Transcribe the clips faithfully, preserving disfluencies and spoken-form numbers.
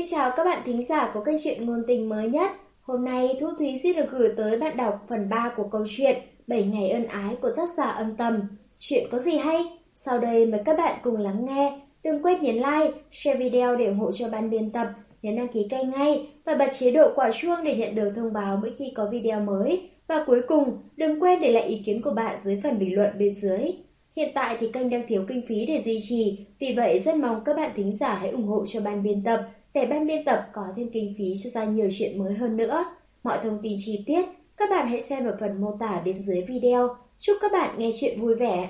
Xin chào các bạn thính giả của kênh truyện ngôn tình mới nhất. Hôm nay Thu Thúy xin được gửi tới bạn đọc phần ba của câu chuyện bảy ngày ân ái của tác giả Âm Tầm. Chuyện có gì hay? Sau đây mời các bạn cùng lắng nghe. Đừng quên nhấn like, share video để ủng hộ cho ban biên tập, nhấn đăng ký kênh ngay và bật chế độ quả chuông để nhận được thông báo mỗi khi có video mới. Và cuối cùng, đừng quên để lại ý kiến của bạn dưới phần bình luận bên dưới. Hiện tại thì kênh đang thiếu kinh phí để duy trì, vì vậy rất mong các bạn thính giả hãy ủng hộ cho ban biên tập để ban biên tập có thêm kinh phí cho ra nhiều chuyện mới hơn nữa. Mọi thông tin chi tiết các bạn hãy xem ở phần mô tả bên dưới video. Chúc các bạn nghe chuyện vui vẻ.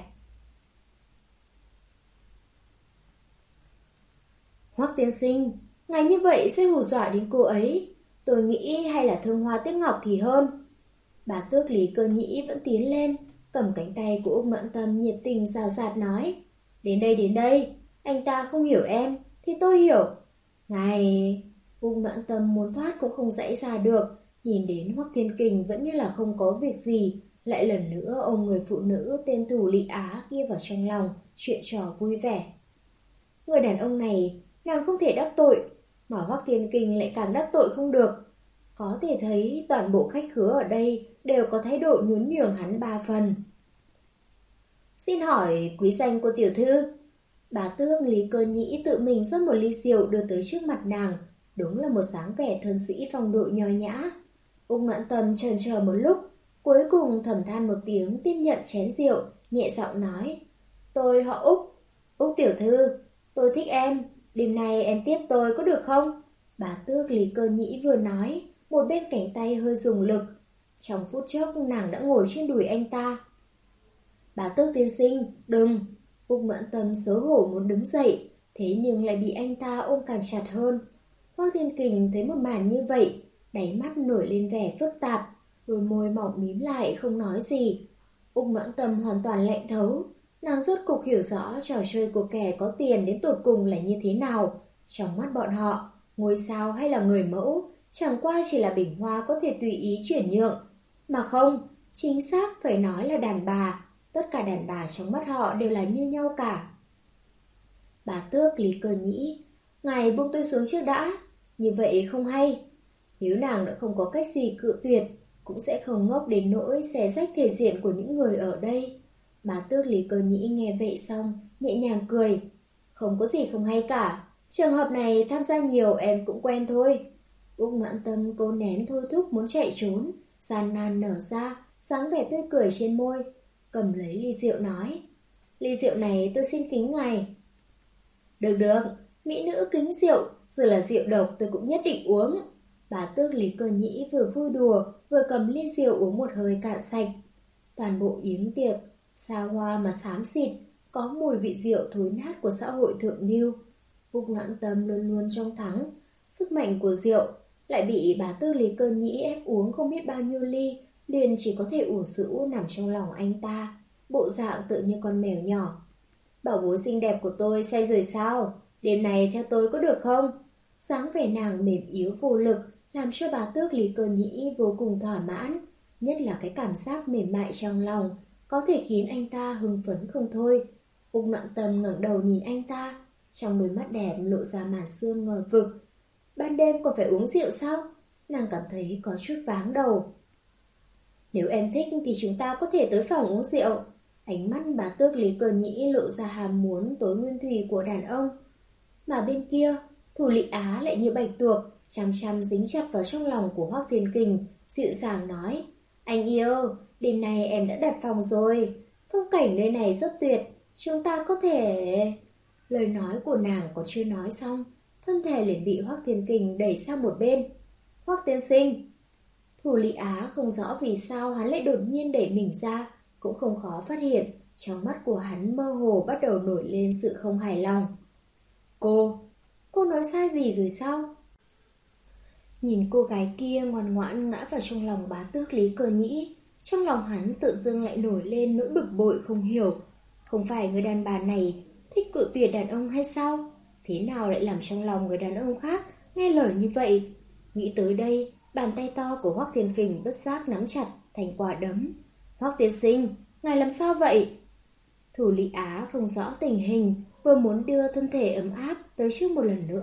Hoắc tiên sinh, ngài như vậy sẽ hù dọa đến cô ấy. Tôi nghĩ hay là thương hoa tiếc ngọc thì hơn. Bà Tước Lý Cơ Nhĩ vẫn tiến lên, cầm cánh tay của Úc Noãn Tâm nhiệt tình rào rạt nói: Đến đây đến đây, anh ta không hiểu em thì tôi hiểu. Ngài... Úc Noãn Tâm muốn thoát cũng không dãy ra được, nhìn đến Hoắc Thiên Kình vẫn như là không có việc gì, lại lần nữa ôm người phụ nữ tên Thủ Lị Á kia vào trong lòng, chuyện trò vui vẻ. Người đàn ông này nàng không thể đắc tội, mà Hoắc Thiên Kình lại càng đắc tội không được. Có thể thấy toàn bộ khách khứa ở đây đều có thái độ nhún nhường hắn ba phần. Xin hỏi quý danh của tiểu thư? Bà Tước Lý Cơ Nhĩ tự mình rót một ly rượu đưa tới trước mặt nàng, đúng là một dáng vẻ thân sĩ phong độ nho nhã. Úc Noãn Tâm chần chờ một lúc, cuối cùng thầm than một tiếng tiếp nhận chén rượu, nhẹ giọng nói: Tôi họ Úc, Úc tiểu thư, tôi thích em, đêm nay em tiếp tôi có được không? Bà Tước Lý Cơ Nhĩ vừa nói, một bên cánh tay hơi dùng lực. Trong phút chốc nàng đã ngồi trên đùi anh ta. Bà Tước tiên sinh, đừng! Úc Noãn Tâm xấu hổ muốn đứng dậy, thế nhưng lại bị anh ta ôm càng chặt hơn. Hoắc Thiên Kình thấy một màn như vậy, đáy mắt nổi lên vẻ phức tạp, đôi môi mỏng mím lại không nói gì. Úc Noãn Tâm hoàn toàn lạnh thấu, nàng rốt cục hiểu rõ trò chơi của kẻ có tiền đến tột cùng là như thế nào. Trong mắt bọn họ, ngôi sao hay là người mẫu chẳng qua chỉ là bình hoa có thể tùy ý chuyển nhượng. Mà không, chính xác phải nói là đàn bà. Tất cả đàn bà trong mắt họ đều là như nhau cả. Bà Tước Lý Cơ Nhĩ, ngài buông tôi xuống trước đã. Như vậy không hay. Nếu nàng đã không có cách gì cự tuyệt, cũng sẽ không ngốc đến nỗi xé rách thể diện của những người ở đây. Bà Tước Lý Cơ Nhĩ nghe vậy xong, nhẹ nhàng cười. Không có gì không hay cả. Trường hợp này tham gia nhiều em cũng quen thôi. Úc Noãn Tâm cố nén thôi thúc muốn chạy trốn, gian nan nở ra, dáng vẻ tươi cười trên môi, cầm lấy ly rượu nói: Ly rượu này tôi xin kính ngài. Được được, mỹ nữ kính rượu, dù là rượu độc tôi cũng nhất định uống. Bà Tước Lý Cơ Nhĩ vừa vui đùa, vừa cầm ly rượu uống một hơi cạn sạch. Toàn bộ yến tiệc, xa hoa mà xám xịt, có mùi vị rượu thối nát của xã hội thượng lưu. Úc Noãn Tâm luôn luôn trong thắng, sức mạnh của rượu lại bị bà Tước Lý Cơ Nhĩ ép uống không biết bao nhiêu ly, liền chỉ có thể ủ rũ nằm trong lòng anh ta, bộ dạng tự như con mèo nhỏ. Bảo bối xinh đẹp của tôi say rồi sao? Đêm này theo tôi có được không? Dáng vẻ nàng mềm yếu vô lực làm cho bà Tước Lý Cơ Nhĩ vô cùng thỏa mãn, nhất là cái cảm giác mềm mại trong lòng có thể khiến anh ta hưng phấn không thôi. Úc Noãn Tâm ngẩng đầu nhìn anh ta, trong đôi mắt đẹp lộ ra màn sương ngờ vực. Ban đêm còn phải uống rượu sao? Nàng cảm thấy có chút váng đầu. Nếu em thích thì chúng ta có thể tới phòng uống rượu. Ánh mắt bà Tước Lý Cơ Nhĩ lộ ra hàm muốn tối nguyên thủy của đàn ông. Mà bên kia, Thủ Lị Á lại như bạch tuộc, chăm chăm dính chặt vào trong lòng của Hoắc Thiên Kình, dịu dàng nói: Anh yêu, đêm nay em đã đặt phòng rồi, phong cảnh nơi này rất tuyệt, chúng ta có thể... Lời nói của nàng còn chưa nói xong, thân thể liền bị Hoắc Thiên Kình đẩy sang một bên. Hoắc tiên sinh. Thủ Lị Á không rõ vì sao hắn lại đột nhiên đẩy mình ra, cũng không khó phát hiện, trong mắt của hắn mơ hồ bắt đầu nổi lên sự không hài lòng. Cô, cô nói sai gì rồi sao? Nhìn cô gái kia ngoan ngoãn ngã vào trong lòng bá tước Lý Cơ Nhĩ, trong lòng hắn tự dưng lại nổi lên nỗi bực bội không hiểu. Không phải người đàn bà này thích cự tuyệt đàn ông hay sao? Thế nào lại làm trong lòng người đàn ông khác nghe lời như vậy? Nghĩ tới đây, bàn tay to của Hoắc Thiên Kình bất giác nắm chặt thành quả đấm. Hoắc tiên sinh, ngài làm sao vậy? Thủ Lị Á không rõ tình hình, vừa muốn đưa thân thể ấm áp tới trước một lần nữa,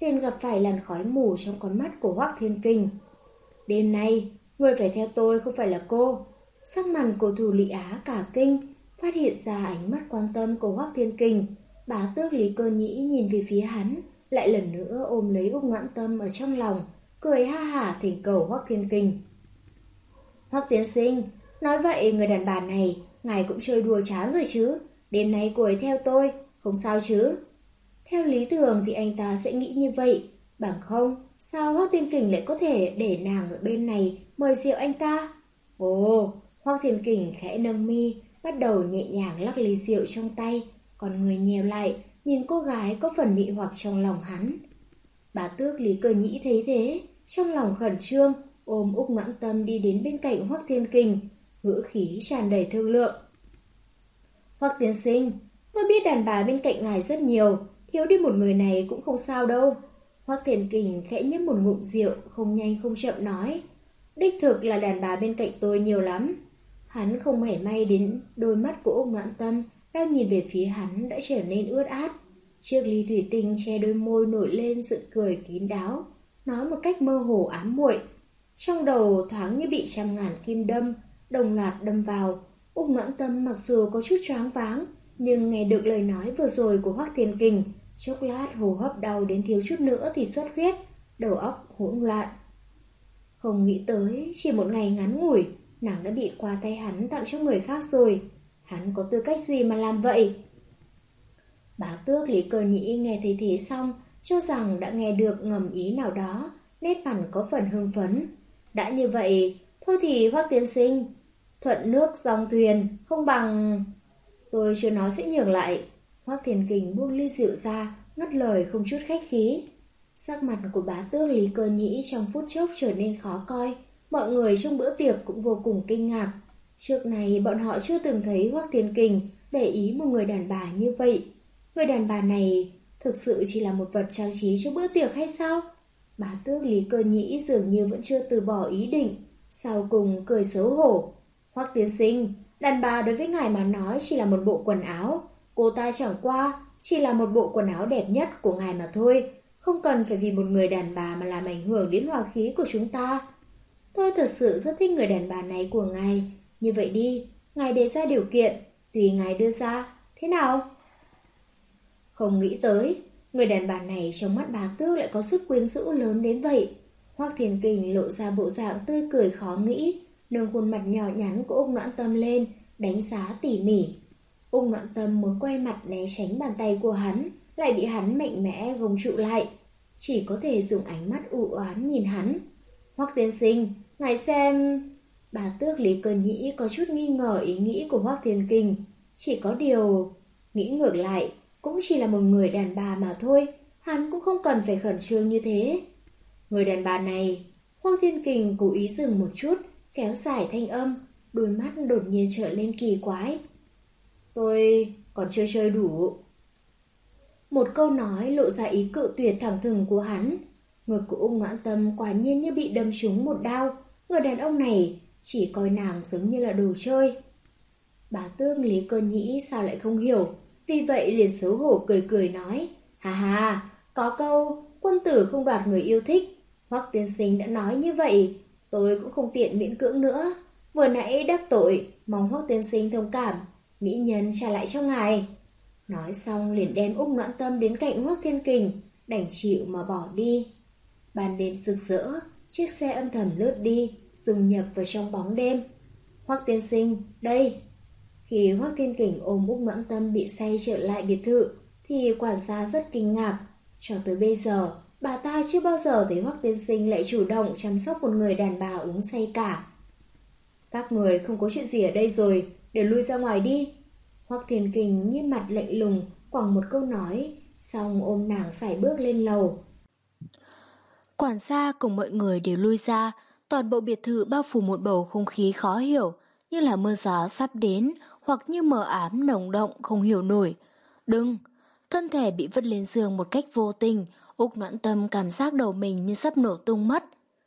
liền gặp phải làn khói mù trong con mắt của Hoắc Thiên Kình. Đêm nay, người phải theo tôi không phải là cô. Sắc mặt của Thủ Lý Á cả kinh, phát hiện ra ánh mắt quan tâm của Hoắc Thiên Kình. Bá tước Lý Cơ Nhĩ nhìn về phía hắn, lại lần nữa ôm lấy Úc Noãn Tâm ở trong lòng, cười ha hả thỉnh cầu Hoắc Thiên Kình. Hoắc tiên sinh, nói vậy người đàn bà này, ngài cũng chơi đùa chán rồi chứ. Đêm nay cô ấy theo tôi, không sao chứ? Theo lý thường thì anh ta sẽ nghĩ như vậy, bằng không, sao Hoắc Thiên Kình lại có thể để nàng ở bên này mời rượu anh ta? Ồ, Hoắc Thiên Kình khẽ nâng mi, bắt đầu nhẹ nhàng lắc ly rượu trong tay, còn người nhèo lại, nhìn cô gái có phần mị hoặc trong lòng hắn. Bá tước Lý Cơ Nhĩ thấy thế, trong lòng khẩn trương, ôm Úc Noãn Tâm đi đến bên cạnh Hoắc Thiên Kình, ngữ khí tràn đầy thương lượng. Hoắc tiên sinh, tôi biết đàn bà bên cạnh ngài rất nhiều, thiếu đi một người này cũng không sao đâu. Hoắc Thiên Kình khẽ nhấp một ngụm rượu, không nhanh không chậm nói. Đích thực là đàn bà bên cạnh tôi nhiều lắm. Hắn không mảy may đến đôi mắt của Úc Noãn Tâm đang nhìn về phía hắn đã trở nên ướt át. Chiếc ly thủy tinh che đôi môi nổi lên sự cười kín đáo, nói một cách mơ hồ ám muội. Trong đầu thoáng như bị trăm ngàn kim đâm, đồng loạt đâm vào. Úc Noãn Tâm mặc dù có chút choáng váng, nhưng nghe được lời nói vừa rồi của Hoắc Thiên Kình, chốc lát hô hấp đau đến thiếu chút nữa thì xuất huyết, đầu óc hỗn loạn. Không nghĩ tới, chỉ một ngày ngắn ngủi, nàng đã bị qua tay hắn tặng cho người khác rồi. Hắn có tư cách gì mà làm vậy? Bá tước Lý Cơ Nhĩ nghe thấy thế xong, cho rằng đã nghe được ngầm ý nào đó, nét mặt có phần hưng phấn. Đã như vậy, thôi thì Hoắc tiên sinh, thuận nước dòng thuyền, không bằng... Tôi chưa nói sẽ nhường lại. Hoắc Thiên Kình buông ly rượu ra, ngắt lời không chút khách khí. Sắc mặt của bá tước Lý Cơ Nhĩ trong phút chốc trở nên khó coi. Mọi người trong bữa tiệc cũng vô cùng kinh ngạc. Trước này bọn họ chưa từng thấy Hoắc Thiên Kình để ý một người đàn bà như vậy. Người đàn bà này thực sự chỉ là một vật trang trí cho bữa tiệc hay sao? Bá tước Lý Cơ Nhĩ dường như vẫn chưa từ bỏ ý định. Sau cùng cười xấu hổ. Hoắc tiên sinh, đàn bà đối với ngài mà nói chỉ là một bộ quần áo. Cô ta chẳng qua chỉ là một bộ quần áo đẹp nhất của ngài mà thôi. Không cần phải vì một người đàn bà mà làm ảnh hưởng đến hòa khí của chúng ta. Tôi thật sự rất thích người đàn bà này của ngài. Như vậy đi, ngài đề ra điều kiện, tùy ngài đưa ra. Thế nào? Không nghĩ tới, người đàn bà này trong mắt bá tước lại có sức quyến rũ lớn đến vậy. Hoắc Thiên Kình lộ ra bộ dạng tươi cười khó nghĩ, nâng khuôn mặt nhỏ nhắn của Úc Noãn Tâm lên, đánh giá tỉ mỉ. Úc Noãn Tâm muốn quay mặt né tránh bàn tay của hắn, lại bị hắn mạnh mẽ gồng trụ lại. Chỉ có thể dùng ánh mắt u oán nhìn hắn. Hoắc tiên sinh, ngài xem... Bá tước Lý Cơ Nhĩ có chút nghi ngờ ý nghĩ của Hoắc Thiên Kình. Chỉ có điều... Nghĩ ngược lại, cũng chỉ là một người đàn bà mà thôi, hắn cũng không cần phải khẩn trương như thế. Người đàn bà này... Hoắc Thiên Kình cố ý dừng một chút, kéo dài thanh âm, đôi mắt đột nhiên trở lên kỳ quái. Tôi còn chưa chơi đủ. Một câu nói lộ ra ý cự tuyệt thẳng thừng của hắn. Ngực của Úc Noãn Tâm quả nhiên như bị đâm trúng một đao. Người đàn ông này chỉ coi nàng giống như là đồ chơi. Bá tước Lý Cơ Nhĩ sao lại không hiểu, vì vậy liền xấu hổ cười cười nói. Hà hà, có câu quân tử không đoạt người yêu thích. Hoắc tiên sinh đã nói như vậy, tôi cũng không tiện miễn cưỡng nữa. Vừa nãy đắc tội, mong Hoắc tiên sinh thông cảm, mỹ nhân trả lại cho ngài. Nói xong liền đem Úc Noãn Tâm đến cạnh Hoắc Thiên Kình, đành chịu mà bỏ đi. Ban đêm rực rỡ, chiếc xe âm thầm lướt đi, dung nhập vào trong bóng đêm. Hoắc tiên sinh, đây. Khi Hoắc Thiên Kình ôm Úc Noãn Tâm bị say trở lại biệt thự, thì quản gia rất kinh ngạc. Cho tới bây giờ, bà ta chưa bao giờ thấy Hoắc tiên sinh lại chủ động chăm sóc một người đàn bà uống say cả. Các người không có chuyện gì ở đây rồi, để lui ra ngoài đi. Hoắc Thiên Kình nghiêm mặt lạnh lùng, quẳng một câu nói, xong ôm nàng sải bước lên lầu. Quản gia cùng mọi người đều lui ra, toàn bộ biệt thự bao phủ một bầu không khí khó hiểu, như là mưa gió sắp đến, hoặc như mờ ám nồng động không hiểu nổi. Đừng! Thân thể bị vứt lên giường một cách vô tình, Úc Noãn Tâm cảm giác đầu mình như sắp nổ tung mất.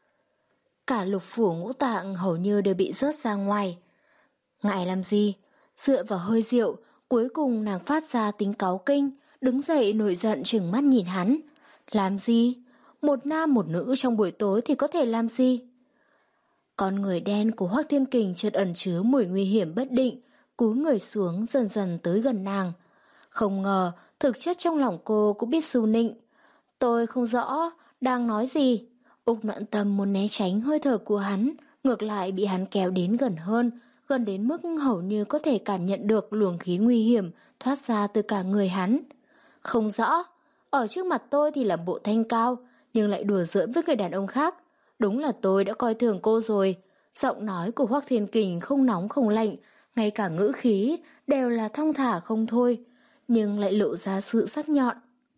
Cả lục phủ ngũ tạng hầu như đều bị rớt ra ngoài. Ngại làm gì? Dựa vào hơi rượu, cuối cùng nàng phát ra tính cáu kinh, đứng dậy nổi giận trừng mắt nhìn hắn. Làm gì? Một nam một nữ trong buổi tối thì có thể làm gì? Con người đen của Hoắc Thiên Kình chợt ẩn chứa mùi nguy hiểm bất định, cúi người xuống dần dần tới gần nàng. Không ngờ, thực chất trong lòng cô cũng biết su nịnh. Tôi không rõ, đang nói gì? Úc Noãn Tâm muốn né tránh hơi thở của hắn, ngược lại bị hắn kéo đến gần hơn, gần đến mức hầu như có thể cảm nhận được luồng khí nguy hiểm thoát ra từ cả người hắn. Không rõ, ở trước mặt tôi thì làm bộ thanh cao, nhưng lại đùa giỡn với người đàn ông khác. Đúng là tôi đã coi thường cô rồi. Giọng nói của Hoắc Thiên Kình không nóng không lạnh, ngay cả ngữ khí đều là thong thả không thôi, nhưng lại lộ ra sự sắc nhọn.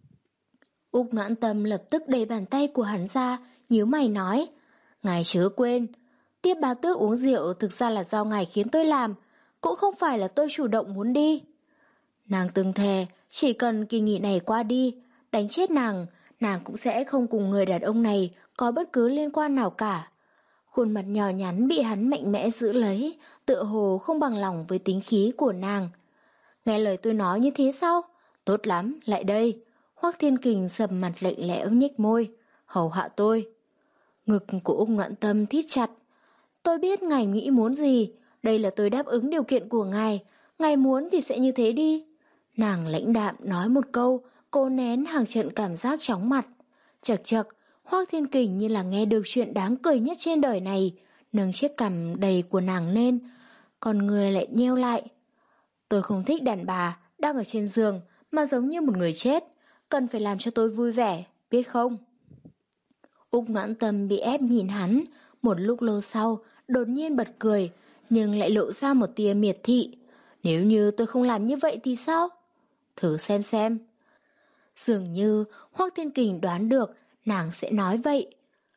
Úc Noãn Tâm lập tức đẩy bàn tay của hắn ra, nhíu mày nói, ngài chớ quên, tiếp bá tước uống rượu thực ra là do ngài khiến tôi làm, cũng không phải là tôi chủ động muốn đi. Nàng từng thề, chỉ cần kỳ nghỉ này qua đi, đánh chết nàng, nàng cũng sẽ không cùng người đàn ông này có bất cứ liên quan nào cả. Khuôn mặt nhỏ nhắn bị hắn mạnh mẽ giữ lấy, tựa hồ không bằng lòng với tính khí của nàng. Nghe lời tôi nói như thế sao? Tốt lắm, lại đây. Hoắc Thiên Kình sầm mặt lạnh lẽo nhếch môi, hầu hạ tôi. Ngực của Úc Noãn Tâm thít chặt. Tôi biết ngài nghĩ muốn gì, đây là tôi đáp ứng điều kiện của ngài, ngài muốn thì sẽ như thế đi. Nàng lãnh đạm nói một câu, cô nén hàng trận cảm giác chóng mặt. Chật chật, Hoắc Thiên Kình như là nghe được chuyện đáng cười nhất trên đời này, nâng chiếc cằm đầy của nàng lên, còn người lại nheo lại. Tôi không thích đàn bà đang ở trên giường mà giống như một người chết, cần phải làm cho tôi vui vẻ, biết không? Úc Noãn Tâm bị ép nhìn hắn, một lúc lâu sau, đột nhiên bật cười, nhưng lại lộ ra một tia miệt thị. Nếu như tôi không làm như vậy thì sao? Thử xem xem. Dường như Hoắc Thiên Kình đoán được nàng sẽ nói vậy.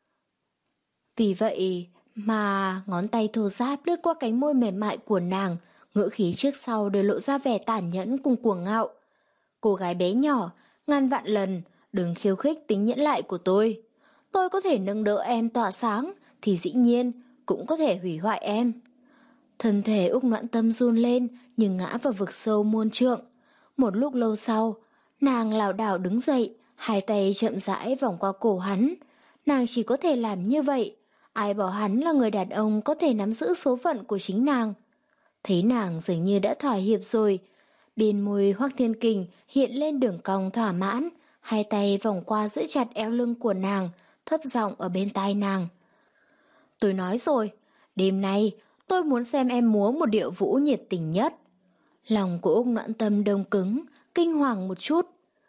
Vì vậy mà ngón tay thô ráp lướt qua cánh môi mềm mại của nàng, ngữ khí trước sau đều lộ ra vẻ tàn nhẫn cùng cuồng ngạo. Cô gái bé nhỏ, ngàn vạn lần, đừng khiêu khích tính nhẫn lại của tôi. Tôi có thể nâng đỡ em tỏa sáng, thì dĩ nhiên cũng có thể hủy hoại em. Thân thể Úc Noãn Tâm run lên, nhưng ngã vào vực sâu muôn trượng. Một lúc lâu sau, nàng lảo đảo đứng dậy, hai tay chậm rãi vòng qua cổ hắn. Nàng chỉ có thể làm như vậy. Ai bảo hắn là người đàn ông có thể nắm giữ số phận của chính nàng. Thấy nàng dường như đã thỏa hiệp rồi, bên môi Hoắc Thiên Kình hiện lên đường cong thỏa mãn, hai tay vòng qua giữ chặt eo lưng của nàng, thấp giọng ở bên tai nàng. Tôi nói rồi, đêm nay tôi muốn xem em múa một điệu vũ nhiệt tình nhất. Lòng của Úc Noãn Tâm đông cứng, kinh hoàng một chút.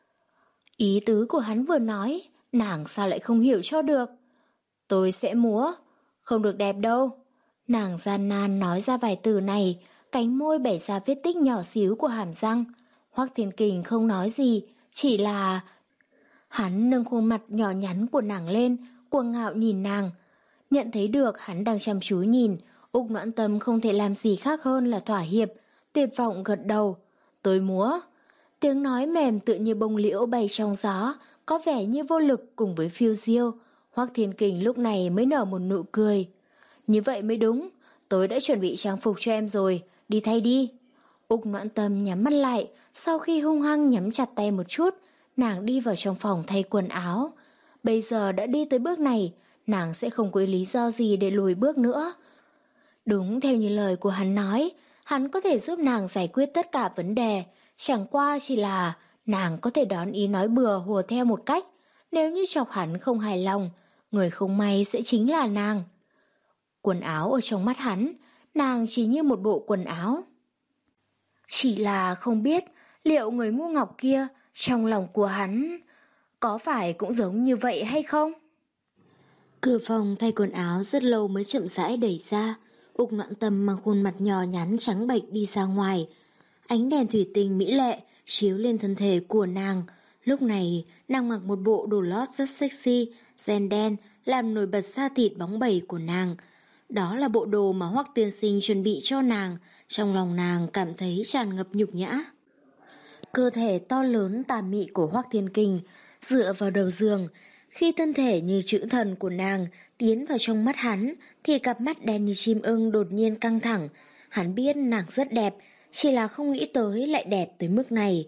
Ý tứ của hắn vừa nói, nàng sao lại không hiểu cho được. Tôi sẽ múa, không được đẹp đâu. Nàng gian nan nói ra vài từ này, cánh môi bẻ ra vết tích nhỏ xíu của hàm răng. Hoắc Thiên Kình không nói gì, chỉ là... Hắn nâng khuôn mặt nhỏ nhắn của nàng lên, cuồng ngạo nhìn nàng. Nhận thấy được hắn đang chăm chú nhìn, Úc Noãn Tâm không thể làm gì khác hơn là thỏa hiệp, tuyệt vọng gật đầu. Tôi múa. Tiếng nói mềm tựa như bông liễu bay trong gió, có vẻ như vô lực cùng với phiêu diêu. Hoắc Thiên Kình lúc này mới nở một nụ cười. Như vậy mới đúng, tôi đã chuẩn bị trang phục cho em rồi, đi thay đi. Úc Noãn Tâm nhắm mắt lại, sau khi hung hăng nhắm chặt tay một chút, nàng đi vào trong phòng thay quần áo. Bây giờ đã đi tới bước này, nàng sẽ không có lý do gì để lùi bước nữa. Đúng theo như lời của hắn nói, hắn có thể giúp nàng giải quyết tất cả vấn đề, chẳng qua chỉ là nàng có thể đón ý nói bừa hùa theo một cách. Nếu như chọc hắn không hài lòng, người không may sẽ chính là nàng. Quần áo ở trong mắt hắn, nàng chỉ như một bộ quần áo. Chỉ là không biết liệu người ngu ngọc kia trong lòng của hắn có phải cũng giống như vậy hay không? Cửa phòng thay quần áo rất lâu mới chậm rãi đẩy ra. Úc Noãn Tâm mang khuôn mặt nhỏ nhắn trắng bệch đi ra ngoài. Ánh đèn thủy tinh mỹ lệ chiếu lên thân thể của nàng. Lúc này nàng mặc một bộ đồ lót rất sexy, ren đen làm nổi bật da thịt bóng bẩy của nàng. Đó là bộ đồ mà Hoắc tiên sinh chuẩn bị cho nàng. Trong lòng nàng cảm thấy tràn ngập nhục nhã. Cơ thể to lớn tà mị của Hoắc Thiên Kình dựa vào đầu giường. Khi thân thể như chữ thần của nàng tiến vào trong mắt hắn, thì cặp mắt đen như chim ưng đột nhiên căng thẳng. Hắn biết nàng rất đẹp, chỉ là không nghĩ tới lại đẹp tới mức này.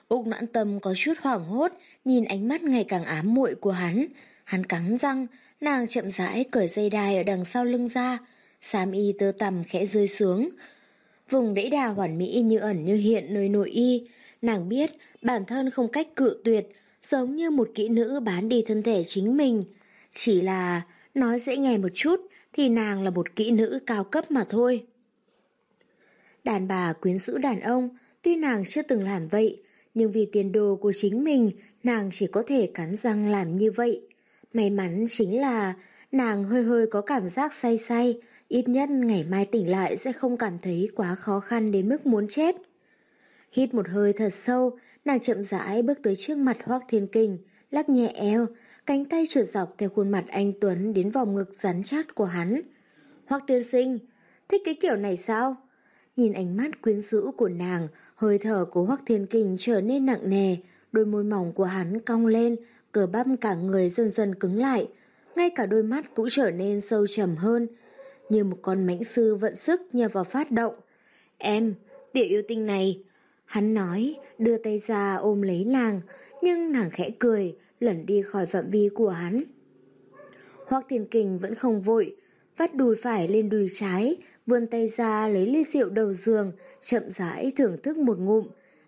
Úc Noãn Tâm có chút hoảng hốt, nhìn ánh mắt ngày càng ám muội của hắn. Hắn cắn răng, nàng chậm rãi cởi dây đai ở đằng sau lưng ra, xám y tơ tằm khẽ rơi xuống. Vùng đẫy đà hoàn mỹ như ẩn như hiện nơi nội y, nàng biết bản thân không cách cự tuyệt, giống như một kỹ nữ bán đi thân thể chính mình. Chỉ là, nói dễ nghe một chút, thì nàng là một kỹ nữ cao cấp mà thôi. Đàn bà quyến rũ đàn ông, tuy nàng chưa từng làm vậy, nhưng vì tiền đồ của chính mình, nàng chỉ có thể cắn răng làm như vậy. May mắn chính là nàng hơi hơi có cảm giác say say, ít nhất ngày mai tỉnh lại sẽ không cảm thấy quá khó khăn đến mức muốn chết. Hít một hơi thật sâu, nàng chậm rãi bước tới trước mặt Hoắc Thiên Kình, lắc nhẹ eo, cánh tay trượt dọc theo khuôn mặt anh Tuấn đến vòng ngực rắn chắc của hắn. Hoắc tiên sinh, thích cái kiểu này sao? Nhìn ánh mắt quyến rũ của nàng, hơi thở của Hoắc Thiên Kình trở nên nặng nề, đôi môi mỏng của hắn cong lên, cơ bắp cả người dần dần cứng lại, ngay cả đôi mắt cũng trở nên sâu trầm hơn, như một con mãnh sư vận sức nhờ vào phát động. Em, tiểu yêu tinh này, hắn nói, đưa tay ra ôm lấy nàng, nhưng nàng khẽ cười, lẩn đi khỏi phạm vi của hắn. Hoắc Thiên Kình vẫn không vội, vắt đùi phải lên đùi trái, vươn tay ra lấy ly rượu đầu giường, chậm rãi thưởng thức một ngụm.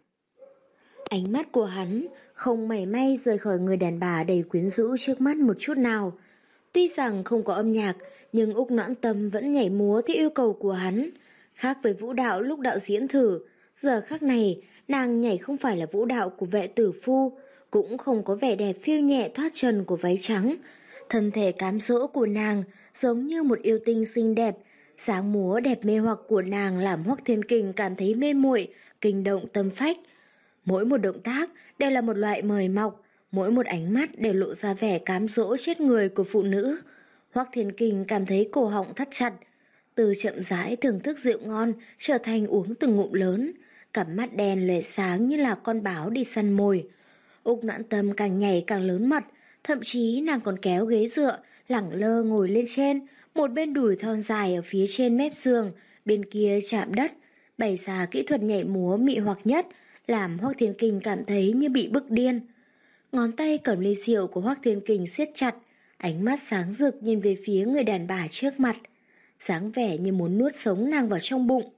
Ánh mắt của hắn không mảy may rời khỏi người đàn bà đầy quyến rũ trước mắt một chút nào. Tuy rằng không có âm nhạc, nhưng Úc Noãn Tâm vẫn nhảy múa theo yêu cầu của hắn. Khác với vũ đạo lúc đạo diễn thử, giờ khắc này nàng nhảy không phải là vũ đạo của vệ tử phu, cũng không có vẻ đẹp phiêu nhẹ thoát trần của váy trắng. Thân thể cám dỗ của nàng giống như một yêu tinh xinh đẹp, dáng múa đẹp mê hoặc của nàng làm Hoắc Thiên Kình cảm thấy mê muội, kinh động tâm phách. Mỗi một động tác đều là một loại mời mọc, mỗi một ánh mắt đều lộ ra vẻ cám dỗ chết người của phụ nữ. Hoắc Thiên Kình cảm thấy cổ họng thắt chặt, từ chậm rãi thưởng thức rượu ngon trở thành uống từng ngụm lớn, cặp mắt đen lóe sáng như là con báo đi săn mồi. Úc Noãn Tâm càng nhảy càng lớn mặt, thậm chí nàng còn kéo ghế dựa, lẳng lơ ngồi lên trên, một bên đùi thon dài ở phía trên mép giường, bên kia chạm đất, bày ra kỹ thuật nhảy múa mị hoặc nhất, làm Hoắc Thiên Kình cảm thấy như bị bức điên. Ngón tay cầm ly rượu của Hoắc Thiên Kình siết chặt, ánh mắt sáng rực nhìn về phía người đàn bà trước mặt, dáng vẻ như muốn nuốt sống nàng vào trong bụng.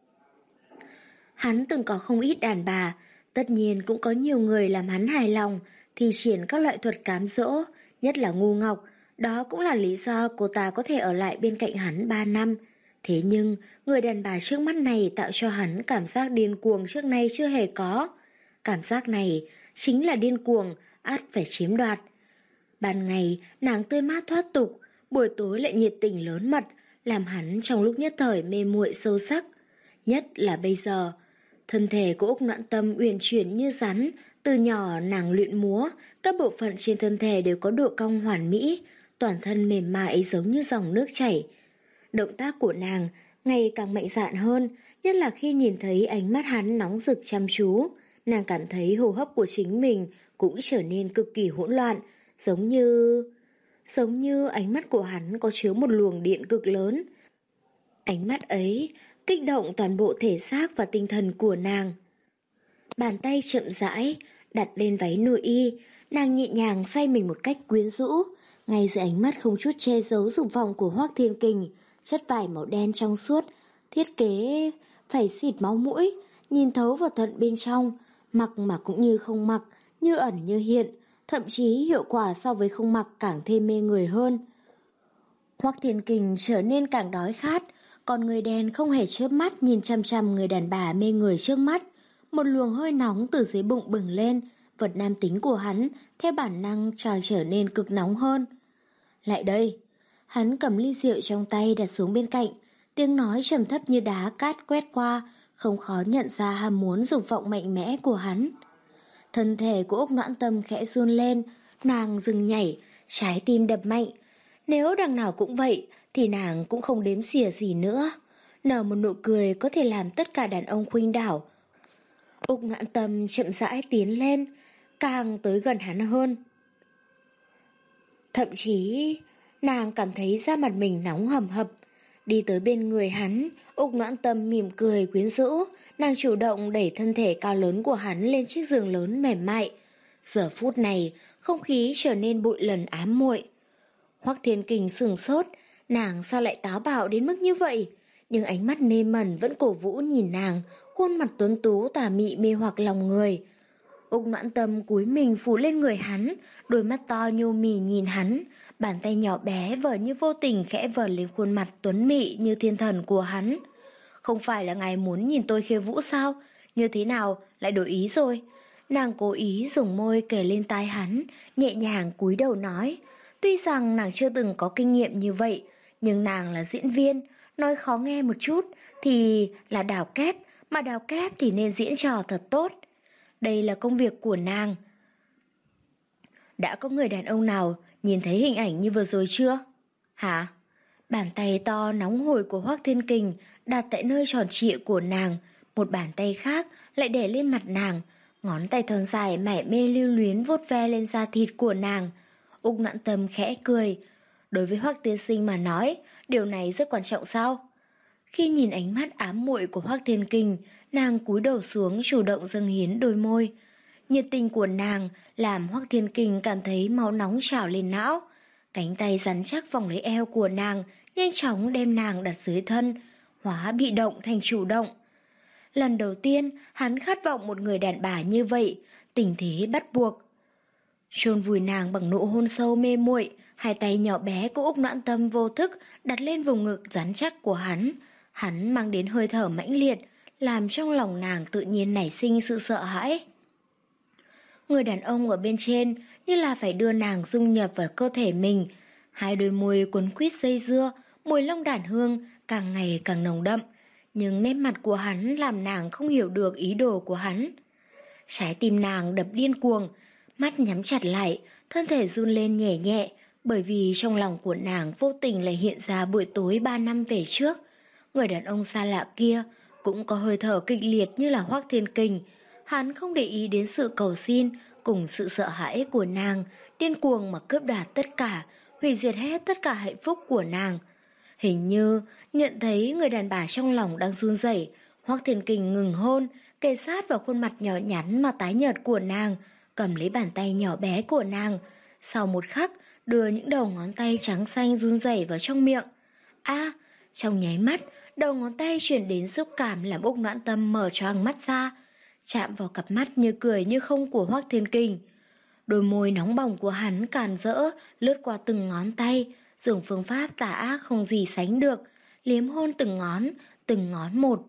Hắn từng có không ít đàn bà, tất nhiên cũng có nhiều người làm hắn hài lòng, thi triển các loại thuật cám dỗ, nhất là ngu ngọc, đó cũng là lý do cô ta có thể ở lại bên cạnh hắn ba năm. Thế nhưng, người đàn bà trước mắt này tạo cho hắn cảm giác điên cuồng trước nay chưa hề có. Cảm giác này chính là điên cuồng, ắt phải chiếm đoạt. Ban ngày, nàng tươi mát thoát tục, buổi tối lại nhiệt tình lớn mật, làm hắn trong lúc nhất thời mê muội sâu sắc. Nhất là bây giờ, thân thể của Úc Noãn Tâm uyển chuyển như rắn, từ nhỏ nàng luyện múa, các bộ phận trên thân thể đều có độ cong hoàn mỹ, toàn thân mềm mại giống như dòng nước chảy. Động tác của nàng ngày càng mạnh dạn hơn, nhất là khi nhìn thấy ánh mắt hắn nóng rực chăm chú, nàng cảm thấy hô hấp của chính mình cũng trở nên cực kỳ hỗn loạn, giống như... giống như ánh mắt của hắn có chứa một luồng điện cực lớn. Ánh mắt ấy kích động toàn bộ thể xác và tinh thần của nàng. Bàn tay chậm rãi đặt lên váy nội y, nàng nhẹ nhàng xoay mình một cách quyến rũ, ngay dưới ánh mắt không chút che giấu dục vọng của Hoắc Thiên Kình, chất vải màu đen trong suốt, thiết kế phải xịt máu mũi, nhìn thấu vào tận bên trong, mặc mà cũng như không mặc, như ẩn như hiện, thậm chí hiệu quả so với không mặc càng thêm mê người hơn. Hoắc Thiên Kình trở nên càng đói khát, còn người đen không hề chớp mắt nhìn chăm chăm người đàn bà mê người trước mắt. Một luồng hơi nóng từ dưới bụng bừng lên, vật nam tính của hắn theo bản năng càng trở nên cực nóng hơn. Lại đây, hắn cầm ly rượu trong tay đặt xuống bên cạnh, tiếng nói trầm thấp như đá cát quét qua, không khó nhận ra ham muốn dục vọng mạnh mẽ của hắn. Thân thể của Úc Noãn Tâm khẽ run lên, nàng dừng nhảy, trái tim đập mạnh. Nếu đằng nào cũng vậy, thì nàng cũng không đếm xỉa gì nữa. Nở một nụ cười có thể làm tất cả đàn ông khuynh đảo. Úc Noãn Tâm chậm rãi tiến lên, càng tới gần hắn hơn. Thậm chí, nàng cảm thấy da mặt mình nóng hầm hập. Đi tới bên người hắn, Úc Noãn Tâm mỉm cười quyến rũ, nàng chủ động đẩy thân thể cao lớn của hắn lên chiếc giường lớn mềm mại. Giờ phút này, không khí trở nên bụi lần ám muội. Hoắc Thiên Kình sửng sốt, nàng sao lại táo bạo đến mức như vậy? Nhưng ánh mắt mê mẩn vẫn cổ vũ nhìn nàng, khuôn mặt tuấn tú tà mị mê hoặc lòng người. Úc Noãn Tâm cúi mình phủ lên người hắn, đôi mắt to nhô mì nhìn hắn, bàn tay nhỏ bé vờ như vô tình khẽ vờn lên khuôn mặt tuấn mị như thiên thần của hắn. Không phải là ngài muốn nhìn tôi khiêu vũ sao? Như thế nào lại đổi ý rồi? Nàng cố ý dùng môi kề lên tai hắn, nhẹ nhàng cúi đầu nói. Tuy rằng nàng chưa từng có kinh nghiệm như vậy, nhưng nàng là diễn viên, nói khó nghe một chút thì là đào kép, mà đào kép thì nên diễn trò thật tốt. Đây là công việc của nàng. Đã có người đàn ông nào nhìn thấy hình ảnh như vừa rồi chưa? Hả? Bàn tay to nóng hổi của Hoắc Thiên Kình đặt tại nơi tròn trịa của nàng, một bàn tay khác lại để lên mặt nàng, ngón tay thon dài mải mê lưu luyến vuốt ve lên da thịt của nàng. Úc Noãn Tâm khẽ cười. Đối với Hoắc tiên sinh mà nói, điều này rất quan trọng sao? Khi nhìn ánh mắt ám muội của Hoắc Thiên Kình, nàng cúi đầu xuống chủ động dâng hiến đôi môi. Nhiệt tình của nàng làm Hoắc Thiên Kình cảm thấy máu nóng trào lên não. Cánh tay rắn chắc vòng lấy eo của nàng, nhanh chóng đem nàng đặt dưới thân, hóa bị động thành chủ động. Lần đầu tiên, hắn khát vọng một người đàn bà như vậy, tình thế bắt buộc. Chôn vùi nàng bằng nụ hôn sâu mê muội, hai tay nhỏ bé của Úc Noãn Tâm vô thức đặt lên vùng ngực rắn chắc của hắn. Hắn mang đến hơi thở mãnh liệt, làm trong lòng nàng tự nhiên nảy sinh sự sợ hãi. Người đàn ông ở bên trên như là phải đưa nàng dung nhập vào cơ thể mình. Hai đôi môi cuốn quýt dây dưa, mùi long đàn hương càng ngày càng nồng đậm. Nhưng nét mặt của hắn làm nàng không hiểu được ý đồ của hắn. Trái tim nàng đập điên cuồng, mắt nhắm chặt lại, thân thể run lên nhẹ nhẹ, bởi vì trong lòng của nàng vô tình lại hiện ra buổi tối ba năm về trước. Người đàn ông xa lạ kia cũng có hơi thở kịch liệt như là Hoắc Thiên Kình. Hắn không để ý đến sự cầu xin cùng sự sợ hãi của nàng, điên cuồng mà cướp đoạt tất cả, hủy diệt hết tất cả hạnh phúc của nàng. Hình như nhận thấy người đàn bà trong lòng đang run rẩy, Hoắc Thiên Kình ngừng hôn, kề sát vào khuôn mặt nhỏ nhắn mà tái nhợt của nàng, cầm lấy bàn tay nhỏ bé của nàng. Sau một khắc, đưa những đầu ngón tay trắng xanh run rẩy vào trong miệng. A, trong nháy mắt, đầu ngón tay truyền đến xúc cảm làm Úc Noãn Tâm mở choàng mắt ra, chạm vào cặp mắt như cười như không của Hoắc Thiên Kình. Đôi môi nóng bỏng của hắn càn rỡ lướt qua từng ngón tay, dùng phương pháp tà ác không gì sánh được, liếm hôn từng ngón, từng ngón một.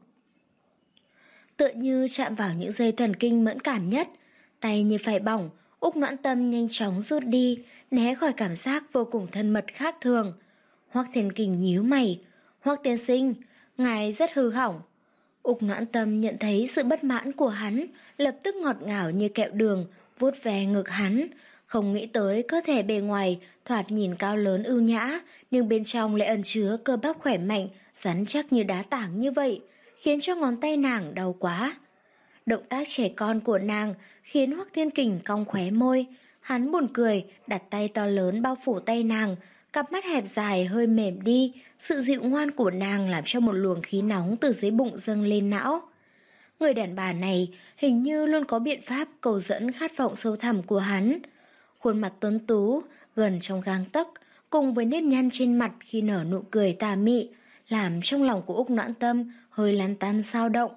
Tựa như chạm vào những dây thần kinh mẫn cảm nhất, tay như phải bỏng, Úc Noãn Tâm nhanh chóng rút đi, né khỏi cảm giác vô cùng thân mật khác thường. Hoắc Thiên Kình nhíu mày. Hoắc tiên sinh, ngài rất hư hỏng. Úc Noãn Tâm nhận thấy sự bất mãn của hắn, lập tức ngọt ngào như kẹo đường, vuốt ve ngực hắn. Không nghĩ tới cơ thể bề ngoài thoạt nhìn cao lớn ưu nhã, nhưng bên trong lại ẩn chứa cơ bắp khỏe mạnh, rắn chắc như đá tảng như vậy, khiến cho ngón tay nàng đau quá. Động tác trẻ con của nàng khiến Hoắc Thiên Kình cong khóe môi. Hắn buồn cười, đặt tay to lớn bao phủ tay nàng, cặp mắt hẹp dài hơi mềm đi. Sự dịu ngoan của nàng làm cho một luồng khí nóng từ dưới bụng dâng lên não. Người đàn bà này hình như luôn có biện pháp cầu dẫn khát vọng sâu thẳm của hắn. Khuôn mặt tuấn tú, gần trong gang tấc, cùng với nếp nhăn trên mặt khi nở nụ cười tà mị, làm trong lòng của Úc Noãn Tâm hơi lăn tăn xao động.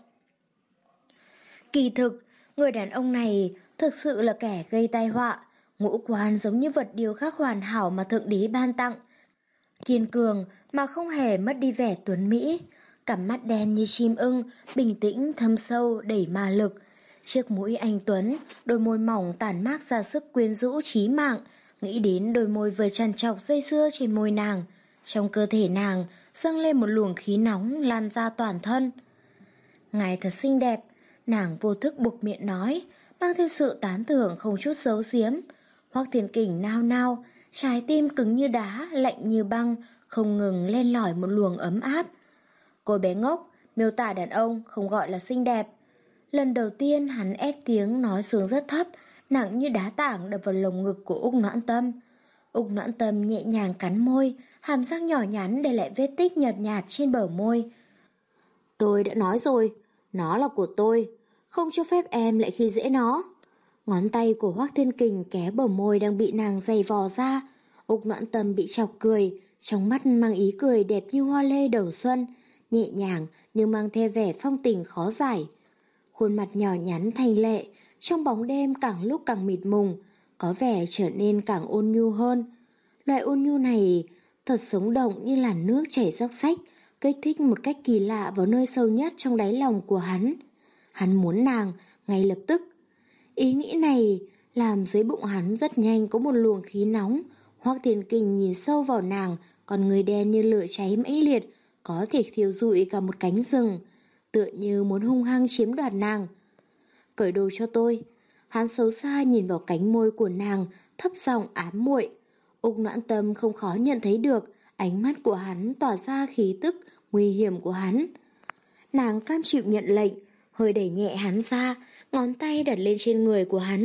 Kỳ thực, người đàn ông này thực sự là kẻ gây tai họa, ngũ quan giống như vật điêu khắc hoàn hảo mà Thượng Đế ban tặng. Kiên cường mà không hề mất đi vẻ tuấn mỹ, cặp mắt đen như chim ưng, bình tĩnh thâm sâu đầy ma lực. Chiếc mũi anh tuấn, đôi môi mỏng tản mát ra sức quyến rũ chí mạng, nghĩ đến đôi môi vừa chằn chọc dây dưa trên môi nàng. Trong cơ thể nàng dâng lên một luồng khí nóng lan ra toàn thân. Ngài thật xinh đẹp, nàng vô thức buộc miệng nói, mang theo sự tán thưởng không chút giấu giếm. Hoắc Thiên Kình nao nao, trái tim cứng như đá, lạnh như băng, không ngừng len lỏi một luồng ấm áp. Cô bé ngốc, miêu tả đàn ông không gọi là xinh đẹp. Lần đầu tiên hắn ép tiếng nói xuống rất thấp, nặng như đá tảng đập vào lồng ngực của Úc Noãn Tâm. Úc Noãn Tâm nhẹ nhàng cắn môi, hàm răng nhỏ nhắn để lại vết tích nhợt nhạt trên bờ môi. Tôi đã nói rồi, nó là của tôi, không cho phép em lại khi dễ nó. Ngón tay của Hoắc Thiên Kình kéo bờ môi đang bị nàng giày vò ra. Úc Noãn Tâm bị chọc cười, trong mắt mang ý cười đẹp như hoa lê đầu xuân, nhẹ nhàng nhưng mang theo vẻ phong tình khó giải. Khuôn mặt nhỏ nhắn thanh lệ, trong bóng đêm càng lúc càng mịt mùng, có vẻ trở nên càng ôn nhu hơn. Loại ôn nhu này thật sống động như làn nước chảy róc rách, kích thích một cách kỳ lạ vào nơi sâu nhất trong đáy lòng của hắn. Hắn muốn nàng ngay lập tức. Ý nghĩ này làm dưới bụng hắn rất nhanh có một luồng khí nóng. Hoắc Thiên Kình nhìn sâu vào nàng, còn người đen như lửa cháy mãnh liệt, có thể thiêu rụi cả một cánh rừng, tựa như muốn hung hăng chiếm đoạt nàng. Cởi đồ cho tôi. Hắn xấu xa nhìn vào cánh môi của nàng, thấp giọng ám muội. Úc Noãn Tâm không khó nhận thấy được ánh mắt của hắn tỏa ra khí tức nguy hiểm của hắn. Nàng cam chịu nhận lệnh, hơi đẩy nhẹ hắn ra, ngón tay đặt lên trên người của hắn.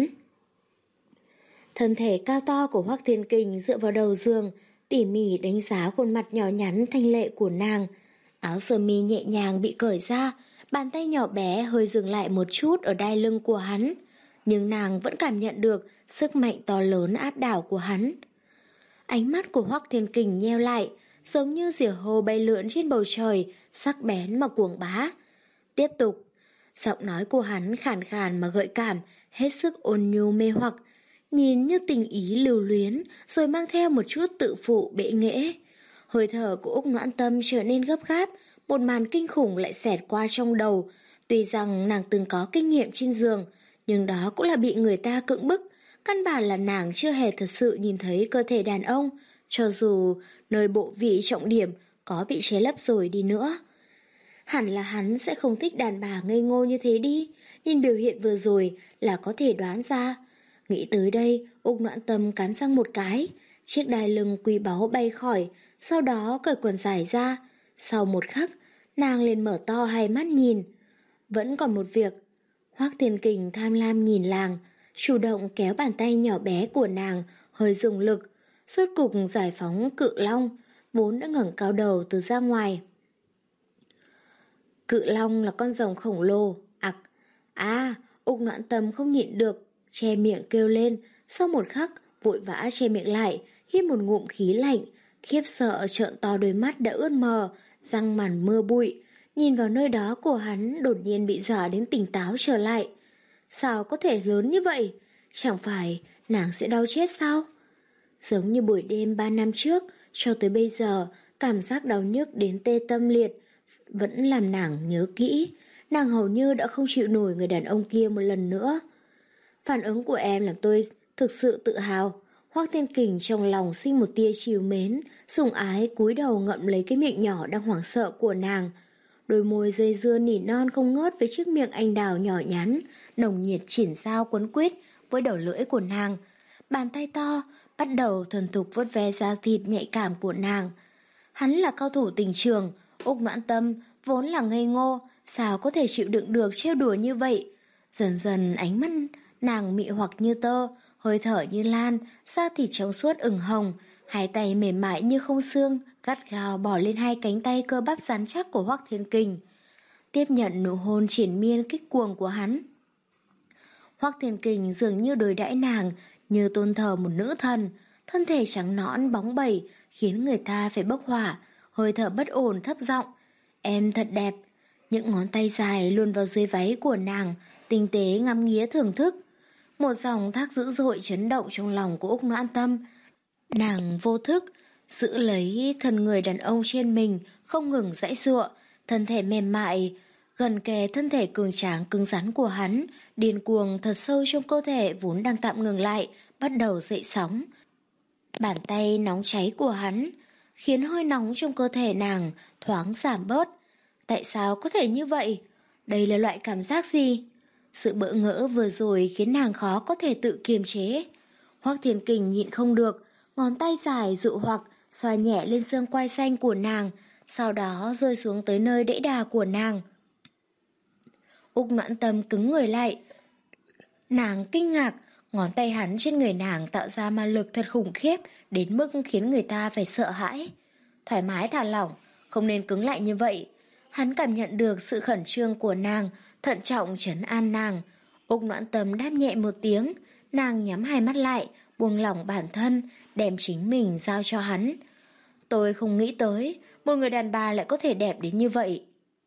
Thân thể cao to của Hoắc Thiên Kình dựa vào đầu giường, tỉ mỉ đánh giá khuôn mặt nhỏ nhắn thanh lệ của nàng. Áo sơ mi nhẹ nhàng bị cởi ra, bàn tay nhỏ bé hơi dừng lại một chút ở đai lưng của hắn, nhưng nàng vẫn cảm nhận được sức mạnh to lớn áp đảo của hắn. Ánh mắt của Hoắc Thiên Kình nheo lại, giống như diều hâu bay lượn trên bầu trời, sắc bén mà cuồng bá. Tiếp tục, giọng nói của hắn khàn khàn mà gợi cảm, hết sức ôn nhu mê hoặc, nhìn như tình ý lưu luyến, rồi mang theo một chút tự phụ bệ nghệ. Hơi thở của Úc Noãn Tâm trở nên gấp gáp, một màn kinh khủng lại xẹt qua trong đầu. Tuy rằng nàng từng có kinh nghiệm trên giường, nhưng đó cũng là bị người ta cưỡng bức. Căn bản là nàng chưa hề thật sự nhìn thấy cơ thể đàn ông, cho dù nơi bộ vị trọng điểm có bị che lấp rồi đi nữa. Hẳn là hắn sẽ không thích đàn bà ngây ngô như thế đi, nhìn biểu hiện vừa rồi là có thể đoán ra. Nghĩ tới đây, Úc Noãn Tâm cắn răng một cái, chiếc đai lưng quý báu bay khỏi, sau đó cởi quần dài ra. Sau một khắc, nàng liền mở to hai mắt nhìn. Vẫn còn một việc. Hoắc Thiên Kình tham lam nhìn nàng, chủ động kéo bàn tay nhỏ bé của nàng, hơi dùng lực, rốt cục giải phóng Cự Long, vốn đã ngẩng cao đầu từ ra ngoài. Cự Long là con rồng khổng lồ, ặc. À, Úc Noãn Tâm không nhịn được, che miệng kêu lên, sau một khắc, vội vã che miệng lại, hít một ngụm khí lạnh, khiếp sợ trợn to đôi mắt đã ướt mờ, răng màn mưa bụi, nhìn vào nơi đó của hắn đột nhiên bị dọa đến tỉnh táo trở lại. Sao có thể lớn như vậy? Chẳng phải nàng sẽ đau chết sao? Giống như buổi đêm ba năm trước, cho tới bây giờ, cảm giác đau nhức đến tê tâm liệt vẫn làm nàng nhớ kỹ. Nàng hầu như đã không chịu nổi người đàn ông kia một lần nữa. Phản ứng của em làm tôi thực sự tự hào. Hoắc Thiên Kình trong lòng sinh một tia trìu mến, sủng ái cúi đầu ngậm lấy cái miệng nhỏ đang hoảng sợ của nàng. Đôi môi dây dưa nỉ non không ngớt với chiếc miệng anh đào nhỏ nhắn, nồng nhiệt chỉn dao quấn quýt với đầu lưỡi của nàng. Bàn tay to bắt đầu thuần thục vuốt ve da thịt nhạy cảm của nàng. Hắn là cao thủ tình trường, Úc Noãn Tâm vốn là ngây ngô, sao có thể chịu đựng được trêu đùa như vậy. Dần dần ánh mắt nàng mị hoặc như tơ, hơi thở như lan, da thịt trong suốt ửng hồng, hai tay mềm mại như không xương, gắt gao bỏ lên hai cánh tay cơ bắp rắn chắc của Hoắc Thiên Kình, tiếp nhận nụ hôn triển miên kích cuồng của hắn. Hoắc Thiên Kình dường như đối đãi nàng như tôn thờ một nữ thần, thân thể trắng nõn bóng bẩy khiến người ta phải bốc hỏa, hơi thở bất ổn thấp giọng, em thật đẹp. Những ngón tay dài luồn vào dưới váy của nàng, tinh tế ngắm nghía thưởng thức. Một dòng thác dữ dội chấn động trong lòng của Úc Noãn Tâm. Nàng vô thức giữ lấy thân người đàn ông trên mình, không ngừng giãy giụa, thân thể mềm mại gần kề thân thể cường tráng cứng rắn của hắn, điên cuồng thật sâu trong cơ thể vốn đang tạm ngừng lại, bắt đầu dậy sóng. Bàn tay nóng cháy của hắn khiến hơi nóng trong cơ thể nàng thoáng giảm bớt. Tại sao có thể như vậy? Đây là loại cảm giác gì? Sự bỡ ngỡ vừa rồi khiến nàng khó có thể tự kiềm chế. Hoắc Thiên Kình nhịn không được, ngón tay dài dụ hoặc xoa nhẹ lên xương quai xanh của nàng, sau đó rơi xuống tới nơi đẫy đà của nàng. Úc Noãn Tâm cứng người lại. Nàng kinh ngạc, Ngón tay hắn trên người nàng tạo ra ma lực thật khủng khiếp, đến mức khiến người ta phải sợ hãi. Thoải mái thả lỏng, không nên cứng lại như vậy. Hắn cảm nhận được sự khẩn trương của nàng, thận trọng trấn an nàng. Úc Noãn Tâm đáp nhẹ một tiếng, nàng nhắm hai mắt lại, buông lỏng bản thân, đem chính mình giao cho hắn. Tôi không nghĩ tới, một người đàn bà lại có thể đẹp đến như vậy.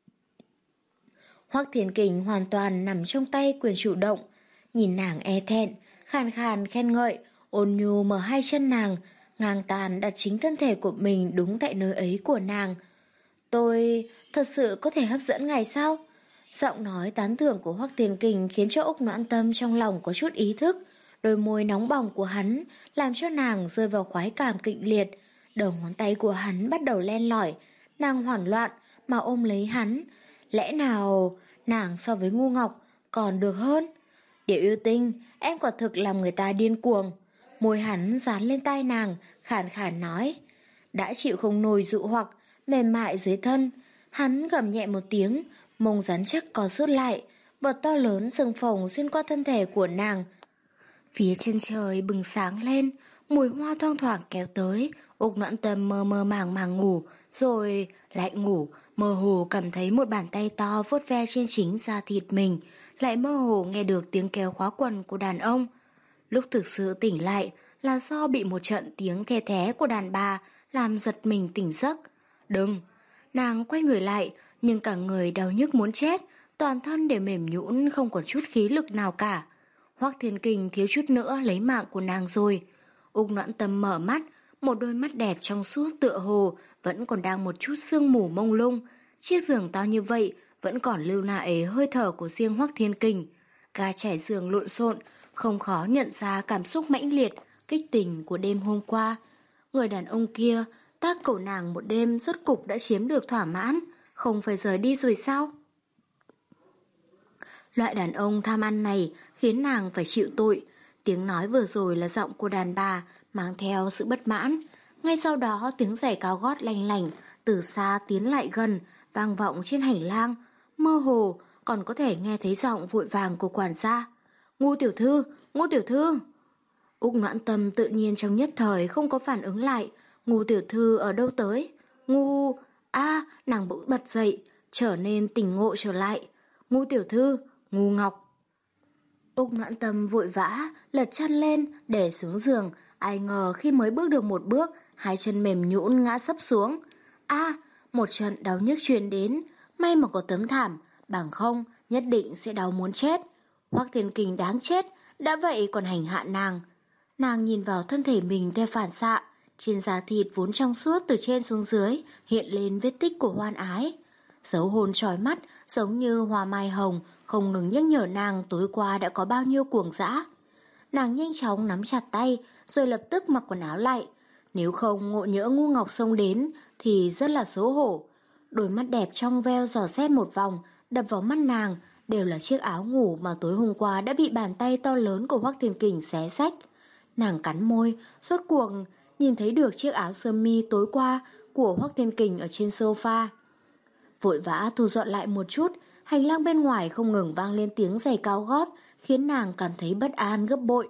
Hoắc Thiên Kình hoàn toàn nằm trong tay quyền chủ động, nhìn nàng e thẹn, khàn khàn khen ngợi, ôn nhu mở hai chân nàng, ngang tàn đặt chính thân thể của mình đúng tại nơi ấy của nàng. Tôi thật sự có thể hấp dẫn ngài sao? Giọng nói tán thưởng của Hoắc Thiên Kình khiến cho Úc Noãn Tâm trong lòng có chút ý thức, đôi môi nóng bỏng của hắn làm cho nàng rơi vào khoái cảm kịch liệt, đầu ngón tay của hắn bắt đầu len lỏi, nàng hoảng loạn mà ôm lấy hắn. Lẽ nào nàng so với ngu ngọc còn được hơn? Tiểu yêu tinh, em quả thực làm người ta điên cuồng. Môi hắn dán lên tai nàng, khàn khàn nói. Đã chịu không nổi dụ hoặc, mềm mại dưới thân. Hắn gầm nhẹ một tiếng, mông rắn chắc co rút lại, bọt to lớn sừng phồng xuyên qua thân thể của nàng. Phía chân trời bừng sáng lên, mùi hoa thoang thoảng kéo tới. Úc Noãn Tâm mơ mơ màng màng ngủ, rồi lại ngủ, mơ hồ cảm thấy một bàn tay to vuốt ve trên chính da thịt mình, lại mơ hồ nghe được tiếng kéo khóa quần của đàn ông. Lúc thực sự tỉnh lại là do bị một trận tiếng the thé của đàn bà làm giật mình tỉnh giấc. Đừng! Nàng quay người lại, nhưng cả người đau nhức muốn chết, toàn thân đều mềm nhũn không còn chút khí lực nào cả. Hoắc Thiên Kình thiếu chút nữa lấy mạng của nàng rồi. Úc Noãn Tâm mở mắt, một đôi mắt đẹp trong suốt tựa hồ vẫn còn đang một chút sương mù mông lung. Chiếc giường to như vậy vẫn còn lưu lại hơi thở của riêng Hoắc Thiên Kình. Ga trải giường lộn xộn, không khó nhận ra cảm xúc mãnh liệt, kích tình của đêm hôm qua. Người đàn ông kia tác cổ nàng một đêm rốt cục đã chiếm được thỏa mãn, không phải rời đi rồi sao? Loại đàn ông tham ăn này khiến nàng phải chịu tội. Tiếng nói vừa rồi là giọng của đàn bà, mang theo sự bất mãn. Ngay sau đó tiếng giày cao gót lanh lảnh từ xa tiến lại gần, vang vọng trên hành lang. Mơ hồ còn có thể nghe thấy giọng vội vàng của quản gia. Ngu tiểu thư, Ngu tiểu thư. Úc Noãn Tâm tự nhiên trong nhất thời không có phản ứng lại. Ngu tiểu thư ở đâu tới? Ngu... a nàng bỗng bật dậy, trở nên tỉnh ngộ trở lại. Ngu tiểu thư, Ngu Ngọc. Úc Noãn Tâm vội vã lật chăn lên để xuống giường, ai ngờ khi mới bước được một bước, hai chân mềm nhũn ngã sấp xuống. A, một trận đau nhức truyền đến, may mà có tấm thảm, bằng không nhất định sẽ đau muốn chết. Hoắc Thiên Kình đáng chết, đã vậy còn hành hạ nàng. Nàng nhìn vào thân thể mình theo phản xạ, trên da thịt vốn trong suốt từ trên xuống dưới hiện lên vết tích của hoan ái. Dấu hôn trói mắt giống như hoa mai hồng, không ngừng nhắc nhở nàng tối qua đã có bao nhiêu cuồng dã. Nàng nhanh chóng nắm chặt tay, rồi lập tức mặc quần áo lại. Nếu không ngộ nhỡ Ngu Ngọc xông đến thì rất là xấu hổ. Đôi mắt đẹp trong veo dò xét một vòng, đập vào mắt nàng đều là chiếc áo ngủ mà tối hôm qua đã bị bàn tay to lớn của Hoắc Thiên Kình xé xách. Nàng cắn môi, rốt cuộc nhìn thấy được chiếc áo sơ mi tối qua của Hoắc Thiên Kình ở trên sofa. Vội vã thu dọn lại một chút, hành lang bên ngoài không ngừng vang lên tiếng giày cao gót, khiến nàng cảm thấy bất an gấp bội.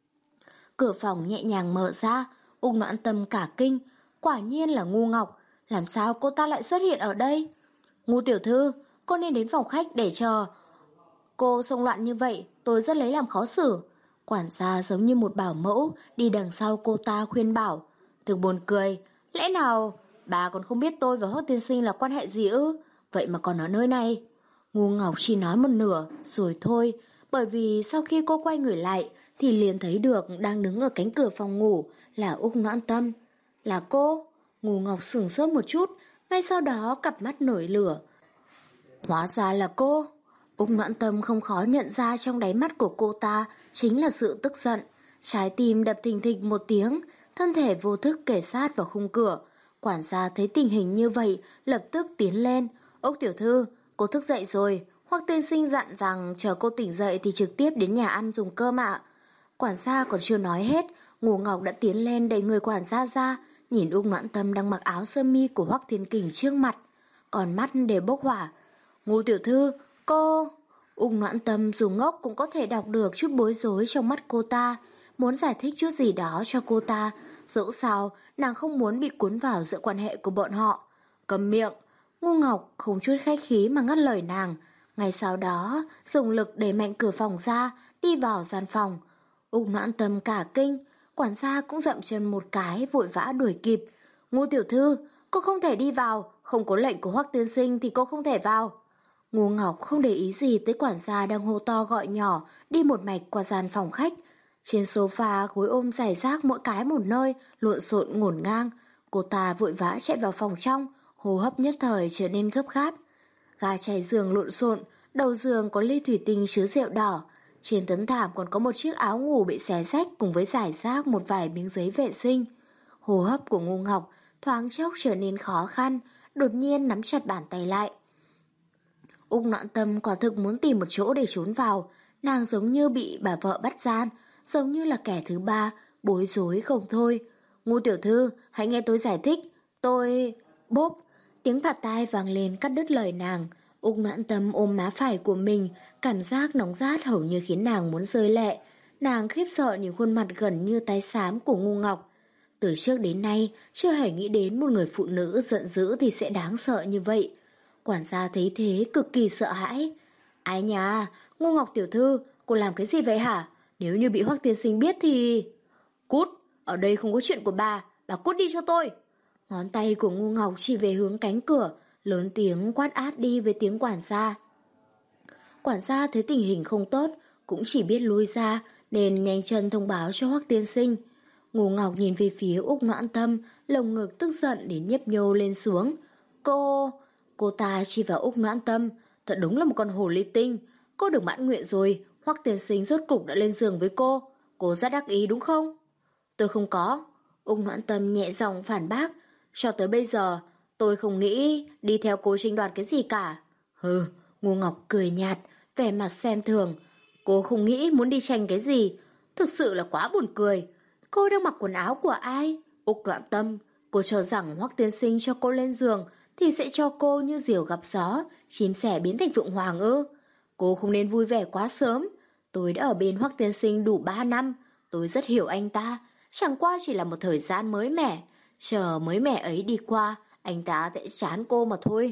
Cửa phòng nhẹ nhàng mở ra, Úc Noãn Tâm cả kinh, quả nhiên là Ngu Ngọc, làm sao cô ta lại xuất hiện ở đây? Ngu tiểu thư, cô nên đến phòng khách để chờ. Cô xông loạn như vậy, tôi rất lấy làm khó xử. Quản gia giống như một bảo mẫu đi đằng sau cô ta khuyên bảo. Thực buồn cười, lẽ nào bà còn không biết tôi và Hoắc tiên sinh là quan hệ gì ư? Vậy mà còn ở nơi này. Ngu Ngọc chỉ nói một nửa rồi thôi, bởi vì sau khi cô quay người lại thì liền thấy được đang đứng ở cánh cửa phòng ngủ là Úc Noãn Tâm. Là cô? Ngu Ngọc sửng sốt một chút, ngay sau đó cặp mắt nổi lửa. Hóa ra là cô. Úc Noãn Tâm không khó nhận ra trong đáy mắt của cô ta chính là sự tức giận. Trái tim đập thình thịch một tiếng, thân thể vô thức kề sát vào khung cửa. Quản gia thấy tình hình như vậy, lập tức tiến lên. Úc tiểu thư, cô thức dậy rồi. Hoắc tiên sinh dặn rằng chờ cô tỉnh dậy thì trực tiếp đến nhà ăn dùng cơm ạ. Quản gia còn chưa nói hết, Ngô Ngọc đã tiến lên đẩy người quản gia ra, nhìn Úc Noãn Tâm đang mặc áo sơ mi của Hoắc Thiên Kình trước mặt, còn mắt đều bốc hỏa. Ngô tiểu thư, cô... Úc Noãn Tâm dù ngốc cũng có thể đọc được chút bối rối trong mắt cô ta, muốn giải thích chút gì đó cho cô ta. Dẫu sao, nàng không muốn bị cuốn vào giữa quan hệ của bọn họ. Cầm miệng, Ngô Ngọc không chút khách khí mà ngắt lời nàng. Ngay sau đó, dùng lực đẩy mạnh cửa phòng ra, đi vào gian phòng. Úc Noãn Tâm cả kinh, quản gia cũng dậm chân một cái vội vã đuổi kịp. Ngô tiểu thư, cô không thể đi vào, không có lệnh của Hoắc tiên sinh thì cô không thể vào. Ngô Ngọc không để ý gì tới quản gia đang hô to gọi nhỏ, đi một mạch qua gian phòng khách. Trên sofa gối ôm rải rác mỗi cái một nơi, lộn xộn ngổn ngang. Cô ta vội vã chạy vào phòng trong, hô hấp nhất thời trở nên gấp gáp. Gà chảy giường lộn xộn, đầu giường có ly thủy tinh chứa rượu đỏ. Trên tấm thảm còn có một chiếc áo ngủ bị xé rách cùng với rải rác một vài miếng giấy vệ sinh. Hô hấp của Ngô Ngọc thoáng chốc trở nên khó khăn, đột nhiên nắm chặt bàn tay lại. Úc Noãn Tâm quả thực muốn tìm một chỗ để trốn vào, nàng giống như bị bà vợ bắt gian, giống như là kẻ thứ ba, bối rối không thôi. Ngô tiểu thư, hãy nghe tôi giải thích, tôi... Bốp, tiếng bạt tai vang lên cắt đứt lời nàng. Úc Noãn Tâm ôm má phải của mình, cảm giác nóng rát hầu như khiến nàng muốn rơi lệ. Nàng khiếp sợ nhìn khuôn mặt gần như tái xám của Ngô Ngọc. Từ trước đến nay, chưa hề nghĩ đến một người phụ nữ giận dữ thì sẽ đáng sợ như vậy. Quản gia thấy thế cực kỳ sợ hãi. Ái nhà, Ngô Ngọc tiểu thư, cô làm cái gì vậy hả? Nếu như bị Hoắc tiên sinh biết thì... Cút, ở đây không có chuyện của bà, bà cút đi cho tôi. Ngón tay của Ngô Ngọc chỉ về hướng cánh cửa, lớn tiếng quát át đi với tiếng quản gia. Quản gia thấy tình hình không tốt, cũng chỉ biết lui ra, nên nhanh chân thông báo cho Hoắc tiên sinh. Ngô Ngọc nhìn về phía Úc Noãn Tâm, lồng ngực tức giận đến nhấp nhô lên xuống. Cô... Cô ta chỉ vào Úc Noãn Tâm, thật đúng là một con hồ ly tinh. Cô được mãn nguyện rồi, Hoắc tiên sinh rốt cục đã lên giường với cô. Cô rất đắc ý đúng không? Tôi không có. Úc Noãn Tâm nhẹ giọng phản bác. Cho tới bây giờ, tôi không nghĩ đi theo cô tranh đoạt cái gì cả. Hừ, Ngô Ngọc cười nhạt, vẻ mặt xem thường. Cô không nghĩ muốn đi tranh cái gì. Thực sự là quá buồn cười. Cô đang mặc quần áo của ai? Úc Noãn Tâm, cô cho rằng Hoắc tiên sinh cho cô lên giường thì sẽ cho cô như diều gặp gió, chim sẻ biến thành phượng hoàng ư? Cô không nên vui vẻ quá sớm. Tôi đã ở bên Hoắc tiên sinh đủ ba năm, tôi rất hiểu anh ta, chẳng qua chỉ là một thời gian mới mẻ. Chờ mới mẻ ấy đi qua, anh ta sẽ chán cô mà thôi.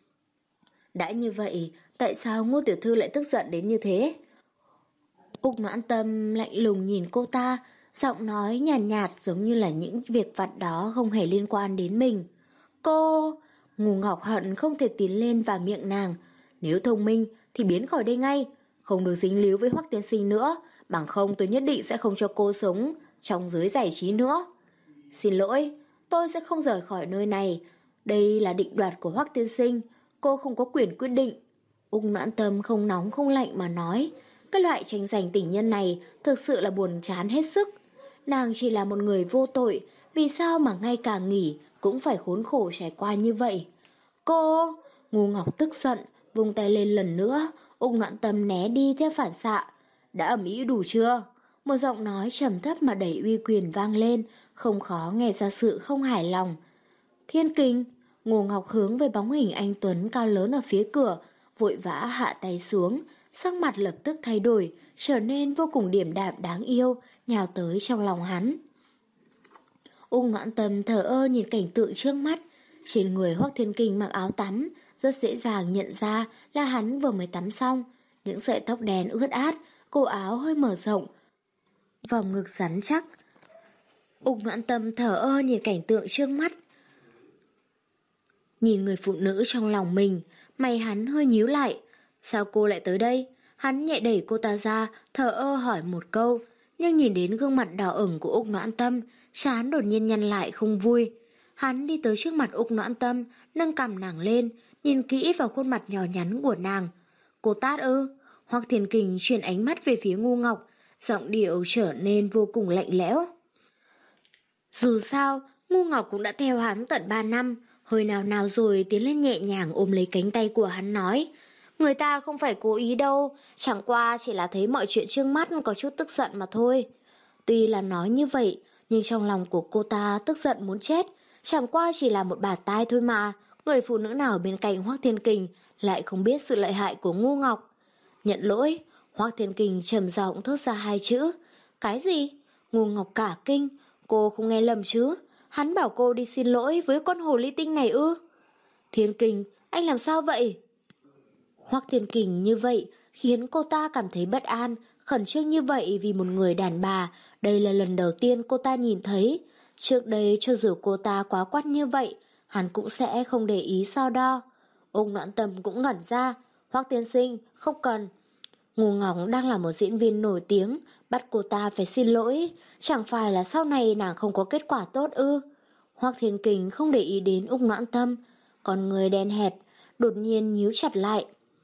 Đã như vậy, tại sao Ngô tiểu thư lại tức giận đến như thế? Úc Noãn Tâm lạnh lùng nhìn cô ta, giọng nói nhàn nhạt, nhạt giống như là những việc vặt đó không hề liên quan đến mình. Cô... Ngô Ngọc hận không thể tiến lên vào miệng nàng. Nếu thông minh thì biến khỏi đây ngay, không được dính líu với Hoắc tiên sinh nữa, bằng không tôi nhất định sẽ không cho cô sống trong giới giải trí nữa. Xin lỗi, tôi sẽ không rời khỏi nơi này. Đây là định đoạt của Hoắc tiên sinh, cô không có quyền quyết định. Úc Noãn Tâm không nóng không lạnh mà nói, cái loại tranh giành tình nhân này thực sự là buồn chán hết sức. Nàng chỉ là một người vô tội, vì sao mà ngay cả nghỉ cũng phải khốn khổ trải qua như vậy? Cô... Ngô Ngọc tức giận, vung tay lên lần nữa. Úc Noãn Tâm né đi theo phản xạ. Đã ầm ĩ đủ chưa? Một giọng nói trầm thấp mà đầy uy quyền vang lên, không khó nghe ra sự không hài lòng. Thiên Kình! Ngô Ngọc hướng về bóng hình anh Tuấn cao lớn ở phía cửa, vội vã hạ tay xuống, sắc mặt lập tức thay đổi, trở nên vô cùng điềm đạm đáng yêu, nhào tới trong lòng hắn. Úc Noãn Tâm thờ ơ nhìn cảnh tượng trước mắt. Trên người Hoắc Thiên Kình mặc áo tắm, rất dễ dàng nhận ra là hắn vừa mới tắm xong. Những sợi tóc đen ướt át, cổ áo hơi mở rộng, vòng ngực rắn chắc. Úc Noãn Tâm thờ ơ nhìn cảnh tượng trước mắt. Nhìn người phụ nữ trong lòng mình, mày hắn hơi nhíu lại. Sao cô lại tới đây? Hắn nhẹ đẩy cô ta ra, thờ ơ hỏi một câu. Nhưng nhìn đến gương mặt đỏ ửng của Úc Noãn Tâm, trán đột nhiên nhăn lại không vui. Hắn đi tới trước mặt Úc Noãn Tâm, nâng cằm nàng lên, nhìn kỹ vào khuôn mặt nhỏ nhắn của nàng. Cô tát ư? Hoắc Thiên Kình chuyển ánh mắt về phía Ngô Ngọc, giọng điệu trở nên vô cùng lạnh lẽo. Dù sao, Ngô Ngọc cũng đã theo hắn tận ba năm, hơi nào nào rồi tiến lên nhẹ nhàng ôm lấy cánh tay của hắn nói. Người ta không phải cố ý đâu, chẳng qua chỉ là thấy mọi chuyện trước mắt có chút tức giận mà thôi. Tuy là nói như vậy, nhưng trong lòng của cô ta tức giận muốn chết, chẳng qua chỉ là một bạt tai thôi mà. Người phụ nữ nào bên cạnh Hoắc Thiên Kình lại không biết sự lợi hại của Ngô Ngọc. Nhận lỗi. Hoắc Thiên Kình trầm giọng thốt ra hai chữ. Cái gì? Ngô Ngọc cả kinh. Cô không nghe lầm chứ? Hắn bảo cô đi xin lỗi với con hồ ly tinh này ư? Thiên Kình, anh làm sao vậy? Hoắc Thiên Kình như vậy khiến cô ta cảm thấy bất an, khẩn trương như vậy vì một người đàn bà. Đây là lần đầu tiên cô ta nhìn thấy. Trước đây cho dù cô ta quá quát như vậy, hắn cũng sẽ không để ý so đo. Ung Noãn Tâm cũng ngẩn ra. Hoắc tiên sinh, không cần. Ngô Ngọc đang là một diễn viên nổi tiếng, bắt cô ta phải xin lỗi, chẳng phải là sau này nàng không có kết quả tốt ư? Hoắc Thiên Kình không để ý đến Ung Noãn Tâm, còn người đen hẹp, đột nhiên nhíu chặt lại.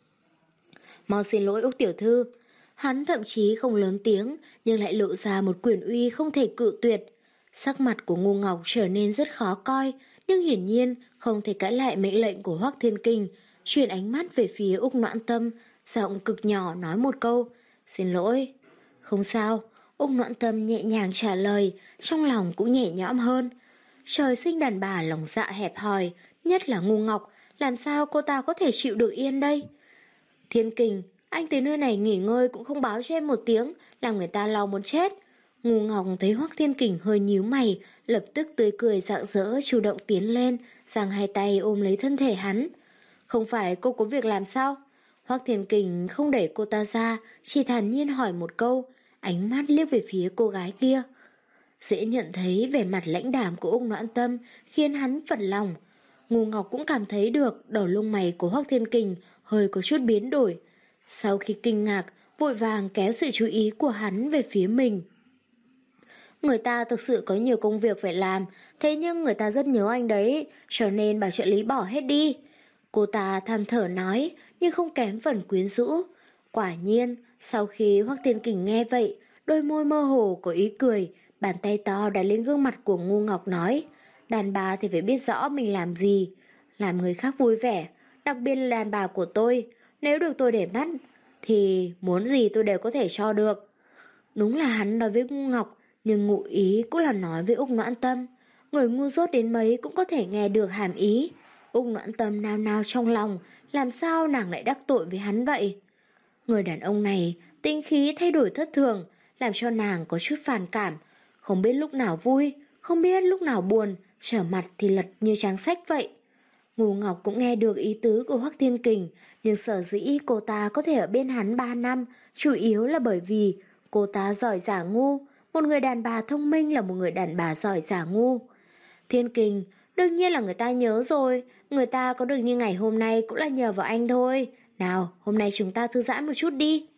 Mau xin lỗi Úc tiểu thư. Hắn thậm chí không lớn tiếng, nhưng lại lộ ra một quyền uy không thể cự tuyệt. Sắc mặt của Ngô Ngọc trở nên rất khó coi, nhưng hiển nhiên không thể cãi lại mệnh lệnh của Hoắc Thiên Kình. Chuyển ánh mắt về phía Úc Noãn Tâm, giọng cực nhỏ nói một câu, xin lỗi. Không sao, Úc Noãn Tâm nhẹ nhàng trả lời, trong lòng cũng nhẹ nhõm hơn. Trời sinh đàn bà lòng dạ hẹp hòi, nhất là Ngô Ngọc, làm sao cô ta có thể chịu được yên đây? Thiên Kình, anh tới nơi này nghỉ ngơi cũng không báo cho em một tiếng, làm người ta lo muốn chết. Ngô Ngọc thấy Hoắc Thiên Kình hơi nhíu mày, lập tức tươi cười rạng rỡ chủ động tiến lên, giang hai tay ôm lấy thân thể hắn. Không phải cô có việc làm sao? Hoắc Thiên Kình không đẩy cô ta ra, chỉ thản nhiên hỏi một câu, ánh mắt liếc về phía cô gái kia. Dễ nhận thấy vẻ mặt lãnh đạm của Ung Noãn Tâm khiến hắn phật lòng. Ngô Ngọc cũng cảm thấy được đầu lông mày của Hoắc Thiên Kình hơi có chút biến đổi. Sau khi kinh ngạc, vội vàng kéo sự chú ý của hắn về phía mình. Người ta thực sự có nhiều công việc phải làm, thế nhưng người ta rất nhớ anh đấy, cho nên bảo trợ lý bỏ hết đi. Cô ta than thở nói, nhưng không kém phần quyến rũ. Quả nhiên, sau khi Hoắc Thiên Kình nghe vậy, đôi môi mơ hồ có ý cười, bàn tay to đặt lên gương mặt của Ngô Ngọc nói, đàn bà thì phải biết rõ mình làm gì, làm người khác vui vẻ, đặc biệt là đàn bà của tôi, nếu được tôi để mắt, thì muốn gì tôi đều có thể cho được. Đúng là hắn nói với Ngô Ngọc, nhưng ngụ ý cũng là nói với Úc Noãn Tâm. Người ngu dốt đến mấy cũng có thể nghe được hàm ý. Úc Noãn Tâm nao nao trong lòng, làm sao nàng lại đắc tội với hắn vậy? Người đàn ông này, tinh khí thay đổi thất thường, làm cho nàng có chút phản cảm. Không biết lúc nào vui, không biết lúc nào buồn, trở mặt thì lật như trang sách vậy. Ngô Ngọc cũng nghe được ý tứ của Hoắc Thiên Kình, nhưng sở dĩ cô ta có thể ở bên hắn ba năm, chủ yếu là bởi vì cô ta giỏi giả ngu. Một người đàn bà thông minh là một người đàn bà giỏi giả ngu. Thiên Kình, đương nhiên là người ta nhớ rồi, người ta có được như ngày hôm nay cũng là nhờ vào anh thôi. Nào, hôm nay chúng ta thư giãn một chút đi.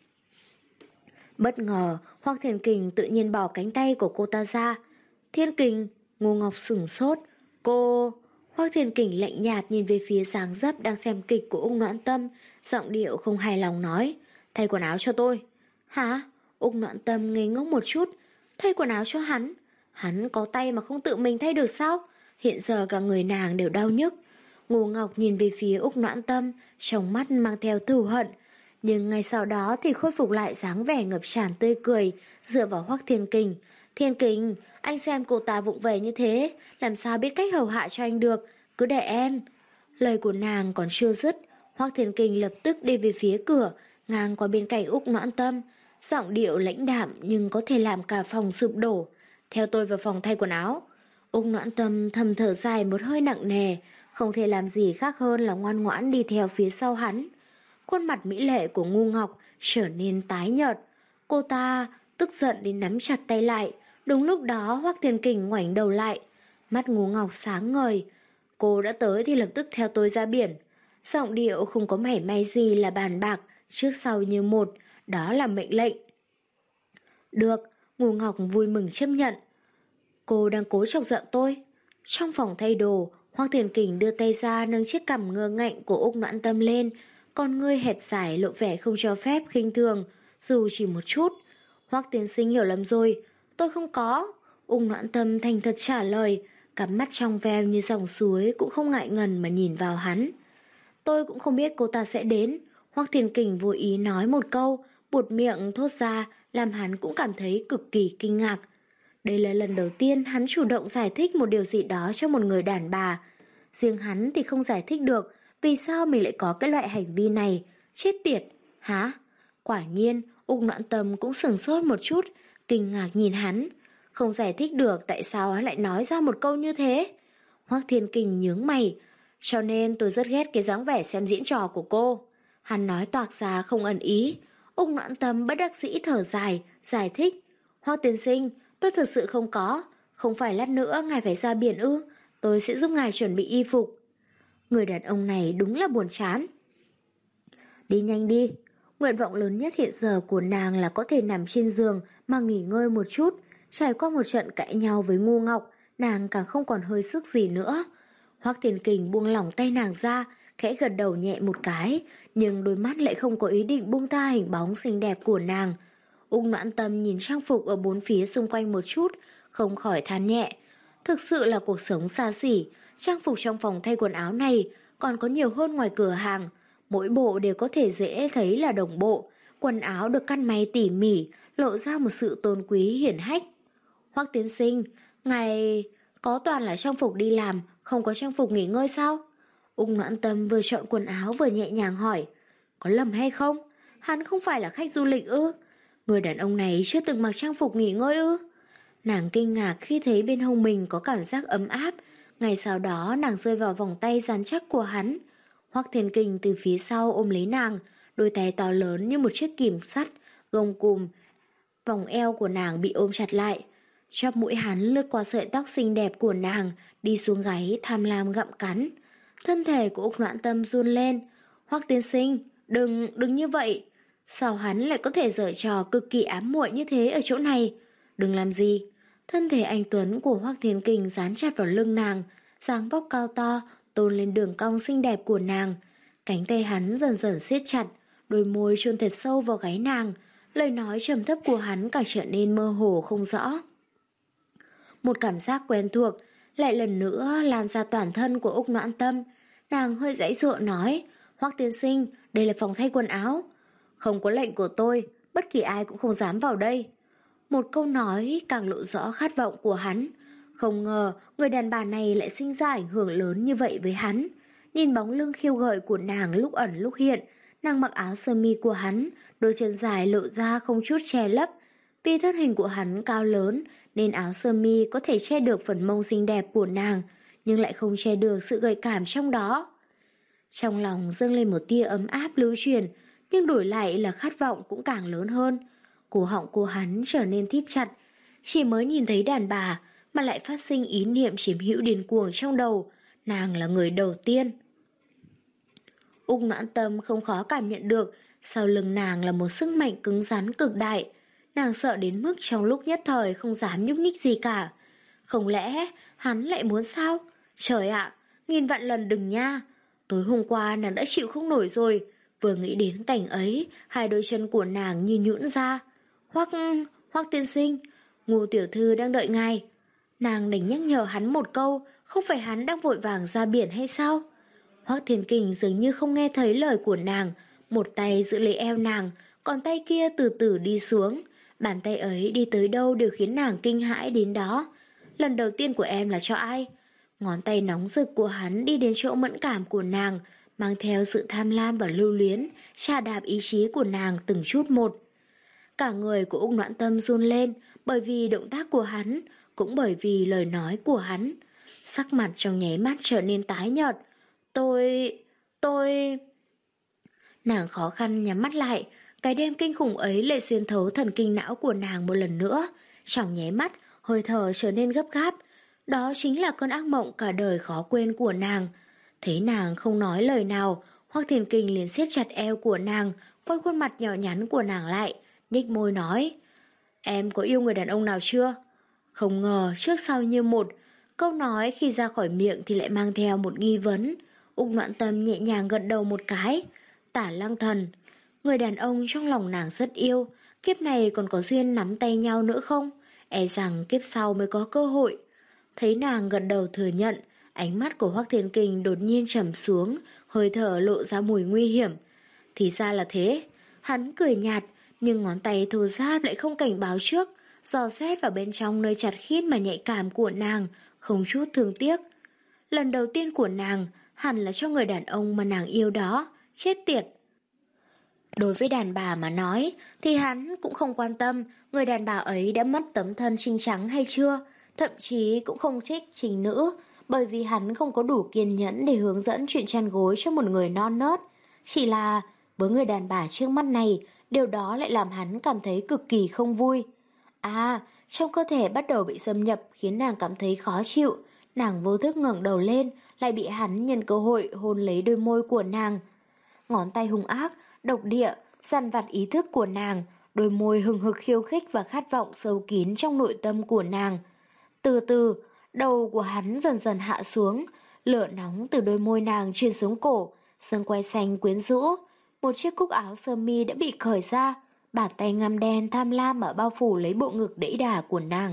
Bất ngờ, Hoắc Thiên Kình tự nhiên bỏ cánh tay của cô ta ra. Thiên Kình, Ngô Ngọc sửng sốt. Cô... Hoắc Thiên Kình lạnh nhạt nhìn về phía dáng dấp đang xem kịch của Ung Noãn Tâm, giọng điệu không hài lòng nói, thay quần áo cho tôi. Hả? Ung Noãn Tâm ngây ngốc một chút, thay quần áo cho hắn? Hắn có tay mà không tự mình thay được sao? Hiện giờ cả người nàng đều đau nhức. Ngô Ngọc nhìn về phía Ung Noãn Tâm, trong mắt mang theo thù hận, nhưng ngay sau đó thì khôi phục lại dáng vẻ ngập tràn tươi cười, dựa vào Hoắc Thiên Kình. Thiên Kình, anh xem cô ta vụng về như thế, làm sao biết cách hầu hạ cho anh được, cứ để em. Lời của nàng còn chưa dứt, Hoắc Thiên Kình lập tức đi về phía cửa, ngang qua bên cạnh Úc Noãn Tâm, giọng điệu lãnh đạm nhưng có thể làm cả phòng sụp đổ. Theo tôi vào phòng thay quần áo. Úc Noãn Tâm thầm thở dài một hơi nặng nề, không thể làm gì khác hơn là ngoan ngoãn đi theo phía sau hắn. Khuôn mặt mỹ lệ của Ngô Ngọc trở nên tái nhợt, cô ta tức giận đến nắm chặt tay lại. Đúng lúc đó Hoắc Thiên Kình ngoảnh đầu lại, mắt Ngô Ngọc sáng ngời. Cô đã tới thì lập tức theo tôi ra biển. Giọng điệu không có mảy may gì là bàn bạc, trước sau như một, đó là mệnh lệnh. Được, Ngô Ngọc vui mừng chấp nhận. Cô đang cố chọc giận tôi. Trong phòng thay đồ, Hoắc Thiên Kình đưa tay ra nâng chiếc cằm ngơ ngạnh của Úc Noãn Tâm lên, con ngươi hẹp dài lộ vẻ không cho phép khinh thường, dù chỉ một chút. Hoắc tiên sinh hiểu lầm rồi, tôi không có. Úc Noãn Tâm thành thật trả lời, cặp mắt trong veo như dòng suối cũng không ngại ngần mà nhìn vào hắn. Tôi cũng không biết cô ta sẽ đến. Hoắc Thiên Kình vô ý nói một câu, buột miệng thốt ra, làm hắn cũng cảm thấy cực kỳ kinh ngạc. Đây là lần đầu tiên hắn chủ động giải thích một điều gì đó cho một người đàn bà. Riêng hắn thì không giải thích được vì sao mình lại có cái loại hành vi này. Chết tiệt. Hả? Quả nhiên, Úc Noãn Tâm cũng sửng sốt một chút, kinh ngạc nhìn hắn. Không giải thích được tại sao hắn lại nói ra một câu như thế. Hoắc Thiên Kình nhướng mày, cho nên tôi rất ghét cái dáng vẻ xem diễn trò của cô. Hắn nói toạc ra không ẩn ý. Úc Noãn Tâm bất đắc dĩ thở dài, giải thích. Hoắc tiên sinh, tôi thực sự không có. Không phải lát nữa ngài phải ra biển ư? Tôi sẽ giúp ngài chuẩn bị y phục. Người đàn ông này đúng là buồn chán. Đi nhanh đi. Nguyện vọng lớn nhất hiện giờ của nàng là có thể nằm trên giường mà nghỉ ngơi một chút. Trải qua một trận cãi nhau với ngu ngọc, nàng càng không còn hơi sức gì nữa. Hoắc Thiên Kình buông lỏng tay nàng ra, khẽ gật đầu nhẹ một cái, nhưng đôi mắt lại không có ý định buông tha hình bóng xinh đẹp của nàng. Úc Noãn Tâm nhìn trang phục ở bốn phía xung quanh một chút, không khỏi than nhẹ. Thực sự là cuộc sống xa xỉ, trang phục trong phòng thay quần áo này còn có nhiều hơn ngoài cửa hàng. Mỗi bộ đều có thể dễ thấy là đồng bộ, quần áo được cắt may tỉ mỉ, lộ ra một sự tôn quý hiển hách. Hoắc tiên sinh, ngài có toàn là trang phục đi làm, không có trang phục nghỉ ngơi sao? Úc Noãn Tâm vừa chọn quần áo vừa nhẹ nhàng hỏi. Có lầm hay không? Hắn không phải là khách du lịch ư? Người đàn ông này chưa từng mặc trang phục nghỉ ngơi ư? Nàng kinh ngạc khi thấy bên hông mình có cảm giác ấm áp. Ngày sau đó nàng rơi vào vòng tay rắn chắc của hắn. Hoắc Thiên Kình từ phía sau ôm lấy nàng, đôi tay to lớn như một chiếc kìm sắt, gông cùm. Vòng eo của nàng bị ôm chặt lại. Chóp mũi hắn lướt qua sợi tóc xinh đẹp của nàng, đi xuống gáy tham lam gặm cắn. Thân thể của Úc Noãn Tâm run lên. Hoắc tiên sinh, đừng, đừng như vậy. Sao hắn lại có thể giở trò cực kỳ ám muội như thế ở chỗ này? Đừng làm gì. Thân thể anh tuấn của Hoắc Thiên Kình dán chặt vào lưng nàng, dáng vóc cao to tôn lên đường cong xinh đẹp của nàng. Cánh tay hắn dần dần siết chặt, đôi môi chôn thật sâu vào gáy nàng. Lời nói trầm thấp của hắn càng trở nên mơ hồ không rõ. Một cảm giác quen thuộc lại lần nữa lan ra toàn thân của Úc Noãn Tâm. Nàng hơi giãy giụa nói, Hoắc tiên sinh, đây là phòng thay quần áo. Không có lệnh của tôi, bất kỳ ai cũng không dám vào đây. Một câu nói càng lộ rõ khát vọng của hắn. Không ngờ người đàn bà này lại sinh ra ảnh hưởng lớn như vậy với hắn. Nhìn bóng lưng khiêu gợi của nàng lúc ẩn lúc hiện, nàng mặc áo sơ mi của hắn, đôi chân dài lộ ra không chút che lấp. Vì thân hình của hắn cao lớn nên áo sơ mi có thể che được phần mông xinh đẹp của nàng, nhưng lại không che được sự gợi cảm trong đó. Trong lòng dâng lên một tia ấm áp lưu truyền, nhưng đổi lại là khát vọng cũng càng lớn hơn. Cổ họng của hắn trở nên thít chặt, chỉ mới nhìn thấy đàn bà mà lại phát sinh ý niệm chiếm hữu điên cuồng trong đầu. Nàng là người đầu tiên. Úc Noãn Tâm không khó cảm nhận được sau lưng nàng là một sức mạnh cứng rắn cực đại. Nàng sợ đến mức trong lúc nhất thời không dám nhúc nhích gì cả. Không lẽ hắn lại muốn sao? Trời ạ, nghìn vạn lần đừng nha. Tối hôm qua nàng đã chịu không nổi rồi. Vừa nghĩ đến cảnh ấy, hai đôi chân của nàng như nhũn ra. Hoắc, Hoắc tiên sinh, Ngô tiểu thư đang đợi ngài. Nàng đành nhắc nhở hắn một câu, không phải hắn đang vội vàng ra biển hay sao? Hoắc Thiên Kình dường như không nghe thấy lời của nàng, một tay giữ lấy eo nàng, còn tay kia từ từ đi xuống. Bàn tay ấy đi tới đâu đều khiến nàng kinh hãi đến đó. Lần đầu tiên của em là cho ai? Ngón tay nóng rực của hắn đi đến chỗ mẫn cảm của nàng, mang theo sự tham lam và lưu luyến, chà đạp ý chí của nàng từng chút một. Cả người của Úc Noãn Tâm run lên, bởi vì động tác của hắn, cũng bởi vì lời nói của hắn. Sắc mặt trong nháy mắt trở nên tái nhợt. Tôi... tôi... Nàng khó khăn nhắm mắt lại, cái đêm kinh khủng ấy lại xuyên thấu thần kinh não của nàng một lần nữa. Trong nháy mắt, hơi thở trở nên gấp gáp. Đó chính là cơn ác mộng cả đời khó quên của nàng. Thấy nàng không nói lời nào, Hoắc Thiên Kình liền siết chặt eo của nàng, quay khuôn mặt nhỏ nhắn của nàng lại, nhếch môi nói: Em có yêu người đàn ông nào chưa? Không ngờ trước sau như một, câu nói khi ra khỏi miệng thì lại mang theo một nghi vấn. Úc Noãn Tâm nhẹ nhàng gật đầu một cái. Tả Lăng Thần, người đàn ông trong lòng nàng rất yêu, kiếp này còn có duyên nắm tay nhau nữa không? E rằng kiếp sau mới có cơ hội. Thấy nàng gật đầu thừa nhận, ánh mắt của Hoắc Thiên Kình đột nhiên trầm xuống, hơi thở lộ ra mùi nguy hiểm. Thì ra là thế. Hắn cười nhạt, nhưng ngón tay thô ráp lại không cảnh báo trước, dò xét vào bên trong nơi chặt khít mà nhạy cảm của nàng, không chút thương tiếc. Lần đầu tiên của nàng hẳn là cho người đàn ông mà nàng yêu đó, chết tiệt. Đối với đàn bà mà nói, thì hắn cũng không quan tâm người đàn bà ấy đã mất tấm thân trinh trắng hay chưa, thậm chí cũng không trích trình nữ, bởi vì hắn không có đủ kiên nhẫn để hướng dẫn chuyện chăn gối cho một người non nớt. Chỉ là, với người đàn bà trước mắt này, điều đó lại làm hắn cảm thấy cực kỳ không vui. À, trong cơ thể bắt đầu bị xâm nhập khiến nàng cảm thấy khó chịu, nàng vô thức ngẩng đầu lên, lại bị hắn nhân cơ hội hôn lấy đôi môi của nàng. Ngón tay hung ác, độc địa, dằn vặt ý thức của nàng, đôi môi hừng hực khiêu khích và khát vọng sâu kín trong nội tâm của nàng. Từ từ, đầu của hắn dần dần hạ xuống, lửa nóng từ đôi môi nàng truyền xuống cổ, xương quai xanh quyến rũ. Một chiếc cúc áo sơ mi đã bị cởi ra, bàn tay ngăm đen tham lam ở bao phủ lấy bộ ngực đẫy đà của nàng.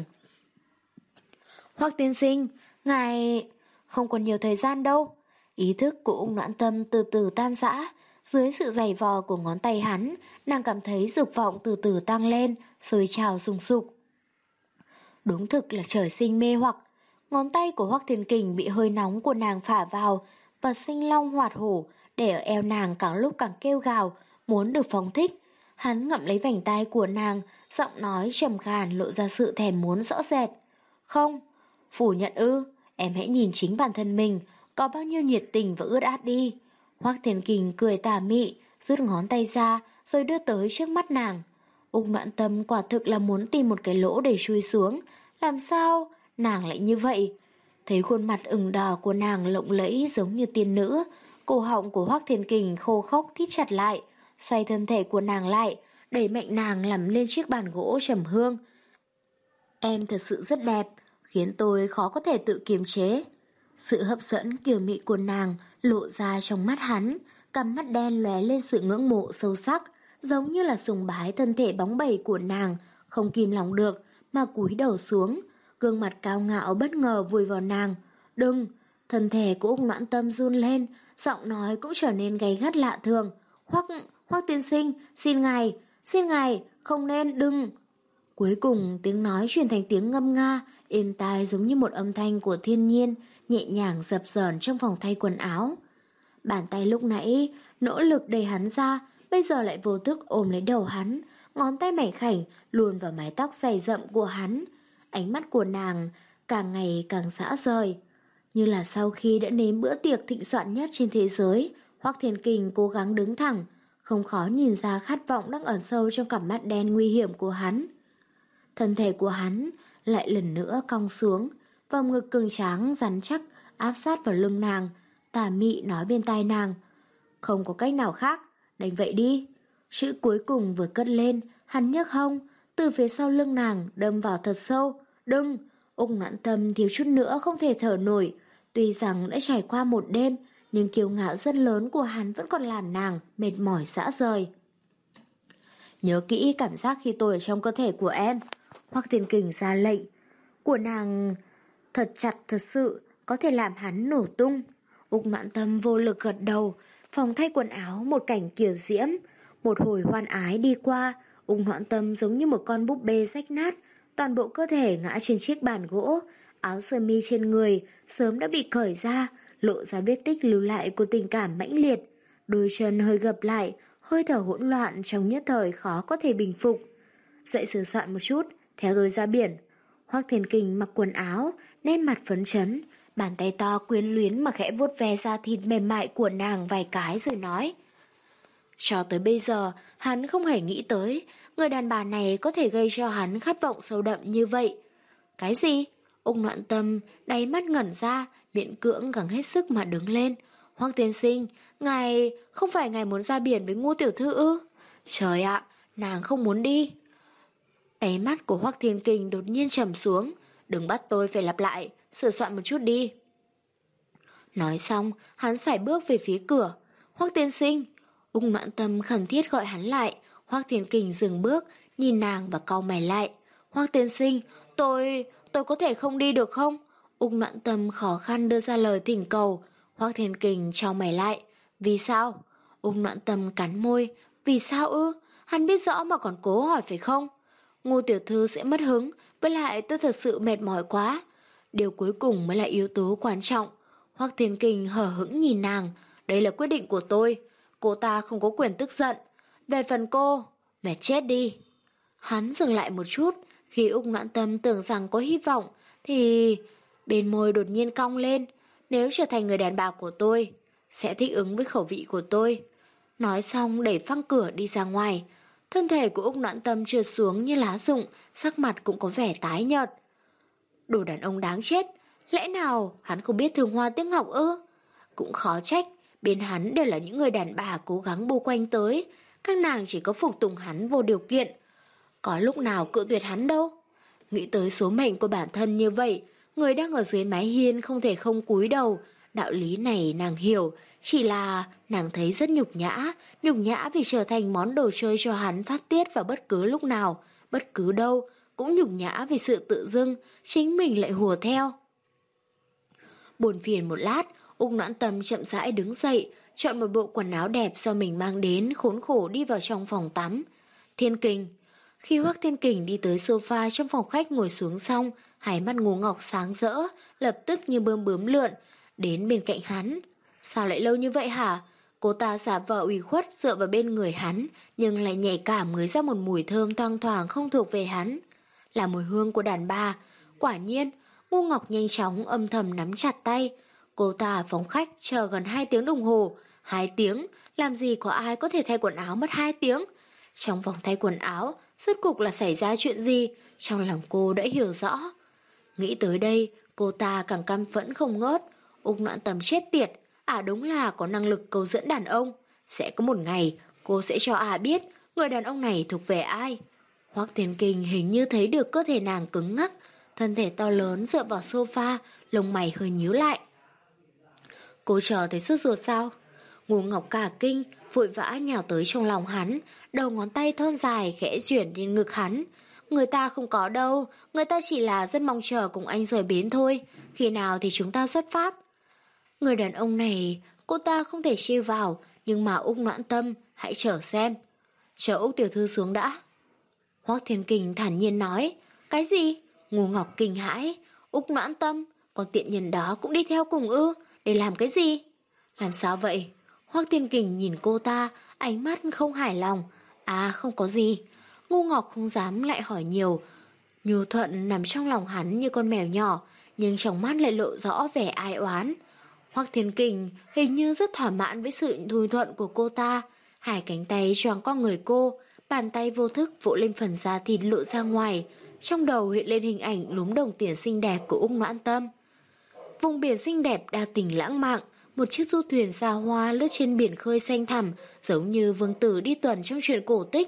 Hoắc tiên sinh, ngài không còn nhiều thời gian đâu. Ý thức của Ung Noãn Tâm từ từ tan rã. Dưới sự giày vò của ngón tay hắn, nàng cảm thấy dục vọng từ từ tăng lên, sôi trào sùng sục. Đúng thực là trời sinh mê hoặc. Ngón tay của Hoắc Thiên Kình bị hơi nóng của nàng phả vào, và sinh long hoạt hổ để ở eo nàng càng lúc càng kêu gào, muốn được phóng thích. Hắn ngậm lấy vành tai của nàng, giọng nói trầm khàn lộ ra sự thèm muốn rõ rệt. Không, phủ nhận ư, em hãy nhìn chính bản thân mình, có bao nhiêu nhiệt tình và ướt át đi. Hoắc Thiên Kình cười tà mị, rút ngón tay ra rồi đưa tới trước mắt nàng. Ung Noãn Tâm quả thực là muốn tìm một cái lỗ để chui xuống. Làm sao nàng lại như vậy? Thấy khuôn mặt ửng đỏ của nàng lộng lẫy giống như tiên nữ, cổ họng của Hoắc Thiên Kình khô khốc thít chặt lại, xoay thân thể của nàng lại, đẩy mạnh nàng nằm lên chiếc bàn gỗ trầm hương. Em thật sự rất đẹp, khiến tôi khó có thể tự kiềm chế. Sự hấp dẫn kiều mị của nàng lộ ra trong mắt hắn, cặp mắt đen lóe lên sự ngưỡng mộ sâu sắc, giống như là sùng bái thân thể bóng bẩy của nàng, không kìm lòng được mà cúi đầu xuống, gương mặt cao ngạo bất ngờ vùi vào nàng. Đừng! Thân thể của Ung Noãn Tâm run lên, giọng nói cũng trở nên gay gắt lạ thường. Hoắc, Hoắc tiên sinh, xin ngài, xin ngài, không nên, đừng! Cuối cùng tiếng nói chuyển thành tiếng ngâm nga, êm tai giống như một âm thanh của thiên nhiên, nhẹ nhàng dập dờn trong phòng thay quần áo. Bàn tay lúc nãy nỗ lực đẩy hắn ra, bây giờ lại vô thức ôm lấy đầu hắn, ngón tay mảnh khảnh luồn vào mái tóc dày rậm của hắn. Ánh mắt của nàng càng ngày càng dã rời. Như là sau khi đã nếm bữa tiệc thịnh soạn nhất trên thế giới, Hoắc Thiên Kình cố gắng đứng thẳng, không khó nhìn ra khát vọng đang ẩn sâu trong cặp mắt đen nguy hiểm của hắn. Thân thể của hắn lại lần nữa cong xuống, vòng ngực cường tráng rắn chắc áp sát vào lưng nàng, tà mị nói bên tai nàng. Không có cách nào khác, đánh vậy đi. Chữ cuối cùng vừa cất lên, hắn nhấc hông, từ phía sau lưng nàng đâm vào thật sâu. Đừng! Ung Noãn Tâm thiếu chút nữa không thể thở nổi. Tuy rằng đã trải qua một đêm, nhưng kiêu ngạo rất lớn của hắn vẫn còn làm nàng mệt mỏi rã rời. Nhớ kỹ cảm giác khi tôi ở trong cơ thể của em. Hoắc Thiên Kình ra lệnh. Của nàng thật chặt thật sự, có thể làm hắn nổ tung. Ung Noãn Tâm vô lực gật đầu. Phòng thay quần áo một cảnh kiều diễm. Một hồi hoan ái đi qua, Ung Noãn Tâm giống như một con búp bê rách nát, toàn bộ cơ thể ngã trên chiếc bàn gỗ. Áo sơ mi trên người sớm đã bị cởi ra, lộ ra vết tích lưu lại của tình cảm mãnh liệt. Đôi chân hơi gập lại, hơi thở hỗn loạn trong nhất thời khó có thể bình phục. Dậy sửa soạn một chút, theo tôi ra biển. Hoắc Thiên Kình mặc quần áo, nét mặt phấn chấn, bàn tay to quyến luyến mà khẽ vuốt ve da thịt mềm mại của nàng vài cái rồi nói. Cho tới bây giờ, hắn không hề nghĩ tới người đàn bà này có thể gây cho hắn khát vọng sâu đậm như vậy. Cái gì? Ung Noãn Tâm đáy mắt ngẩn ra, miễn cưỡng gắng hết sức mà đứng lên. Hoắc tiên sinh, ngài không phải ngài muốn ra biển với Ngô tiểu thư ư? Trời ạ, nàng không muốn đi. Đáy mắt của Hoắc Thiên Kình đột nhiên trầm xuống. Đừng bắt tôi phải lặp lại, sửa soạn một chút đi. Nói xong, hắn sải bước về phía cửa. Hoắc tiên sinh. Ung Noãn Tâm khẩn thiết gọi hắn lại. Hoắc Thiên Kình dừng bước, nhìn nàng và cau mày lại. Hoắc tiên sinh, tôi... tôi có thể không đi được không? Ung Noãn Tâm khó khăn đưa ra lời thỉnh cầu. Hoắc Thiên Kình chau mày lại. Vì sao? Ung Noãn Tâm cắn môi. Vì sao ư? Hắn biết rõ mà còn cố hỏi phải không? Ngô tiểu thư sẽ mất hứng, với lại tôi thật sự mệt mỏi quá. Điều cuối cùng mới là yếu tố quan trọng. Hoắc Thiên Kình hờ hững nhìn nàng. Đây là quyết định của tôi. Cô ta không có quyền tức giận. Về phần cô, mệt chết đi. Hắn dừng lại một chút, khi Úc Noãn Tâm tưởng rằng có hy vọng, thì bên môi đột nhiên cong lên. Nếu trở thành người đàn bà của tôi, sẽ thích ứng với khẩu vị của tôi. Nói xong đẩy phăng cửa đi ra ngoài. Thân thể của Úc Noãn Tâm trượt xuống như lá rụng, sắc mặt cũng có vẻ tái nhợt. Đồ đàn ông đáng chết, lẽ nào hắn không biết thương hoa tiếc ngọc ư? Cũng khó trách, bên hắn đều là những người đàn bà cố gắng bu quanh tới, các nàng chỉ có phục tùng hắn vô điều kiện. Có lúc nào cự tuyệt hắn đâu. Nghĩ tới số mệnh của bản thân như vậy, người đang ở dưới mái hiên không thể không cúi đầu. Đạo lý này nàng hiểu, chỉ là nàng thấy rất nhục nhã, nhục nhã vì trở thành món đồ chơi cho hắn phát tiết vào bất cứ lúc nào, bất cứ đâu, cũng nhục nhã vì sự tự dưng, chính mình lại hùa theo. Buồn phiền một lát, Úc Noãn Tâm chậm rãi đứng dậy, chọn một bộ quần áo đẹp do mình mang đến, khốn khổ đi vào trong phòng tắm. Thiên Kình. Khi Hoắc Thiên Kình đi tới sofa trong phòng khách ngồi xuống xong, hai mắt Ngô Ngọc sáng rỡ, lập tức như bướm bướm lượn, đến bên cạnh hắn. Sao lại lâu như vậy hả? Cô ta giả vờ ủy khuất dựa vào bên người hắn, nhưng lại nhạy cảm ngửi ra một mùi thơm thoang thoảng không thuộc về hắn. Là mùi hương của đàn bà. Quả nhiên, Ngô Ngọc nhanh chóng âm thầm nắm chặt tay. Cô ta ở phòng khách chờ gần hai tiếng đồng hồ. Hai tiếng? Làm gì có ai có thể thay quần áo mất hai tiếng? Trong phòng thay quần áo, rốt cục là xảy ra chuyện gì? Trong lòng cô đã hiểu rõ. Nghĩ tới đây, cô ta càng căm phẫn không ngớt. Úc Noãn Tâm chết tiệt, ả à đúng là có năng lực câu dẫn đàn ông. Sẽ có một ngày, cô sẽ cho ả à biết người đàn ông này thuộc về ai. Hoắc Thiên Kình hình như thấy được cơ thể nàng cứng ngắc, thân thể to lớn dựa vào sofa, lông mày hơi nhíu lại. Cô chờ thấy sốt ruột sao? Ngô Ngọc cả kinh, vội vã nhào tới trong lòng hắn, đầu ngón tay thon dài khẽ chuyển lên ngực hắn. Người ta không có đâu, người ta chỉ là rất mong chờ cùng anh rời bến thôi, khi nào thì chúng ta xuất phát. Người đàn ông này, cô ta không thể trêu vào, nhưng mà Úc Noãn Tâm, hãy chờ xem. Chờ Úc tiểu thư xuống đã. Hoắc Thiên Kình thản nhiên nói. Cái gì? Ngô Ngọc kinh hãi. Úc Noãn Tâm, con tiện nhân đó cũng đi theo cùng ư? Để làm cái gì? Làm sao vậy? Hoắc Thiên Kình nhìn cô ta, ánh mắt không hài lòng. À không có gì. Ngô Ngọc không dám lại hỏi nhiều. Nhu Thuận nằm trong lòng hắn như con mèo nhỏ, nhưng trong mắt lại lộ rõ vẻ ai oán. Hoắc Thiên Kình hình như rất thỏa mãn với sự nhu thuận của cô ta. Hai cánh tay choàng qua người cô, bàn tay vô thức vỗ lên phần da thịt lộ ra ngoài. Trong đầu hiện lên hình ảnh lúm đồng tiền xinh đẹp của Úc Noãn Tâm. Vùng biển xinh đẹp đa tình lãng mạn, một chiếc du thuyền xa hoa lướt trên biển khơi xanh thẳm, giống như vương tử đi tuần trong truyện cổ tích.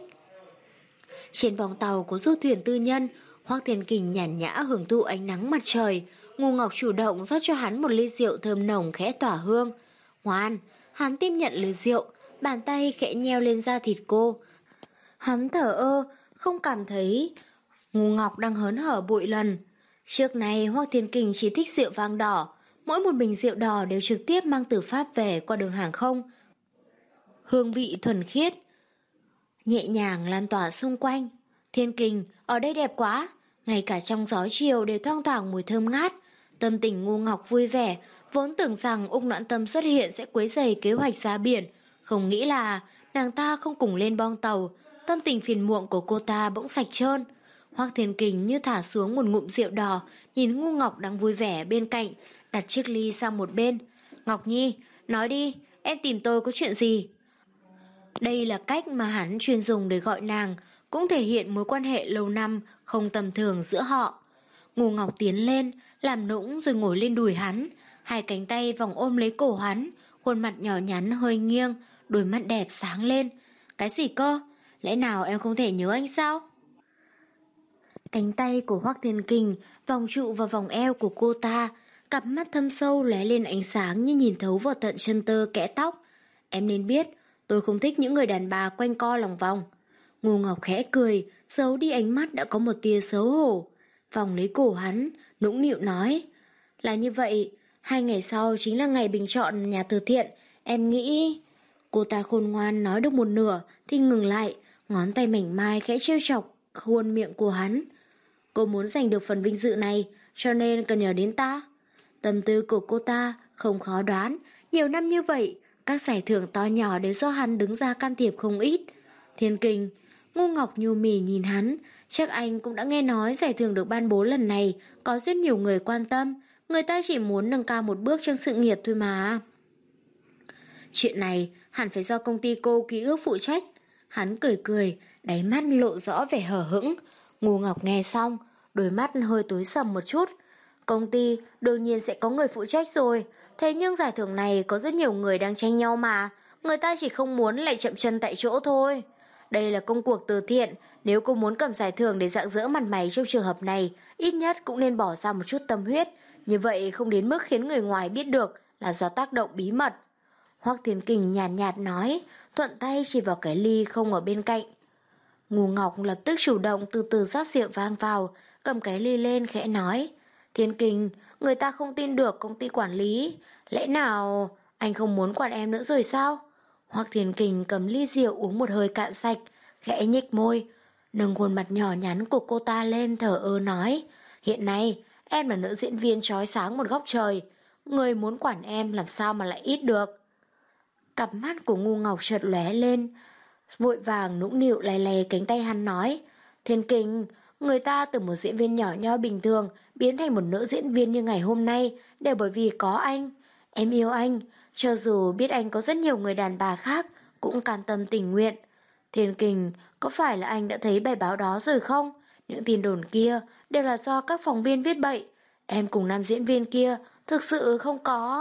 Trên bong tàu có du thuyền tư nhân, Hoắc Thiên Kình nhàn nhã hưởng thụ ánh nắng mặt trời. Ngô Ngọc chủ động rót cho hắn một ly rượu thơm nồng khẽ tỏa hương. Ngoan, hắn tiếp nhận ly rượu, bàn tay khẽ nheo lên da thịt cô. Hắn thở ơ, không cảm thấy Ngô Ngọc đang hớn hở bội lần. Trước này Hoắc Thiên Kình chỉ thích rượu vang đỏ, mỗi một bình rượu đỏ đều trực tiếp mang từ Pháp về qua đường hàng không. Hương vị thuần khiết, nhẹ nhàng lan tỏa xung quanh. Thiên Kình, ở đây đẹp quá, ngay cả trong gió chiều đều thoang thoảng mùi thơm ngát. Tâm tình Ngô Ngọc vui vẻ, vốn tưởng rằng Úc Noãn Tâm xuất hiện sẽ quấy rầy kế hoạch ra biển, không nghĩ là nàng ta không cùng lên bong tàu. Tâm tình phiền muộn của cô ta bỗng sạch trơn. Hoắc Thiên Kình như thả xuống một ngụm rượu đỏ, nhìn Ngô Ngọc đang vui vẻ bên cạnh, đặt chiếc ly sang một bên. Ngọc Nhi, nói đi, em tìm tôi có chuyện gì? Đây là cách mà hắn chuyên dùng để gọi nàng, cũng thể hiện mối quan hệ lâu năm không tầm thường giữa họ. Ngô Ngọc tiến lên, làm nũng rồi ngồi lên đùi hắn, hai cánh tay vòng ôm lấy cổ hắn, khuôn mặt nhỏ nhắn hơi nghiêng, đôi mắt đẹp sáng lên. Cái gì cơ? Lẽ nào em không thể nhớ anh sao? Cánh tay của Hoắc Thiên Kình vòng trụ vào vòng eo của cô ta, cặp mắt thâm sâu lóe lên ánh sáng như nhìn thấu vào tận chân tơ kẽ tóc. Em nên biết, tôi không thích những người đàn bà quanh co lòng vòng. Ngô Ngọc khẽ cười, giấu đi ánh mắt đã có một tia xấu hổ. Vòng lấy cổ hắn, nũng nịu nói. Là như vậy, hai ngày sau chính là ngày bình chọn nhà từ thiện, em nghĩ... Cô ta khôn ngoan nói được một nửa thì ngừng lại, ngón tay mảnh mai khẽ trêu chọc khuôn miệng của hắn. Cô muốn giành được phần vinh dự này, cho nên cần nhờ đến ta. Tâm tư của cô ta không khó đoán, nhiều năm như vậy, các giải thưởng to nhỏ đều do hắn đứng ra can thiệp không ít. Thiên Kình, Ngô Ngọc nhu mì nhìn hắn, chắc anh cũng đã nghe nói giải thưởng được ban bố lần này có rất nhiều người quan tâm, người ta chỉ muốn nâng cao một bước trong sự nghiệp thôi mà. Chuyện này hẳn phải do công ty cô ký ức phụ trách. Hắn cười cười, đáy mắt lộ rõ vẻ hờ hững. Ngô Ngọc nghe xong, đôi mắt hơi tối sầm một chút. Công ty đương nhiên sẽ có người phụ trách rồi, thế nhưng giải thưởng này có rất nhiều người đang tranh nhau mà, người ta chỉ không muốn lại chậm chân tại chỗ thôi. Đây là công cuộc từ thiện, nếu cô muốn cầm giải thưởng để rạng rỡ mặt mày trong trường hợp này, ít nhất cũng nên bỏ ra một chút tâm huyết, như vậy không đến mức khiến người ngoài biết được là do tác động bí mật. Hoắc Thiên Kình nhàn nhạt, nhạt nói, thuận tay chỉ vào cái ly không ở bên cạnh. Ngô Ngọc lập tức chủ động từ từ rót rượu vang vào, cầm cái ly lên khẽ nói, Thiên Kình, người ta không tin được công ty quản lý, lẽ nào anh không muốn quản em nữa rồi sao? Hoắc Thiên Kình cầm ly rượu uống một hơi cạn sạch, khẽ nhếch môi, nâng khuôn mặt nhỏ nhắn của cô ta lên thở ơ nói, hiện nay em là nữ diễn viên chói sáng một góc trời, người muốn quản em làm sao mà lại ít được. Cặp mắt của Ngô Ngọc chợt lóe lên, vội vàng nũng nịu lay lay cánh tay hắn nói, Thiên Kình, người ta từ một diễn viên nhỏ nho bình thường biến thành một nữ diễn viên như ngày hôm nay đều bởi vì có anh. Em yêu anh, cho dù biết anh có rất nhiều người đàn bà khác cũng cam tâm tình nguyện. Thiên Kình, có phải là anh đã thấy bài báo đó rồi không? Những tin đồn kia đều là do các phóng viên viết bậy. Em cùng nam diễn viên kia thực sự không có...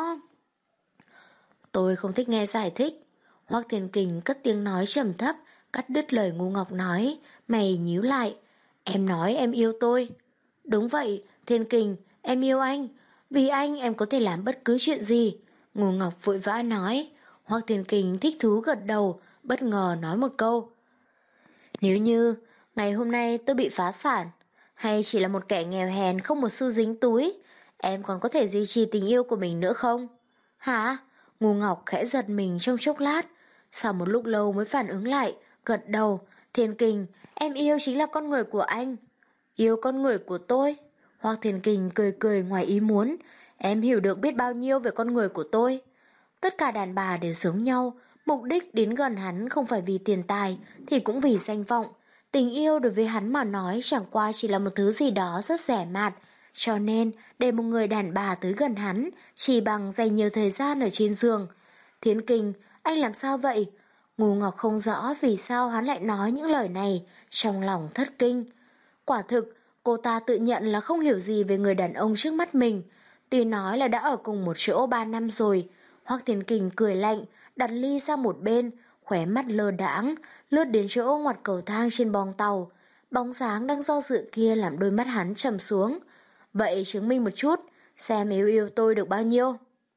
Tôi không thích nghe giải thích. Hoắc Thiên Kình cất tiếng nói trầm thấp, cắt đứt lời Ngô Ngọc nói, mày nhíu lại. Em nói em yêu tôi. Đúng vậy, Thiên Kình, em yêu anh. Vì anh em có thể làm bất cứ chuyện gì. Ngô Ngọc vội vã nói. Hoắc Thiên Kình thích thú gật đầu, bất ngờ nói một câu. Nếu như ngày hôm nay tôi bị phá sản, hay chỉ là một kẻ nghèo hèn không một xu dính túi, em còn có thể duy trì tình yêu của mình nữa không? Hả? Ngô Ngọc khẽ giật mình trong chốc lát, sau một lúc lâu mới phản ứng lại, gật đầu. Thiên Kình, em yêu chính là con người của anh. Yêu con người của tôi? Hoắc Thiên Kình cười cười ngoài ý muốn. Em hiểu được biết bao nhiêu về con người của tôi. Tất cả đàn bà đều giống nhau, mục đích đến gần hắn không phải vì tiền tài thì cũng vì danh vọng. Tình yêu đối với hắn mà nói chẳng qua chỉ là một thứ gì đó rất rẻ mạt, cho nên để một người đàn bà tới gần hắn chỉ bằng dành nhiều thời gian ở trên giường. Thiên Kình, anh làm sao vậy? Ngô Ngọc không rõ vì sao hắn lại nói những lời này, trong lòng thất kinh. Quả thực, cô ta tự nhận là không hiểu gì về người đàn ông trước mắt mình. Tuy nói là đã ở cùng một chỗ ba năm rồi. Hoắc Thiên Kình cười lạnh, đặt ly sang một bên, khóe mắt lơ đãng, lướt đến chỗ ngoặt cầu thang trên bong tàu. Bóng dáng đang do dự kia làm đôi mắt hắn trầm xuống. Vậy chứng minh một chút, xem yêu yêu tôi được bao nhiêu.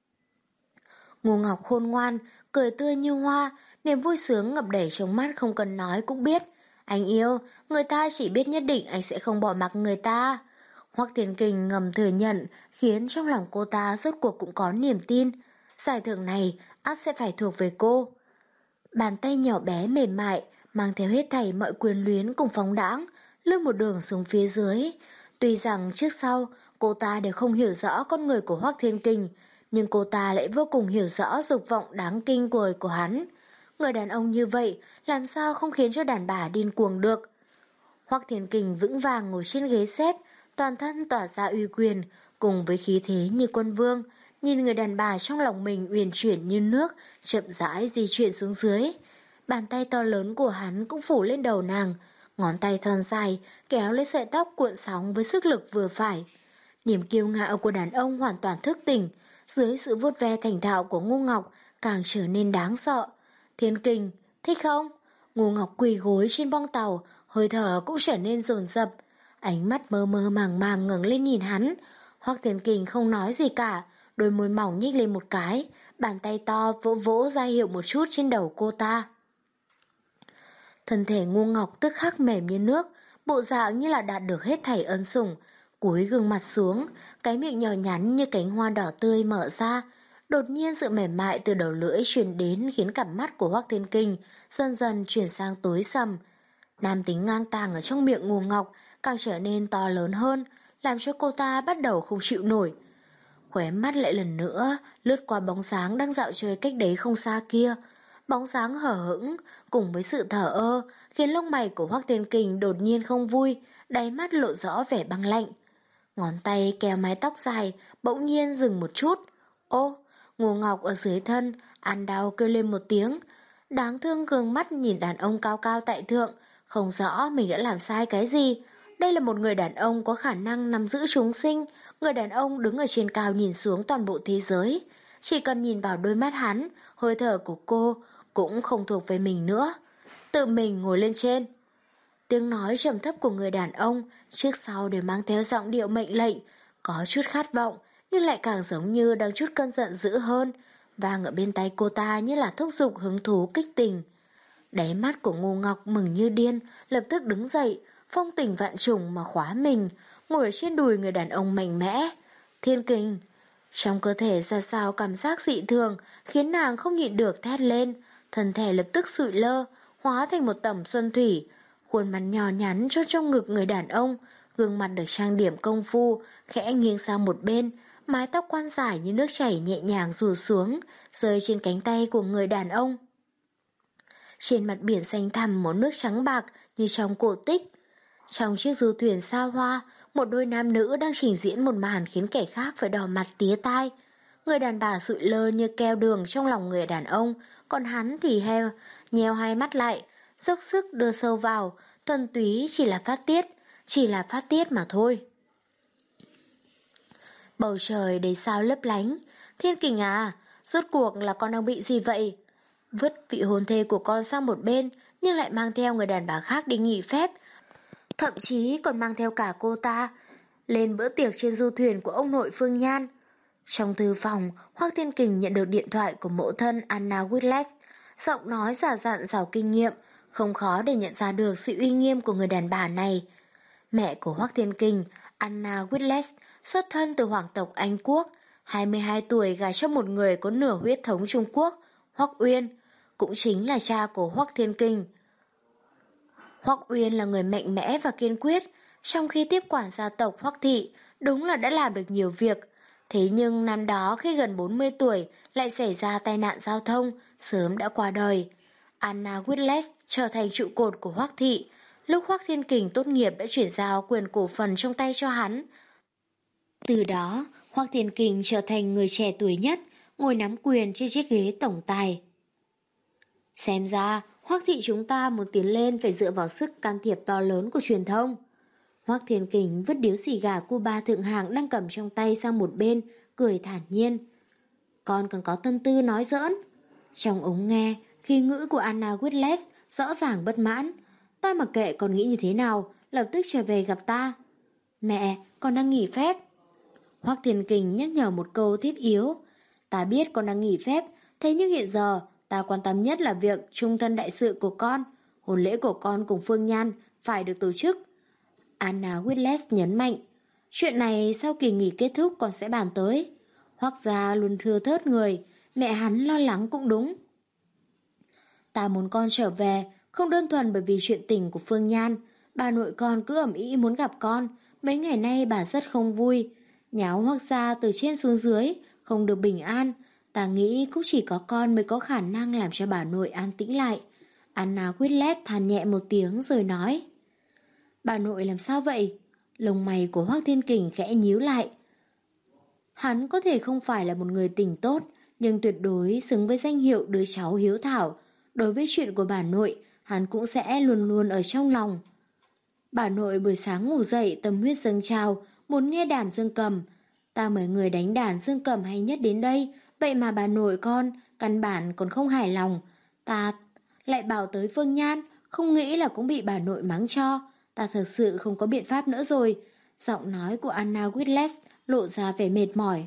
Ngô Ngọc khôn ngoan, cười tươi như hoa, niềm vui sướng ngập đầy trong mắt không cần nói cũng biết. Anh yêu, người ta chỉ biết nhất định anh sẽ không bỏ mặc người ta. Hoắc Thiên Kình ngầm thừa nhận, khiến trong lòng cô ta rốt cuộc cũng có niềm tin. Giải thưởng này ắt sẽ phải thuộc về cô. Bàn tay nhỏ bé mềm mại, mang theo hết thảy mọi quyền luyến cùng phóng đãng, lướt một đường xuống phía dưới. Tuy rằng trước sau, cô ta đều không hiểu rõ con người của Hoắc Thiên Kình, nhưng cô ta lại vô cùng hiểu rõ dục vọng đáng kinh cười của hắn. Người đàn ông như vậy, làm sao không khiến cho đàn bà điên cuồng được. Hoắc Thiên Kình vững vàng ngồi trên ghế xếp, toàn thân tỏa ra uy quyền, cùng với khí thế như quân vương, nhìn người đàn bà trong lòng mình uyển chuyển như nước, chậm rãi di chuyển xuống dưới. Bàn tay to lớn của hắn cũng phủ lên đầu nàng, ngón tay thon dài kéo lấy sợi tóc cuộn sóng với sức lực vừa phải. Niềm kiêu ngạo của đàn ông hoàn toàn thức tỉnh, dưới sự vuốt ve thành thạo của Ngô Ngọc càng trở nên đáng sợ. Thiên Kình, thích không? Ngô Ngọc quỳ gối trên bong tàu, hơi thở cũng trở nên dồn dập, ánh mắt mơ mơ màng màng ngẩng lên nhìn hắn. Hoắc Thiên Kình không nói gì cả, đôi môi mỏng nhếch lên một cái, bàn tay to vỗ vỗ ra hiệu một chút trên đầu cô ta. Thân thể Ngô Ngọc tức khắc mềm như nước, bộ dạng như là đạt được hết thảy ân sủng, cúi gương mặt xuống, cái miệng nhỏ nhắn như cánh hoa đỏ tươi mở ra. Đột nhiên sự mềm mại từ đầu lưỡi truyền đến khiến cặp mắt của Hoắc Thiên Kình dần dần chuyển sang tối sầm. Nam tính ngang tàng ở trong miệng Ngô Ngọc càng trở nên to lớn hơn, làm cho cô ta bắt đầu không chịu nổi. Khóe mắt lại lần nữa lướt qua bóng dáng đang dạo chơi cách đấy không xa kia. Bóng dáng hở hững cùng với sự thờ ơ khiến lông mày của Hoắc Thiên Kình đột nhiên không vui, đáy mắt lộ rõ vẻ băng lạnh. Ngón tay kéo mái tóc dài bỗng nhiên dừng một chút. Ô, Ngô Ngọc ở dưới thân ăn đau kêu lên một tiếng. Đáng thương gương mắt nhìn đàn ông cao cao tại thượng, không rõ mình đã làm sai cái gì. Đây là một người đàn ông có khả năng nắm giữ chúng sinh, người đàn ông đứng ở trên cao nhìn xuống toàn bộ thế giới. Chỉ cần nhìn vào đôi mắt hắn, hơi thở của cô cũng không thuộc về mình nữa. Tự mình ngồi lên trên. Tiếng nói trầm thấp của người đàn ông trước sau đều mang theo giọng điệu mệnh lệnh, có chút khát vọng nhưng lại càng giống như đang chút cơn giận dữ hơn, vang ở bên tay cô ta như là thúc giục hứng thú kích tình. Đáy mắt của Ngô Ngọc mừng như điên, lập tức đứng dậy, phong tình vạn trùng mà khóa mình, ngồi ở trên đùi người đàn ông mạnh mẽ. Thiên Kình, trong cơ thể ra sao cảm giác dị thường khiến nàng không nhịn được thét lên, thân thể lập tức sụi lơ, hóa thành một tẩm xuân thủy, khuôn mặt nhỏ nhắn cho trong ngực người đàn ông, gương mặt được trang điểm công phu, khẽ nghiêng sang một bên, mái tóc quăn dài như nước chảy nhẹ nhàng rủ xuống, rơi trên cánh tay của người đàn ông. Trên mặt biển xanh thẳm một nước trắng bạc như trong cổ tích. Trong chiếc du thuyền xa hoa, một đôi nam nữ đang trình diễn một màn khiến kẻ khác phải đỏ mặt tía tai. Người đàn bà sụi lơ như keo đường trong lòng người đàn ông, còn hắn thì heo, nheo hai mắt lại, dốc sức đưa sâu vào, thuần túy chỉ là phát tiết, chỉ là phát tiết mà thôi. Bầu trời đầy sao lấp lánh. Thiên Kình à, rốt cuộc là con đang bị gì vậy? Vứt vị hôn thê của con sang một bên, nhưng lại mang theo người đàn bà khác đi nghỉ phép, thậm chí còn mang theo cả cô ta lên bữa tiệc trên du thuyền của ông nội Phương Nhan. Trong thư phòng, Hoắc Thiên Kình nhận được điện thoại của mẫu thân Anna Whitlash, giọng nói giả dặn giàu kinh nghiệm, không khó để nhận ra được sự uy nghiêm của người đàn bà này. Mẹ của Hoắc Thiên Kình, Anna Whitlash, xuất thân từ hoàng tộc Anh Quốc, hai mươi hai tuổi gả cho một người có nửa huyết thống Trung Quốc, Hoắc Uyên, cũng chính là cha của Hoắc Thiên Kình. Hoắc Uyên là người mạnh mẽ và kiên quyết, trong khi tiếp quản gia tộc Hoắc Thị, đúng là đã làm được nhiều việc. Thế nhưng năm đó khi gần bốn mươi tuổi lại xảy ra tai nạn giao thông, sớm đã qua đời. Anna Whitlash trở thành trụ cột của Hoắc Thị. Lúc Hoắc Thiên Kình tốt nghiệp đã chuyển giao quyền cổ phần trong tay cho hắn. Từ đó, Hoắc Thiên Kình trở thành người trẻ tuổi nhất, ngồi nắm quyền trên chiếc ghế tổng tài. Xem ra, Hoắc Thị chúng ta muốn tiến lên phải dựa vào sức can thiệp to lớn của truyền thông. Hoắc Thiên Kình vứt điếu xì gà Cuba thượng hạng đang cầm trong tay sang một bên, cười thản nhiên. Con còn có tâm tư nói giỡn. Trong ống nghe, khi ngữ của Anna Whitlash rõ ràng bất mãn. Ta mặc kệ con nghĩ như thế nào, lập tức trở về gặp ta. Mẹ, con đang nghỉ phép. Hoắc Thiên Kình nhắc nhở một câu thiết yếu. Ta biết con đang nghỉ phép, thế nhưng hiện giờ ta quan tâm nhất là việc trung thân đại sự của con. Hôn lễ của con cùng Phương Nhan phải được tổ chức. Anna Whitlash nhấn mạnh. Chuyện này sau kỳ nghỉ kết thúc con sẽ bàn tới. Hoắc gia luôn thưa thớt người, mẹ hắn lo lắng cũng đúng. Ta muốn con trở về, không đơn thuần bởi vì chuyện tình của Phương Nhan. Bà nội con cứ ầm ĩ muốn gặp con, mấy ngày nay bà rất không vui. Nháo Hoắc gia từ trên xuống dưới, không được bình an. Ta nghĩ cũng chỉ có con mới có khả năng làm cho bà nội an tĩnh lại. Anna Whitlash than nhẹ một tiếng rồi nói. Bà nội làm sao vậy? Lông mày của Hoắc Thiên Kình khẽ nhíu lại. Hắn có thể không phải là một người tình tốt, nhưng tuyệt đối xứng với danh hiệu đứa cháu hiếu thảo. Đối với chuyện của bà nội, hắn cũng sẽ luôn luôn ở trong lòng. Bà nội buổi sáng ngủ dậy tâm huyết dâng trào, muốn nghe đàn dương cầm. Ta mời người đánh đàn dương cầm hay nhất đến đây, vậy mà bà nội con căn bản còn không hài lòng. Ta lại bảo tới Phương Nhan, không nghĩ là cũng bị bà nội mắng cho. Ta thật sự không có biện pháp nữa rồi. Giọng nói của Anna Whitlash lộ ra vẻ mệt mỏi.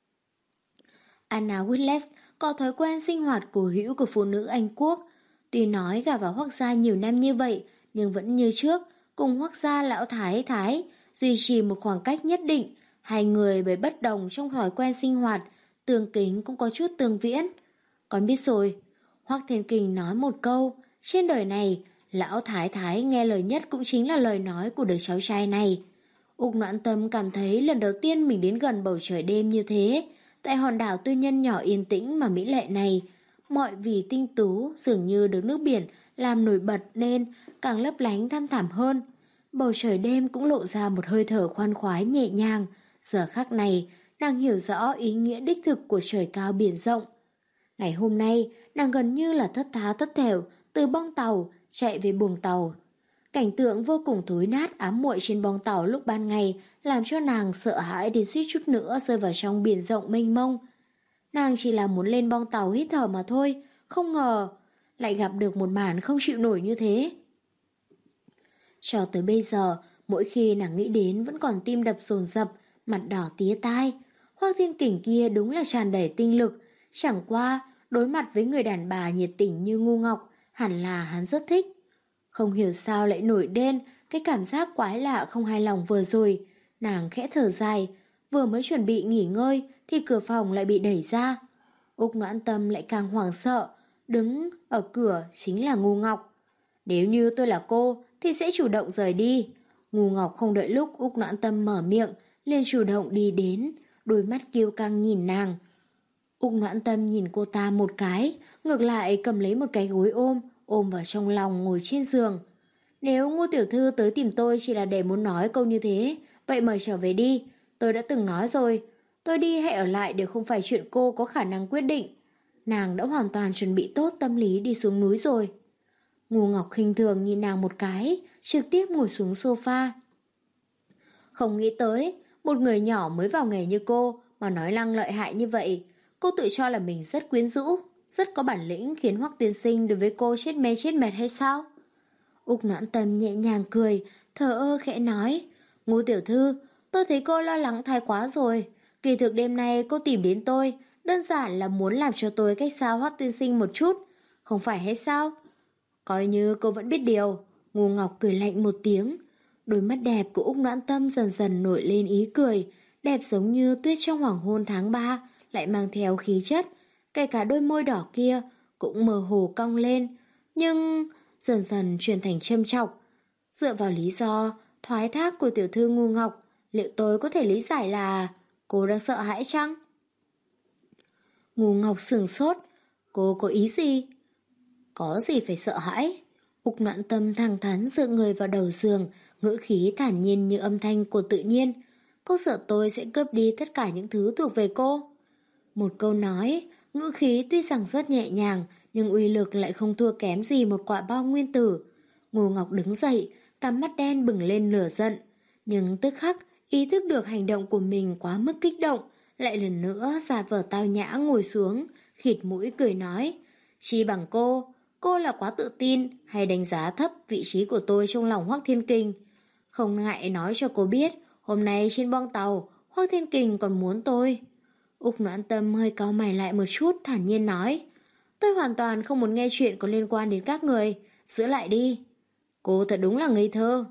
Anna Whitlash có thói quen sinh hoạt cổ hữu của phụ nữ Anh Quốc. Tuy nói gả vào Hoắc gia nhiều năm như vậy, nhưng vẫn như trước, cùng Hoắc gia lão thái thái duy trì một khoảng cách nhất định. Hai người bởi bất đồng trong thói quen sinh hoạt, tương kính cũng có chút tương viễn. Con biết rồi. Hoắc Thiên Kình nói một câu, trên đời này, lão thái thái nghe lời nhất cũng chính là lời nói của đứa cháu trai này. Úc Noãn Tâm cảm thấy lần đầu tiên mình đến gần bầu trời đêm như thế, tại hòn đảo tư nhân nhỏ yên tĩnh mà mỹ lệ này, mọi vì tinh tú dường như được nước biển làm nổi bật nên càng lấp lánh thăm thẳm hơn. Bầu trời đêm cũng lộ ra một hơi thở khoan khoái nhẹ nhàng. Giờ khắc này, nàng hiểu rõ ý nghĩa đích thực của trời cao biển rộng. Ngày hôm nay, nàng gần như là thất thá thất thểu từ bong tàu chạy về buồng tàu. Cảnh tượng vô cùng thối nát ám muội trên bong tàu lúc ban ngày làm cho nàng sợ hãi đến suýt chút nữa rơi vào trong biển rộng mênh mông. Nàng chỉ là muốn lên bong tàu hít thở mà thôi, không ngờ lại gặp được một màn không chịu nổi như thế. Cho tới bây giờ, mỗi khi nàng nghĩ đến vẫn còn tim đập dồn dập, mặt đỏ tía tai. Hoác Thiên Kình kia đúng là tràn đầy tinh lực, chẳng qua đối mặt với người đàn bà nhiệt tình như Ngu Ngọc, hẳn là hắn rất thích. Không hiểu sao lại nổi đen cái cảm giác quái lạ không hài lòng vừa rồi. Nàng khẽ thở dài, vừa mới chuẩn bị nghỉ ngơi thì cửa phòng lại bị đẩy ra. Úc Noãn Tâm lại càng hoảng sợ, đứng ở cửa chính là Ngu Ngọc. Nếu như tôi là cô thì sẽ chủ động rời đi. Ngu Ngọc không đợi lúc Úc Noãn Tâm mở miệng, liền chủ động đi đến, đôi mắt kiêu căng nhìn nàng. Úc Noãn Tâm nhìn cô ta một cái, ngược lại cầm lấy một cái gối ôm, ôm vào trong lòng ngồi trên giường. Nếu Ngô tiểu thư tới tìm tôi chỉ là để muốn nói câu như thế, vậy mời trở về đi. Tôi đã từng nói rồi, tôi đi hay ở lại đều không phải chuyện cô có khả năng quyết định. Nàng đã hoàn toàn chuẩn bị tốt tâm lý đi xuống núi rồi. Ngô Ngọc khinh thường nhìn nàng một cái, trực tiếp ngồi xuống sofa. Không nghĩ tới, một người nhỏ mới vào nghề như cô mà nói năng lợi hại như vậy. Cô tự cho là mình rất quyến rũ, rất có bản lĩnh khiến Hoắc tiên sinh đối với cô chết mê chết mệt hay sao? Úc Noãn Tâm nhẹ nhàng cười, thờ ơ khẽ nói, Ngô tiểu thư, tôi thấy cô lo lắng thái quá rồi. Kỳ thực đêm nay cô tìm đến tôi, đơn giản là muốn làm cho tôi cách xa Hoắc tiên sinh một chút, không phải hay sao? Coi như cô vẫn biết điều. Ngô Ngọc cười lạnh một tiếng. Đôi mắt đẹp của Úc Noãn Tâm dần dần nổi lên ý cười, đẹp giống như tuyết trong hoàng hôn tháng ba, lại mang theo khí chất. Kể cả đôi môi đỏ kia cũng mơ hồ cong lên, nhưng dần dần chuyển thành châm chọc. Dựa vào lý do thoái thác của tiểu thư Ngu Ngọc, liệu tôi có thể lý giải là cô đang sợ hãi chăng? Ngu Ngọc sửng sốt. Cô có ý gì? Có gì phải sợ hãi? Úc Noãn Tâm thẳng thắn dựa người vào đầu giường, ngữ khí thản nhiên như âm thanh của tự nhiên. Cô sợ tôi sẽ cướp đi tất cả những thứ thuộc về cô. Một câu nói, ngữ khí tuy rằng rất nhẹ nhàng, nhưng uy lực lại không thua kém gì một quả bom nguyên tử. Ngô Ngọc đứng dậy, cặp mắt đen bừng lên lửa giận. Nhưng tức khắc, ý thức được hành động của mình quá mức kích động, lại lần nữa giả vờ tao nhã ngồi xuống, khịt mũi cười nói, chỉ bằng cô, cô là quá tự tin hay đánh giá thấp vị trí của tôi trong lòng Hoắc Thiên Kình. Không ngại nói cho cô biết, hôm nay trên bong tàu, Hoắc Thiên Kình còn muốn tôi. Úc Noãn Tâm hơi cau mày lại một chút, thản nhiên nói, tôi hoàn toàn không muốn nghe chuyện có liên quan đến các người, giữ lại đi. Cô thật đúng là ngây thơ.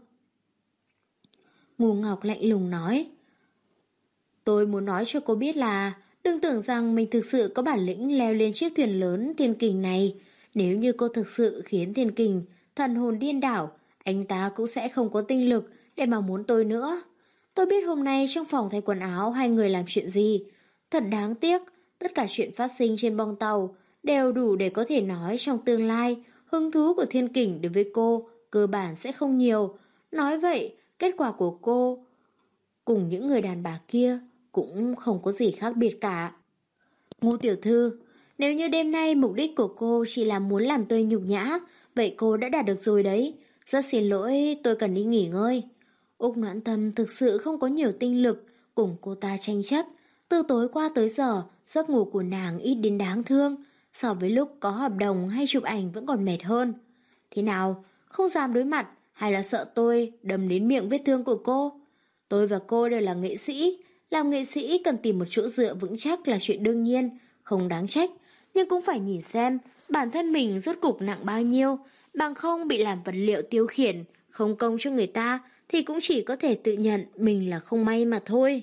Ngô Ngọc lạnh lùng nói, tôi muốn nói cho cô biết là đừng tưởng rằng mình thực sự có bản lĩnh leo lên chiếc thuyền lớn Thiên Kình này. Nếu như cô thực sự khiến Thiên Kình thần hồn điên đảo, anh ta cũng sẽ không có tinh lực để mà muốn tôi nữa. Tôi biết hôm nay trong phòng thay quần áo hai người làm chuyện gì. Thật đáng tiếc, tất cả chuyện phát sinh trên bong tàu đều đủ để có thể nói trong tương lai hứng thú của Thiên Kình đối với cô cơ bản sẽ không nhiều. Nói vậy, kết quả của cô cùng những người đàn bà kia cũng không có gì khác biệt cả. Ngô tiểu thư, nếu như đêm nay mục đích của cô chỉ là muốn làm tôi nhục nhã, vậy cô đã đạt được rồi đấy. Rất xin lỗi, tôi cần đi nghỉ ngơi. Úc Noãn Tâm thực sự không có nhiều tinh lực cùng cô ta tranh chấp. Từ tối qua tới giờ, giấc ngủ của nàng ít đến đáng thương. So với lúc có hợp đồng hay chụp ảnh vẫn còn mệt hơn. Thế nào, không dám đối mặt hay là sợ tôi đâm đến miệng vết thương của cô? Tôi và cô đều là nghệ sĩ. Làm nghệ sĩ cần tìm một chỗ dựa vững chắc là chuyện đương nhiên, không đáng trách. Nhưng cũng phải nhìn xem bản thân mình rốt cục nặng bao nhiêu. Bằng không bị làm vật liệu tiêu khiển, không công cho người ta thì cũng chỉ có thể tự nhận mình là không may mà thôi.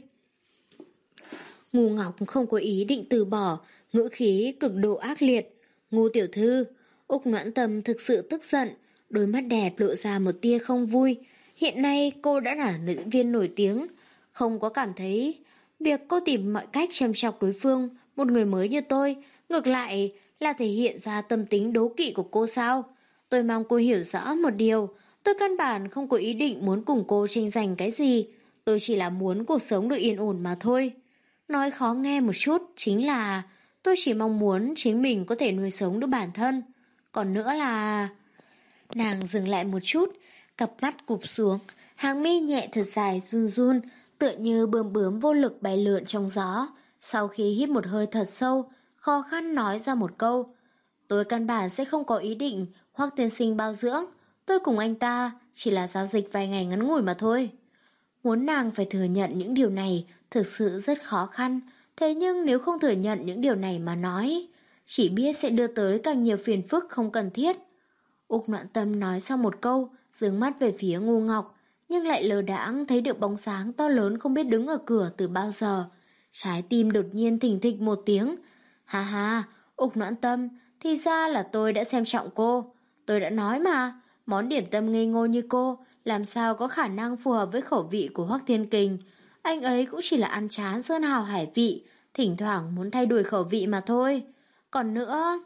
Ngô Ngọc không có ý định từ bỏ, ngữ khí cực độ ác liệt. Ngô tiểu thư, Úc Noãn Tâm thực sự tức giận, đôi mắt đẹp lộ ra một tia không vui. Hiện nay cô đã là nữ diễn viên nổi tiếng, không có cảm thấy việc cô tìm mọi cách chăm chọc đối phương, một người mới như tôi, ngược lại là thể hiện ra tâm tính đố kỵ của cô sao? Tôi mong cô hiểu rõ một điều, tôi căn bản không có ý định muốn cùng cô tranh giành cái gì, tôi chỉ là muốn cuộc sống được yên ổn mà thôi. Nói khó nghe một chút chính là tôi chỉ mong muốn chính mình có thể nuôi sống được bản thân. Còn nữa là... Nàng dừng lại một chút, cặp mắt cụp xuống, hàng mi nhẹ thật dài run run, tựa như bướm bướm vô lực bay lượn trong gió. Sau khi hít một hơi thật sâu, khó khăn nói ra một câu. Tôi căn bản sẽ không có ý định Hoắc tiên sinh bao dưỡng, tôi cùng anh ta chỉ là giao dịch vài ngày ngắn ngủi mà thôi. Muốn nàng phải thừa nhận những điều này thực sự rất khó khăn, thế nhưng nếu không thừa nhận những điều này mà nói, chỉ biết sẽ đưa tới càng nhiều phiền phức không cần thiết. Úc Noãn Tâm nói sau một câu, dương mắt về phía Ngô Ngọc, nhưng lại lờ đãng thấy được bóng sáng to lớn không biết đứng ở cửa từ bao giờ. Trái tim đột nhiên thình thịch một tiếng. Ha ha, Úc Noãn Tâm, thì ra là tôi đã xem trọng cô. Tôi đã nói mà, món điểm tâm ngây ngô như cô làm sao có khả năng phù hợp với khẩu vị của Hoắc Thiên Kình. Anh ấy cũng chỉ là ăn chán sơn hào hải vị, thỉnh thoảng muốn thay đổi khẩu vị mà thôi. Còn nữa...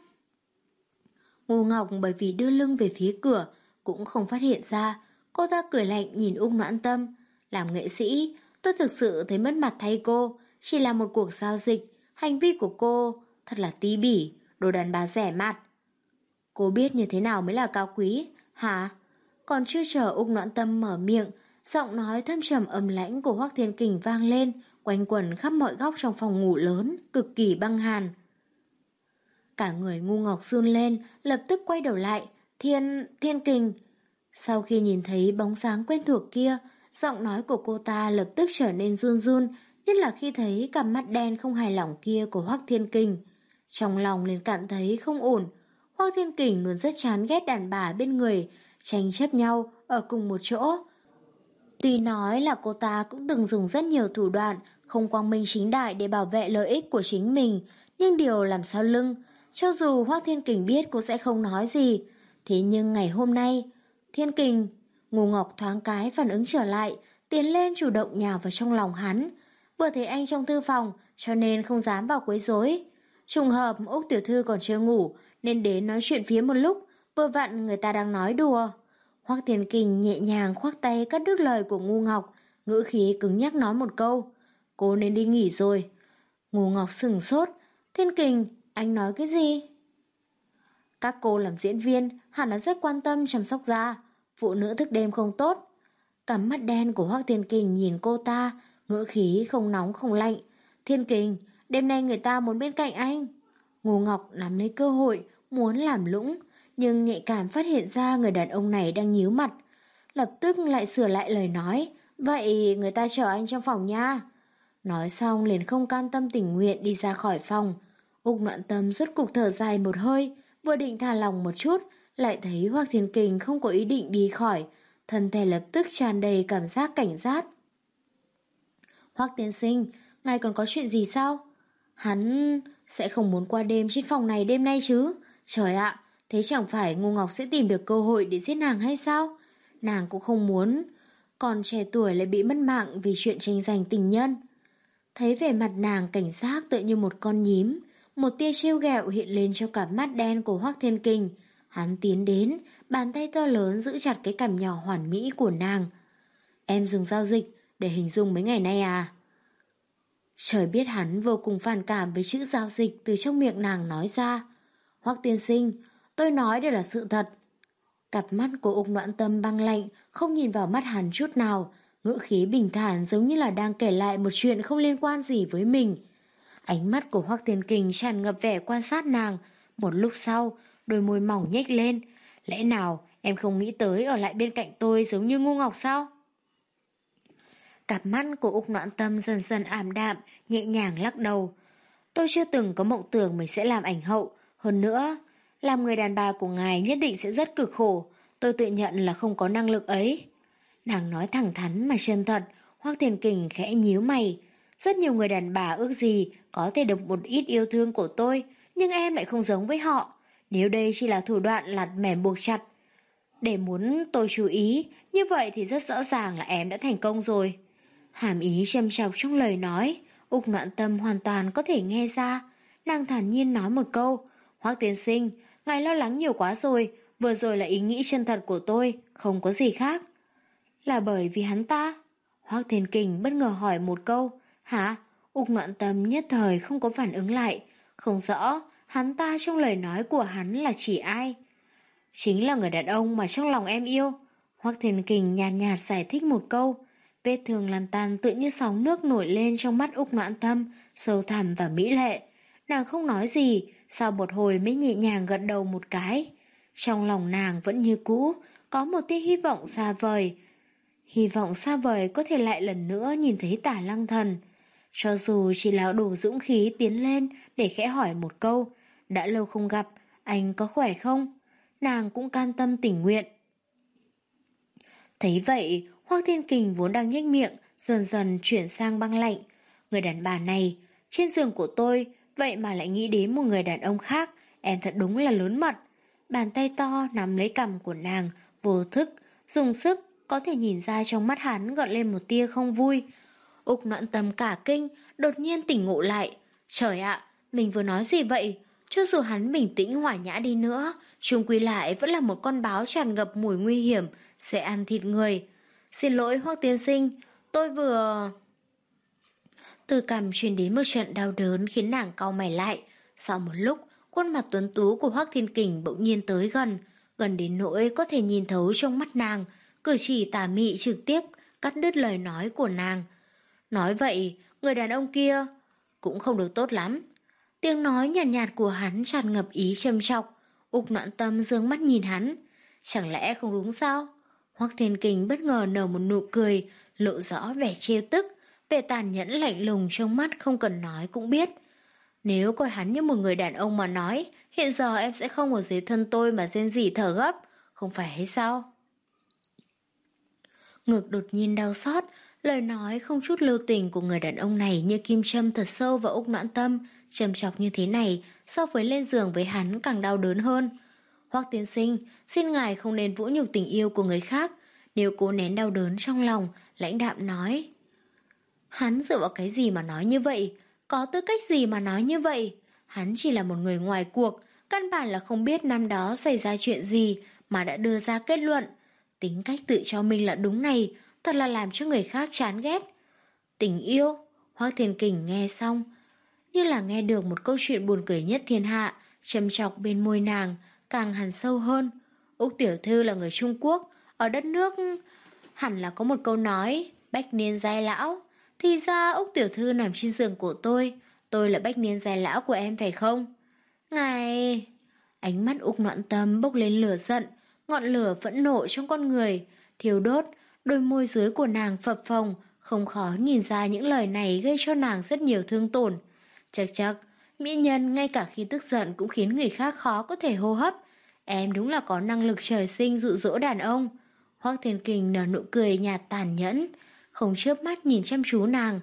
Ngô Ngọc bởi vì đưa lưng về phía cửa cũng không phát hiện ra. Cô ta cười lạnh nhìn Úc Noãn Tâm. Làm nghệ sĩ, tôi thực sự thấy mất mặt thay cô. Chỉ là một cuộc giao dịch, hành vi của cô thật là tí bỉ, đồ đàn bà rẻ mạt. Cô biết như thế nào mới là cao quý, hả? Còn chưa chờ Úc Noãn Tâm mở miệng, giọng nói thâm trầm âm lãnh của Hoắc Thiên Kình vang lên, quanh quẩn khắp mọi góc trong phòng ngủ lớn, cực kỳ băng hàn. Cả người Ngu Ngọc run lên, lập tức quay đầu lại. Thiên... Thiên Kình. Sau khi nhìn thấy bóng sáng quen thuộc kia, giọng nói của cô ta lập tức trở nên run run, nhất là khi thấy cặp mắt đen không hài lòng kia của Hoắc Thiên Kình. Trong lòng liền cảm thấy không ổn. Hoắc Thiên Kình luôn rất chán ghét đàn bà bên người, tranh chấp nhau ở cùng một chỗ. Tuy nói là cô ta cũng từng dùng rất nhiều thủ đoạn không quang minh chính đại để bảo vệ lợi ích của chính mình, nhưng điều làm sau lưng, cho dù Hoắc Thiên Kình biết cô sẽ không nói gì. Thế nhưng ngày hôm nay, Thiên Kình, Ngô Ngọc thoáng cái phản ứng trở lại, tiến lên chủ động nhào vào trong lòng hắn. Vừa thấy anh trong thư phòng, cho nên không dám vào quấy rối. Trùng hợp Úc tiểu thư còn chưa ngủ, nên đến nói chuyện phía một lúc, vừa vặn người ta đang nói đùa. Hoắc Thiên Kình nhẹ nhàng khoác tay cắt đứt lời của Ngô Ngọc, ngữ khí cứng nhắc nói một câu. Cô nên đi nghỉ rồi. Ngô Ngọc sửng sốt. Thiên Kình, anh nói cái gì? Các cô làm diễn viên hẳn là rất quan tâm chăm sóc da, phụ nữ thức đêm không tốt. Cắm mắt đen của Hoắc Thiên Kình nhìn cô ta, ngữ khí không nóng không lạnh. Thiên Kình, đêm nay người ta muốn bên cạnh anh. Ngô Ngọc nắm lấy cơ hội, muốn làm lũng, nhưng nhạy cảm phát hiện ra người đàn ông này đang nhíu mặt. Lập tức lại sửa lại lời nói. Vậy người ta chờ anh trong phòng nha. Nói xong liền không cam tâm tình nguyện đi ra khỏi phòng. Úc Noãn Tâm rốt cục thở dài một hơi, vừa định thả lòng một chút, lại thấy Hoắc Thiên Kình không có ý định đi khỏi, thân thể lập tức tràn đầy cảm giác cảnh giác. Hoắc tiên sinh, ngài còn có chuyện gì sao? Hắn sẽ không muốn qua đêm trên phòng này đêm nay chứ? Trời ạ, thế chẳng phải Ngô Ngọc sẽ tìm được cơ hội để giết nàng hay sao? Nàng cũng không muốn, còn trẻ tuổi lại bị mất mạng vì chuyện tranh giành tình nhân. Thấy vẻ mặt nàng cảnh giác tựa như một con nhím, một tia trêu ghẹo hiện lên trong cặp mắt đen của Hoắc Thiên Kình. Hắn tiến đến, bàn tay to lớn giữ chặt cái cằm nhỏ hoàn mỹ của nàng. Em dùng giao dịch để hình dung mấy ngày nay à? Trời biết hắn vô cùng phản cảm với chữ giao dịch từ trong miệng nàng nói ra. Hoắc tiên sinh, tôi nói đều là sự thật. Cặp mắt của Úc Noãn Tâm băng lạnh, không nhìn vào mắt hắn chút nào, ngữ khí bình thản giống như là đang kể lại một chuyện không liên quan gì với mình. Ánh mắt của Hoắc Thiên Kình tràn ngập vẻ quan sát nàng. Một lúc sau, đôi môi mỏng nhếch lên. Lẽ nào em không nghĩ tới ở lại bên cạnh tôi giống như Ngô Ngọc sao? Cặp mắt của Úc Noãn Tâm dần dần ảm đạm, nhẹ nhàng lắc đầu. Tôi chưa từng có mộng tưởng mình sẽ làm ảnh hậu. Hơn nữa, làm người đàn bà của ngài nhất định sẽ rất cực khổ. Tôi tự nhận là không có năng lực ấy. Nàng nói thẳng thắn mà chân thật. Hoắc Thiên Kình khẽ nhíu mày. Rất nhiều người đàn bà ước gì có thể được một ít yêu thương của tôi, nhưng em lại không giống với họ. Nếu đây chỉ là thủ đoạn lặt mẻm buộc chặt để muốn tôi chú ý, như vậy thì rất rõ ràng là em đã thành công rồi. Hàm ý châm chọc trong lời nói, Úc Noãn Tâm hoàn toàn có thể nghe ra. Nàng thản nhiên nói một câu. Hoắc tiên sinh, ngài lo lắng nhiều quá rồi, vừa rồi là ý nghĩ chân thật của tôi, không có gì khác. Là bởi vì hắn ta? Hoắc Thiên Kình bất ngờ hỏi một câu. Hả? Úc Noãn Tâm nhất thời không có phản ứng lại, không rõ hắn ta trong lời nói của hắn là chỉ ai. Chính là người đàn ông mà trong lòng em yêu. Hoắc Thiên Kình nhàn nhạt, nhạt giải thích một câu. Vết thương lan tan tự như sóng nước nổi lên trong mắt Úc Noãn Tâm, sâu thẳm và mỹ lệ. Nàng không nói gì, sau một hồi mới nhẹ nhàng gật đầu một cái. Trong lòng nàng vẫn như cũ, có một tia hy vọng xa vời. Hy vọng xa vời có thể lại lần nữa nhìn thấy Tả Lăng Thần. Cho dù chỉ là đủ dũng khí tiến lên để khẽ hỏi một câu, đã lâu không gặp, anh có khỏe không? Nàng cũng can tâm tình nguyện. Thấy vậy, Hoắc Thiên Kình vốn đang nhếch miệng, dần dần chuyển sang băng lạnh. Người đàn bà này, trên giường của tôi, vậy mà lại nghĩ đến một người đàn ông khác, em thật đúng là lớn mật. Bàn tay to nắm lấy cằm của nàng, vô thức, dùng sức, có thể nhìn ra trong mắt hắn gợn lên một tia không vui. Úc Noãn Tâm cả kinh, đột nhiên tỉnh ngộ lại. Trời ạ, mình vừa nói gì vậy? Cho dù hắn bình tĩnh hòa nhã đi nữa, chung quy lại vẫn là một con báo tràn ngập mùi nguy hiểm, sẽ ăn thịt người. Xin lỗi Hoắc tiên sinh, tôi vừa... Từ cằm truyền đến một trận đau đớn khiến nàng cau mày lại. Sau một lúc, khuôn mặt tuấn tú của Hoắc Thiên Kình bỗng nhiên tới gần, gần đến nỗi có thể nhìn thấu trong mắt nàng, cử chỉ tà mị trực tiếp cắt đứt lời nói của nàng. Nói vậy, người đàn ông kia cũng không được tốt lắm. Tiếng nói nhàn nhạt, nhạt của hắn tràn ngập ý châm chọc. Úc Noãn Tâm dương mắt nhìn hắn. Chẳng lẽ không đúng sao? Hoắc Thiên Kình bất ngờ nở một nụ cười, lộ rõ vẻ trêu tức, vẻ tàn nhẫn lạnh lùng trong mắt không cần nói cũng biết. Nếu coi hắn như một người đàn ông mà nói, hiện giờ em sẽ không ở dưới thân tôi mà rên rỉ thở gấp, không phải hay sao? Ngực đột nhiên đau xót, lời nói không chút lưu tình của người đàn ông này như kim châm thật sâu vào Úc Noãn Tâm, châm chọc như thế này, so với lên giường với hắn càng đau đớn hơn. Hoắc tiên sinh, xin ngài không nên vũ nhục tình yêu của người khác, nếu cố nén đau đớn trong lòng, lãnh đạm nói. Hắn dựa vào cái gì mà nói như vậy? Có tư cách gì mà nói như vậy? Hắn chỉ là một người ngoài cuộc, căn bản là không biết năm đó xảy ra chuyện gì mà đã đưa ra kết luận. Tính cách tự cho mình là đúng này, thật là làm cho người khác chán ghét. Tình yêu, Hoắc Thiên Kình nghe xong, như là nghe được một câu chuyện buồn cười nhất thiên hạ, châm chọc bên môi nàng, càng hằn sâu hơn. Úc tiểu thư là người Trung Quốc, ở đất nước hẳn là có một câu nói, bách niên giai lão. Thì ra Úc tiểu thư nằm trên giường của tôi, tôi là bách niên giai lão của em phải không? Ngài... Ánh mắt Úc Noãn Tâm bốc lên lửa giận, ngọn lửa phẫn nộ trong con người, thiêu đốt, đôi môi dưới của nàng phập phồng, không khó nhìn ra những lời này gây cho nàng rất nhiều thương tổn. Chắc chắc, mỹ nhân ngay cả khi tức giận cũng khiến người khác khó có thể hô hấp. Em đúng là có năng lực trời sinh dụ dỗ đàn ông. Hoắc Thiên Kình nở nụ cười nhạt tàn nhẫn, không chớp mắt nhìn chăm chú nàng.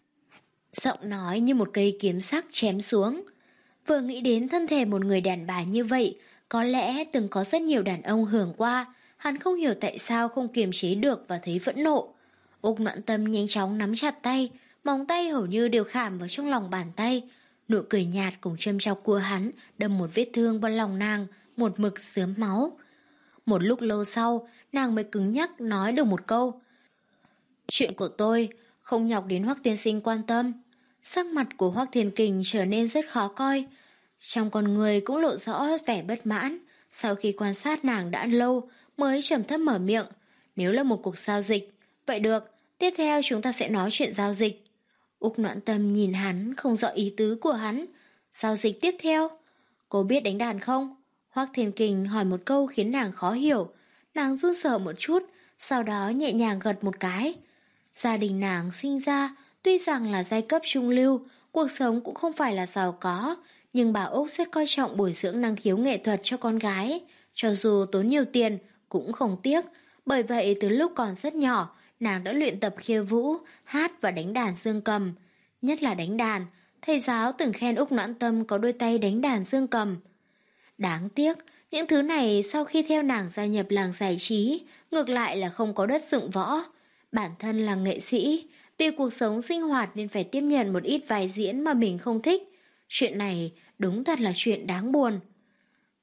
Giọng nói như một cây kiếm sắc chém xuống. Vừa nghĩ đến thân thể một người đàn bà như vậy, có lẽ từng có rất nhiều đàn ông hưởng qua, hắn không hiểu tại sao không kiềm chế được và thấy phẫn nộ. Úc Noãn Tâm nhanh chóng nắm chặt tay, móng tay hầu như đều khảm vào trong lòng bàn tay. Nụ cười nhạt cùng châm chọc của hắn đâm một vết thương vào lòng nàng, một mực xướm máu. Một lúc lâu sau, nàng mới cứng nhắc nói được một câu. Chuyện của tôi không nhọc đến Hoắc tiên sinh quan tâm. Sắc mặt của Hoắc Thiên Kình trở nên rất khó coi, trong con người cũng lộ rõ vẻ bất mãn. Sau khi quan sát nàng đã lâu mới trầm thấp mở miệng. Nếu là một cuộc giao dịch, vậy được, tiếp theo chúng ta sẽ nói chuyện giao dịch. Úc Noãn Tâm nhìn hắn không rõ ý tứ của hắn. Giao dịch tiếp theo? Cô biết đánh đàn không? Hoắc Thiên Kình hỏi một câu khiến nàng khó hiểu. Nàng run sợ một chút, sau đó nhẹ nhàng gật một cái. Gia đình nàng sinh ra tuy rằng là giai cấp trung lưu, cuộc sống cũng không phải là giàu có, nhưng bà Úc rất coi trọng bồi dưỡng năng khiếu nghệ thuật cho con gái, cho dù tốn nhiều tiền cũng không tiếc. Bởi vậy từ lúc còn rất nhỏ, nàng đã luyện tập khiêu vũ, hát và đánh đàn dương cầm. Nhất là đánh đàn, thầy giáo từng khen Úc Noãn Tâm có đôi tay đánh đàn dương cầm. Đáng tiếc, những thứ này sau khi theo nàng gia nhập làng giải trí, ngược lại là không có đất dụng võ. Bản thân là nghệ sĩ, vì cuộc sống sinh hoạt nên phải tiếp nhận một ít vai diễn mà mình không thích. Chuyện này đúng thật là chuyện đáng buồn.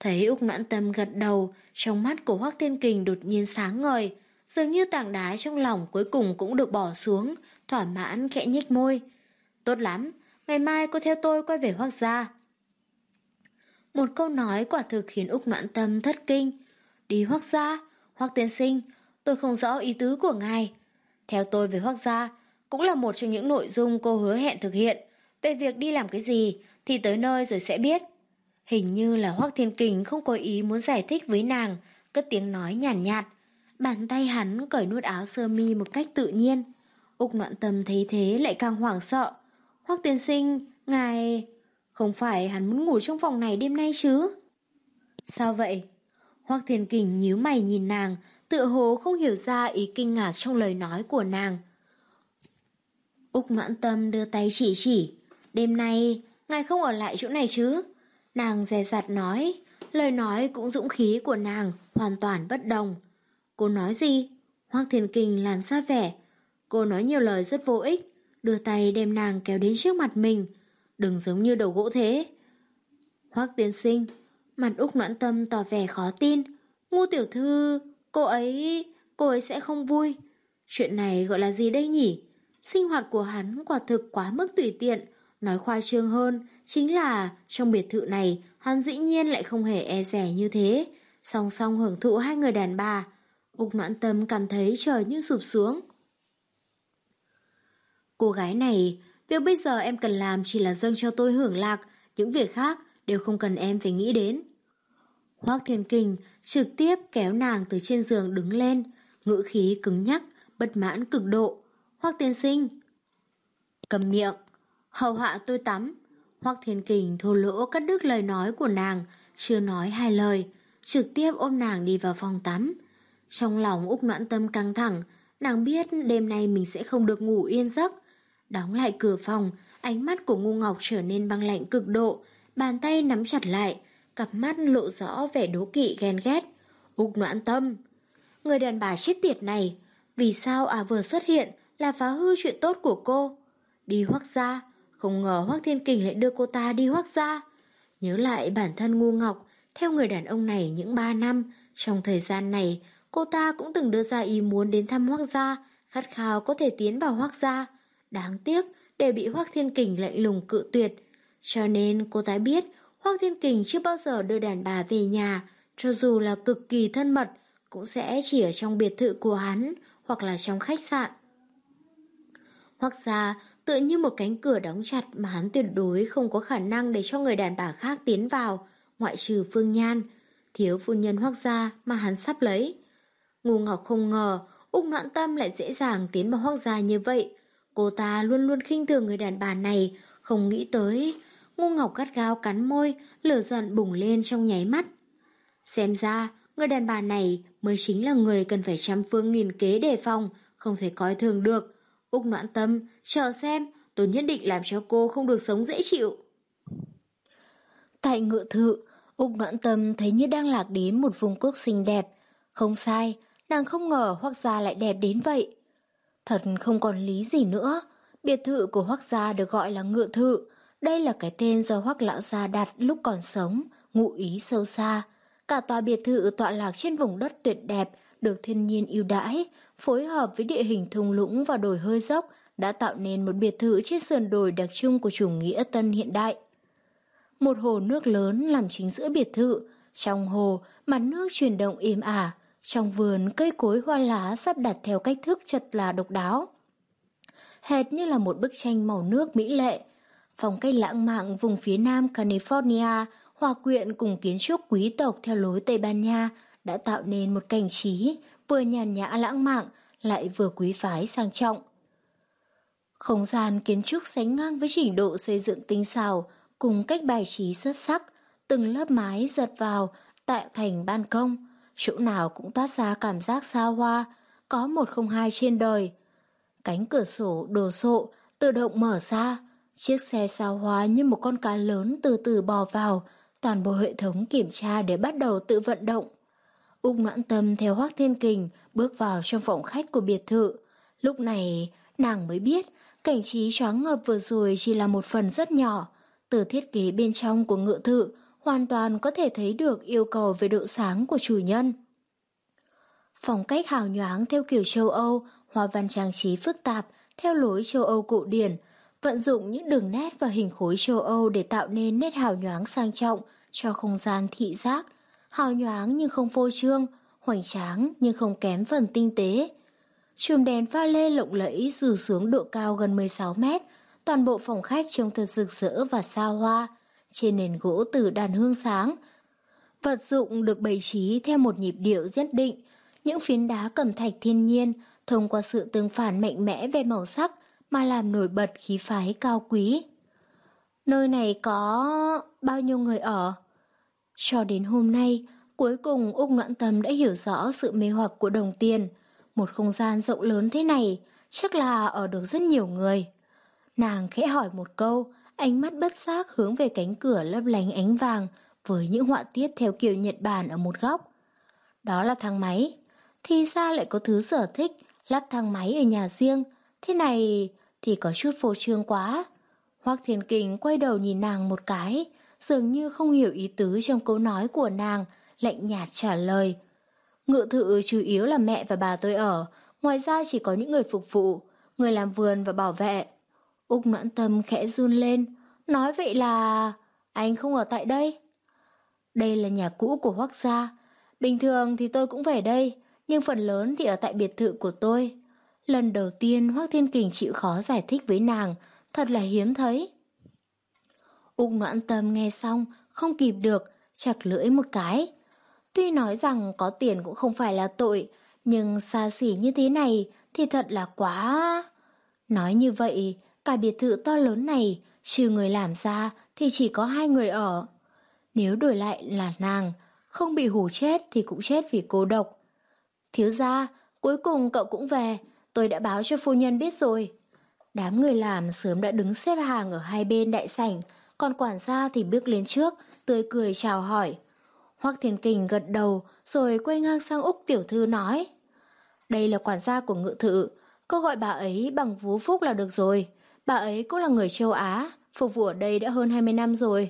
Thấy Úc Noãn Tâm gật đầu, trong mắt của Hoắc Thiên Kình đột nhiên sáng ngời, dường như tảng đá trong lòng cuối cùng cũng được bỏ xuống, thỏa mãn khẽ nhếch môi. Tốt lắm, ngày mai cô theo tôi quay về Hoắc gia. Một câu nói quả thực khiến Úc Noãn Tâm thất kinh. Đi Hoắc gia? Hoắc tiên sinh, tôi không rõ ý tứ của ngài. Theo tôi về Hoắc gia cũng là một trong những nội dung cô hứa hẹn thực hiện. Về việc đi làm cái gì thì tới nơi rồi sẽ biết. Hình như là Hoắc Thiên Kình không có ý muốn giải thích với nàng, cất tiếng nói nhàn nhạt, nhạt. Bàn tay hắn cởi nút áo sơ mi một cách tự nhiên. Úc Noãn Tâm thấy thế lại càng hoảng sợ. Hoắc tiên sinh, ngài... Không phải hắn muốn ngủ trong phòng này đêm nay chứ? Sao vậy? Hoắc Thiên Kình nhíu mày nhìn nàng, tựa hồ không hiểu ra ý kinh ngạc trong lời nói của nàng. Úc Noãn Tâm đưa tay chỉ chỉ. Đêm nay, ngài không ở lại chỗ này chứ? Nàng dè dặt nói, lời nói cũng dũng khí của nàng hoàn toàn bất đồng. Cô nói gì? Hoắc Thiên Kình làm ra vẻ. Cô nói nhiều lời rất vô ích, đưa tay đem nàng kéo đến trước mặt mình. Đừng giống như đầu gỗ thế. Hoắc tiên sinh, mặt Úc Noãn Tâm tỏ vẻ khó tin. Ngô tiểu thư, cô ấy, cô ấy sẽ không vui. Chuyện này gọi là gì đây nhỉ? Sinh hoạt của hắn quả thực quá mức tùy tiện. Nói khoa trương hơn, chính là trong biệt thự này, hắn dĩ nhiên lại không hề e dè như thế. Song song hưởng thụ hai người đàn bà. Úc Noãn Tâm cảm thấy trời như sụp xuống. Cô gái này, việc bây giờ em cần làm chỉ là dâng cho tôi hưởng lạc, những việc khác đều không cần em phải nghĩ đến. Hoắc Thiên Kình trực tiếp kéo nàng từ trên giường đứng lên, ngữ khí cứng nhắc, bất mãn cực độ. Hoắc tiên sinh. Cầm miệng, hầu hạ tôi tắm. Hoắc Thiên Kình thô lỗ cắt đứt lời nói của nàng, chưa nói hai lời, trực tiếp ôm nàng đi vào phòng tắm. Trong lòng Úc Noãn Tâm căng thẳng, nàng biết đêm nay mình sẽ không được ngủ yên giấc. Đóng lại cửa phòng, ánh mắt của Ngu Ngọc trở nên băng lạnh cực độ, bàn tay nắm chặt lại, cặp mắt lộ rõ vẻ đố kỵ ghen ghét. Úc Noãn Tâm, người đàn bà chết tiệt này, vì sao à vừa xuất hiện là phá hư chuyện tốt của cô? Đi Hoắc gia, không ngờ Hoắc Thiên Kình lại đưa cô ta đi Hoắc gia. Nhớ lại bản thân Ngu Ngọc theo người đàn ông này những ba năm, trong thời gian này cô ta cũng từng đưa ra ý muốn đến thăm Hoắc gia, khát khao có thể tiến vào Hoắc gia. Đáng tiếc đều bị Hoắc Thiên Kình lạnh lùng cự tuyệt. Cho nên cô ta biết Hoắc Thiên Kình chưa bao giờ đưa đàn bà về nhà, cho dù là cực kỳ thân mật, cũng sẽ chỉ ở trong biệt thự của hắn hoặc là trong khách sạn. Hoắc gia tựa như một cánh cửa đóng chặt mà hắn tuyệt đối không có khả năng để cho người đàn bà khác tiến vào, ngoại trừ Phương Nhan, thiếu phu nhân Hoắc gia mà hắn sắp lấy. Ngu Ngọc không ngờ Úc Noãn Tâm lại dễ dàng tiến vào Hoắc gia như vậy. Cô ta luôn luôn khinh thường người đàn bà này, không nghĩ tới. Ngu Ngọc gắt gao cắn môi, lửa giận bùng lên trong nháy mắt. Xem ra, người đàn bà này mới chính là người cần phải trăm phương nghìn kế đề phòng, không thể coi thường được. Úc Noãn Tâm, chờ xem, tôi nhất định làm cho cô không được sống dễ chịu. Tại ngự thự, Úc Noãn Tâm thấy như đang lạc đến một vùng cốc xinh đẹp. Không sai, nàng không ngờ Hoắc gia lại đẹp đến vậy. Thật không còn lý gì nữa, biệt thự của Hoắc gia được gọi là ngự thự. Đây là cái tên do Hoắc lão gia đặt lúc còn sống, ngụ ý sâu xa. Cả tòa biệt thự tọa lạc trên vùng đất tuyệt đẹp, được thiên nhiên ưu đãi, phối hợp với địa hình thung lũng và đồi hơi dốc, đã tạo nên một biệt thự trên sườn đồi đặc trưng của chủ nghĩa tân hiện đại. Một hồ nước lớn nằm chính giữa biệt thự, trong hồ mặt nước chuyển động êm ả, trong vườn cây cối hoa lá sắp đặt theo cách thức chật là độc đáo. Hệt như là một bức tranh màu nước mỹ lệ. Phong cách lãng mạn vùng phía nam California hòa quyện cùng kiến trúc quý tộc theo lối Tây Ban Nha đã tạo nên một cảnh trí vừa nhàn nhã lãng mạn lại vừa quý phái sang trọng. Không gian kiến trúc sánh ngang với trình độ xây dựng tinh xảo cùng cách bài trí xuất sắc, từng lớp mái giật vào tạo thành ban công, chỗ nào cũng toát ra cảm giác xa hoa, có một không hai trên đời. Cánh cửa sổ đồ sộ tự động mở ra, chiếc xe xa hoa như một con cá lớn từ từ bò vào, toàn bộ hệ thống kiểm tra để bắt đầu tự vận động. Úc Noãn Tâm theo Hoắc Thiên Kình bước vào trong phòng khách của biệt thự. Lúc này nàng mới biết cảnh trí choáng ngợp vừa rồi chỉ là một phần rất nhỏ. Từ thiết kế bên trong của ngự thự hoàn toàn có thể thấy được yêu cầu về độ sáng của chủ nhân. Phong cách hào nhoáng theo kiểu châu Âu, hoa văn trang trí phức tạp theo lối châu Âu cổ điển, vận dụng những đường nét và hình khối châu Âu để tạo nên nét hào nhoáng sang trọng cho không gian thị giác, hào nhoáng nhưng không phô trương, hoành tráng nhưng không kém phần tinh tế. Chùm đèn pha lê lộng lẫy rủ xuống độ cao gần mười sáu mét, toàn bộ phòng khách trông thật rực rỡ và xa hoa, trên nền gỗ từ đàn hương sáng. Vật dụng được bày trí theo một nhịp điệu nhất định, những phiến đá cẩm thạch thiên nhiên thông qua sự tương phản mạnh mẽ về màu sắc mà làm nổi bật khí phái cao quý. Nơi này có bao nhiêu người ở? Cho đến hôm nay, cuối cùng Úc Noãn Tâm đã hiểu rõ sự mê hoặc của đồng tiền. Một không gian rộng lớn thế này, chắc là ở được rất nhiều người. Nàng khẽ hỏi một câu, ánh mắt bất giác hướng về cánh cửa lấp lánh ánh vàng với những họa tiết theo kiểu Nhật Bản ở một góc. Đó là thang máy. Thì ra lại có thứ sở thích lắp thang máy ở nhà riêng. Thế này thì có chút phô trương quá. Hoắc Thiên Kình quay đầu nhìn nàng một cái, dường như không hiểu ý tứ trong câu nói của nàng, lạnh nhạt trả lời. Ngự thự chủ yếu là mẹ và bà tôi ở, ngoài ra chỉ có những người phục vụ, người làm vườn và bảo vệ. Úc Noãn Tâm khẽ run lên, nói vậy là anh không ở tại đây. Đây là nhà cũ của Hoắc gia, bình thường thì tôi cũng về đây, nhưng phần lớn thì ở tại biệt thự của tôi. Lần đầu tiên Hoắc Thiên Kình chịu khó giải thích với nàng, thật là hiếm thấy. Úc Noãn Tâm nghe xong, không kịp được, chặt lưỡi một cái. Tuy nói rằng có tiền cũng không phải là tội, nhưng xa xỉ như thế này thì thật là quá. Nói như vậy, cả biệt thự to lớn này, trừ người làm ra thì chỉ có hai người ở. Nếu đổi lại là nàng, không bị hù chết thì cũng chết vì cô độc. Thiếu gia, cuối cùng cậu cũng về, tôi đã báo cho phu nhân biết rồi. Đám người làm sớm đã đứng xếp hàng ở hai bên đại sảnh, còn quản gia thì bước lên trước, tươi cười chào hỏi. Hoắc Thiên Kình gật đầu rồi quay ngang sang Úc tiểu thư nói. Đây là quản gia của ngự thự, cô gọi bà ấy bằng Vú Phúc là được rồi. Bà ấy cũng là người châu Á, phục vụ ở đây đã hơn hai mươi năm rồi.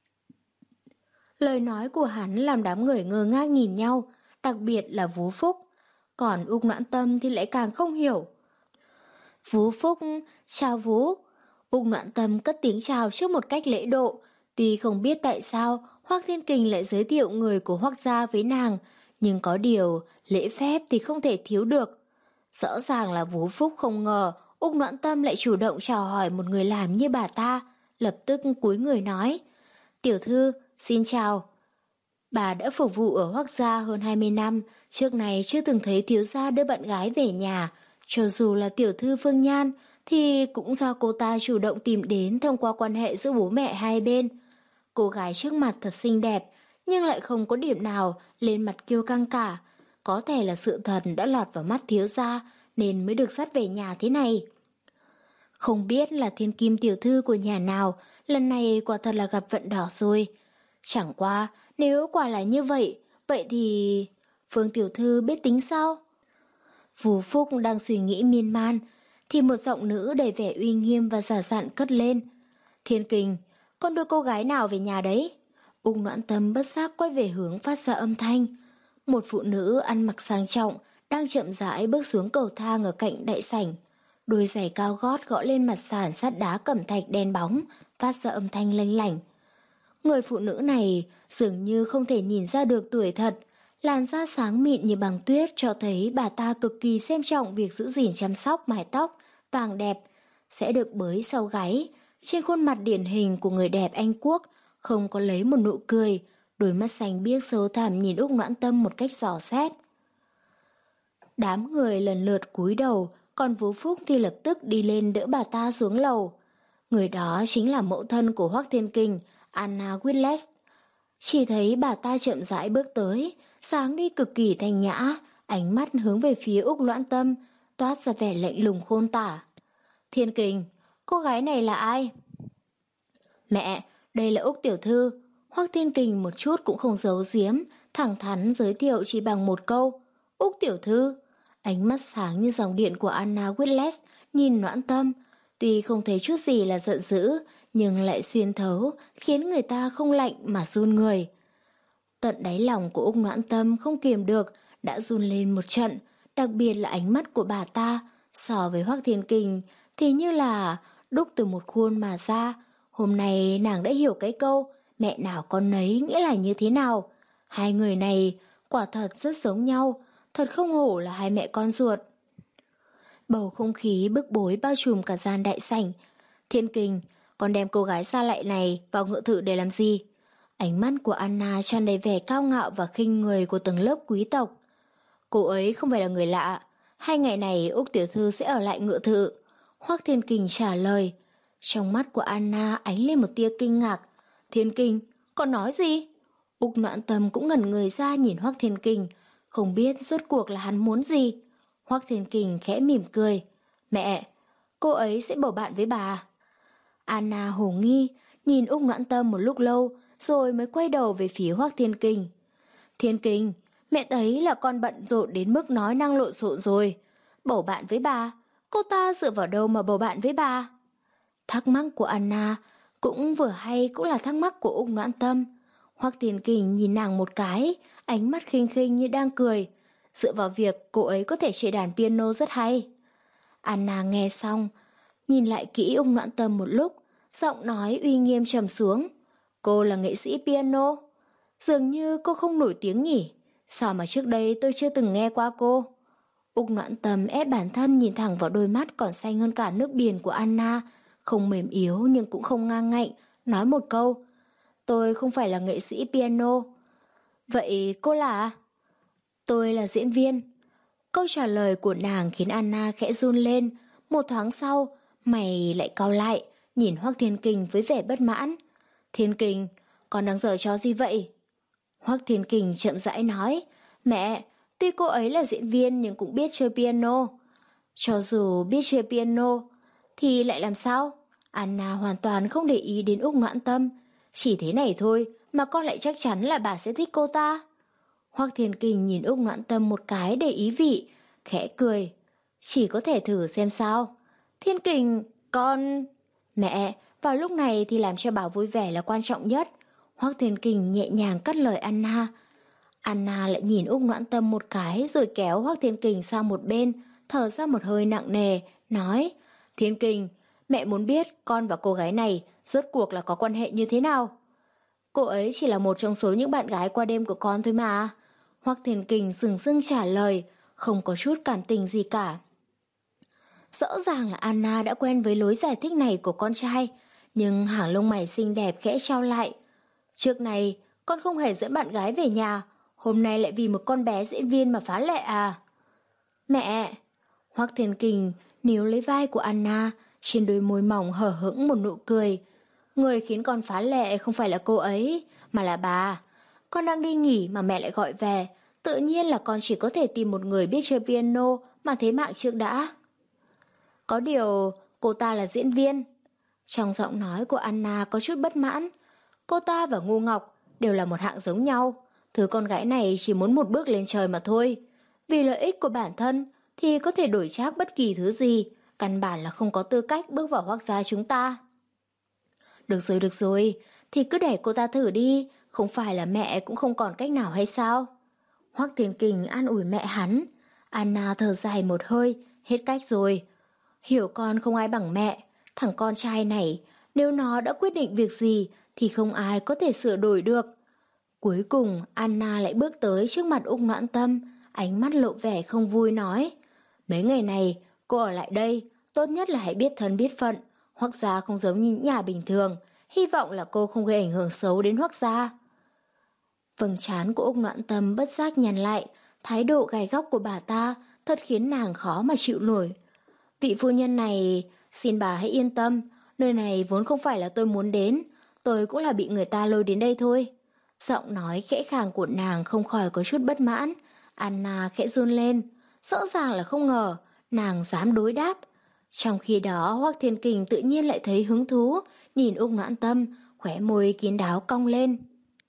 Lời nói của hắn làm đám người ngơ ngác nhìn nhau, đặc biệt là Vú Phúc. Còn Úc Noãn Tâm thì lại càng không hiểu. Vú Phúc, chào Vú. Úc Noãn Tâm cất tiếng chào trước một cách lễ độ. Tuy không biết tại sao Hoắc Thiên Kình lại giới thiệu người của Hoắc gia với nàng, nhưng có điều lễ phép thì không thể thiếu được. Rõ ràng là Vú Phúc không ngờ Úc Noãn Tâm lại chủ động chào hỏi một người làm như bà ta, lập tức cúi người nói. Tiểu thư, xin chào. Bà đã phục vụ ở Hoắc gia hơn hai mươi năm, trước này chưa từng thấy thiếu gia đưa bạn gái về nhà. Cho dù là tiểu thư Phương Nhan, thì cũng do cô ta chủ động tìm đến thông qua quan hệ giữa bố mẹ hai bên. Cô gái trước mặt thật xinh đẹp, nhưng lại không có điểm nào lên mặt kiêu căng cả. Có thể là sự thật đã lọt vào mắt thiếu gia, nên mới được dắt về nhà thế này. Không biết là thiên kim tiểu thư của nhà nào, lần này quả thật là gặp vận đỏ rồi. Chẳng qua, nếu quả là như vậy, vậy thì Phương tiểu thư biết tính sao? Vú Phúc đang suy nghĩ miên man, thì một giọng nữ đầy vẻ uy nghiêm và giả dặn cất lên. Thiên Kình, con đưa cô gái nào về nhà đấy? Úc Noãn Tâm bất giác quay về hướng phát ra âm thanh. Một phụ nữ ăn mặc sang trọng đang chậm rãi bước xuống cầu thang ở cạnh đại sảnh. Đôi giày cao gót gõ lên mặt sàn sắt đá cẩm thạch đen bóng, phát ra âm thanh lanh lảnh. Người phụ nữ này dường như không thể nhìn ra được tuổi thật, làn da sáng mịn như bằng tuyết cho thấy bà ta cực kỳ xem trọng việc giữ gìn chăm sóc mái tóc, vàng đẹp, sẽ được bới sau gáy. Trên khuôn mặt điển hình của người đẹp Anh Quốc không có lấy một nụ cười, đôi mắt xanh biếc sâu thẳm nhìn Úc Noãn Tâm một cách dò xét. Đám người lần lượt cúi đầu, còn Vú Phúc thì lập tức đi lên đỡ bà ta xuống lầu. Người đó chính là mẫu thân của Hoắc Thiên Kình, Anna Whitles. Chỉ thấy bà ta chậm rãi bước tới, dáng đi cực kỳ thanh nhã, ánh mắt hướng về phía Úc Noãn Tâm, toát ra vẻ lạnh lùng khôn tả. Thiên Kình, cô gái này là ai? Mẹ, đây là Úc tiểu thư. Hoắc Thiên Kình một chút cũng không giấu giếm, thẳng thắn giới thiệu chỉ bằng một câu. Úc tiểu thư. Ánh mắt sáng như dòng điện của Anna Whitles nhìn Noãn Tâm, tuy không thấy chút gì là giận dữ, nhưng lại xuyên thấu, khiến người ta không lạnh mà run người. Tận đáy lòng của Úc Noãn Tâm không kiềm được, đã run lên một trận, đặc biệt là ánh mắt của bà ta, so với Hoắc Thiên Kình thì như là đúc từ một khuôn mà ra. Hôm nay nàng đã hiểu cái câu mẹ nào con nấy nghĩa là như thế nào. Hai người này quả thật rất giống nhau, thật không hổ là hai mẹ con ruột. Bầu không khí bức bối bao trùm cả gian đại sảnh. Thiên Kình, con đem cô gái xa lạ này vào ngự thự để làm gì? Ánh mắt của Anna tràn đầy vẻ cao ngạo và khinh người của tầng lớp quý tộc. Cô ấy không phải là người lạ. Hai ngày này Úc tiểu thư sẽ ở lại ngự thự. Hoắc Thiên Kình trả lời. Trong mắt của Anna ánh lên một tia kinh ngạc. Thiên Kình, con nói gì? Úc Noãn Tâm cũng ngẩn người ra nhìn Hoắc Thiên Kình, không biết rốt cuộc là hắn muốn gì. Hoắc Thiên Kình khẽ mỉm cười. Mẹ, cô ấy sẽ bầu bạn với bà. Anna hồ nghi, nhìn Úc Noãn Tâm một lúc lâu, rồi mới quay đầu về phía Hoắc Thiên Kình. Thiên Kình, mẹ thấy là con bận rộn đến mức nói năng lộn xộn rồi. Bầu bạn với bà, cô ta dựa vào đâu mà bầu bạn với bà? Thắc mắc của Anna cũng vừa hay cũng là thắc mắc của Úc Noãn Tâm. Hoắc Thiên Kình nhìn nàng một cái, ánh mắt khinh khinh như đang cười. Dựa vào việc cô ấy có thể chơi đàn piano rất hay. Anna nghe xong, nhìn lại kỹ Úc Noãn Tâm một lúc, giọng nói uy nghiêm trầm xuống. Cô là nghệ sĩ piano. Dường như cô không nổi tiếng nhỉ? Sao mà trước đây tôi chưa từng nghe qua cô? Úc Noãn Tâm ép bản thân nhìn thẳng vào đôi mắt còn xanh hơn cả nước biển của Anna, không mềm yếu nhưng cũng không ngang ngạnh, nói một câu. Tôi không phải là nghệ sĩ piano. Vậy cô là? Tôi là diễn viên. Câu trả lời của nàng khiến Anna khẽ run lên. Một thoáng sau, mày lại cau lại, nhìn Hoắc Thiên Kình với vẻ bất mãn. Thiên Kình, con đang giở trò gì vậy? Hoắc Thiên Kình chậm rãi nói. Mẹ, tuy cô ấy là diễn viên nhưng cũng biết chơi piano. Cho dù biết chơi piano, thì lại làm sao? Anna hoàn toàn không để ý đến Úc Noãn Tâm. Chỉ thế này thôi mà con lại chắc chắn là bà sẽ thích cô ta. Hoắc Thiên Kình nhìn Úc Noãn Tâm một cái để ý vị, khẽ cười. Chỉ có thể thử xem sao. Thiên Kình, con... Mẹ, vào lúc này thì làm cho bà vui vẻ là quan trọng nhất. Hoắc Thiên Kình nhẹ nhàng cắt lời Anna. Anna lại nhìn Úc Noãn Tâm một cái rồi kéo Hoắc Thiên Kình sang một bên, thở ra một hơi nặng nề, nói. Thiên Kình, mẹ muốn biết con và cô gái này rốt cuộc là có quan hệ như thế nào? Cô ấy chỉ là một trong số những bạn gái qua đêm của con thôi mà. Hoắc Thiên Kình sừng sững trả lời, không có chút cảm tình gì cả. Rõ ràng là Anna đã quen với lối giải thích này của con trai, nhưng hàng lông mày xinh đẹp khẽ trao lại. Trước này, con không hề dẫn bạn gái về nhà, hôm nay lại vì một con bé diễn viên mà phá lệ à? Mẹ! Hoắc Thiên Kình níu lấy vai của Anna, trên đôi môi mỏng hở hững một nụ cười. Người khiến con phá lệ không phải là cô ấy, mà là bà. Con đang đi nghỉ mà mẹ lại gọi về, tự nhiên là con chỉ có thể tìm một người biết chơi piano mà thế mạng trước đã. Có điều, cô ta là diễn viên. Trong giọng nói của Anna có chút bất mãn. Cô ta và Ngu Ngọc đều là một hạng giống nhau. Thứ con gái này chỉ muốn một bước lên trời mà thôi. Vì lợi ích của bản thân thì có thể đổi trác bất kỳ thứ gì, căn bản là không có tư cách bước vào Hoắc gia chúng ta. Được rồi, được rồi, thì cứ để cô ta thử đi, không phải là mẹ cũng không còn cách nào hay sao? Hoắc Thiên Kình an ủi mẹ hắn. Anna thở dài một hơi, hết cách rồi. Hiểu con không ai bằng mẹ, thằng con trai này, nếu nó đã quyết định việc gì thì không ai có thể sửa đổi được. Cuối cùng Anna lại bước tới trước mặt Úc Noãn Tâm, ánh mắt lộ vẻ không vui nói. Mấy ngày này, cô ở lại đây, tốt nhất là hãy biết thân biết phận. Hoắc gia không giống như những nhà bình thường, hy vọng là cô không gây ảnh hưởng xấu đến Hoắc gia. Vầng trán của Úc Noãn Tâm bất giác nhăn lại, thái độ gay góc của bà ta thật khiến nàng khó mà chịu nổi. Vị phu nhân này, xin bà hãy yên tâm, nơi này vốn không phải là tôi muốn đến, tôi cũng là bị người ta lôi đến đây thôi. Giọng nói khẽ khàng của nàng không khỏi có chút bất mãn. Anna khẽ run lên, rõ ràng là không ngờ nàng dám đối đáp. Trong khi đó Hoắc Thiên Kình tự nhiên lại thấy hứng thú, nhìn Úc Noãn Tâm, khóe môi kín đáo cong lên.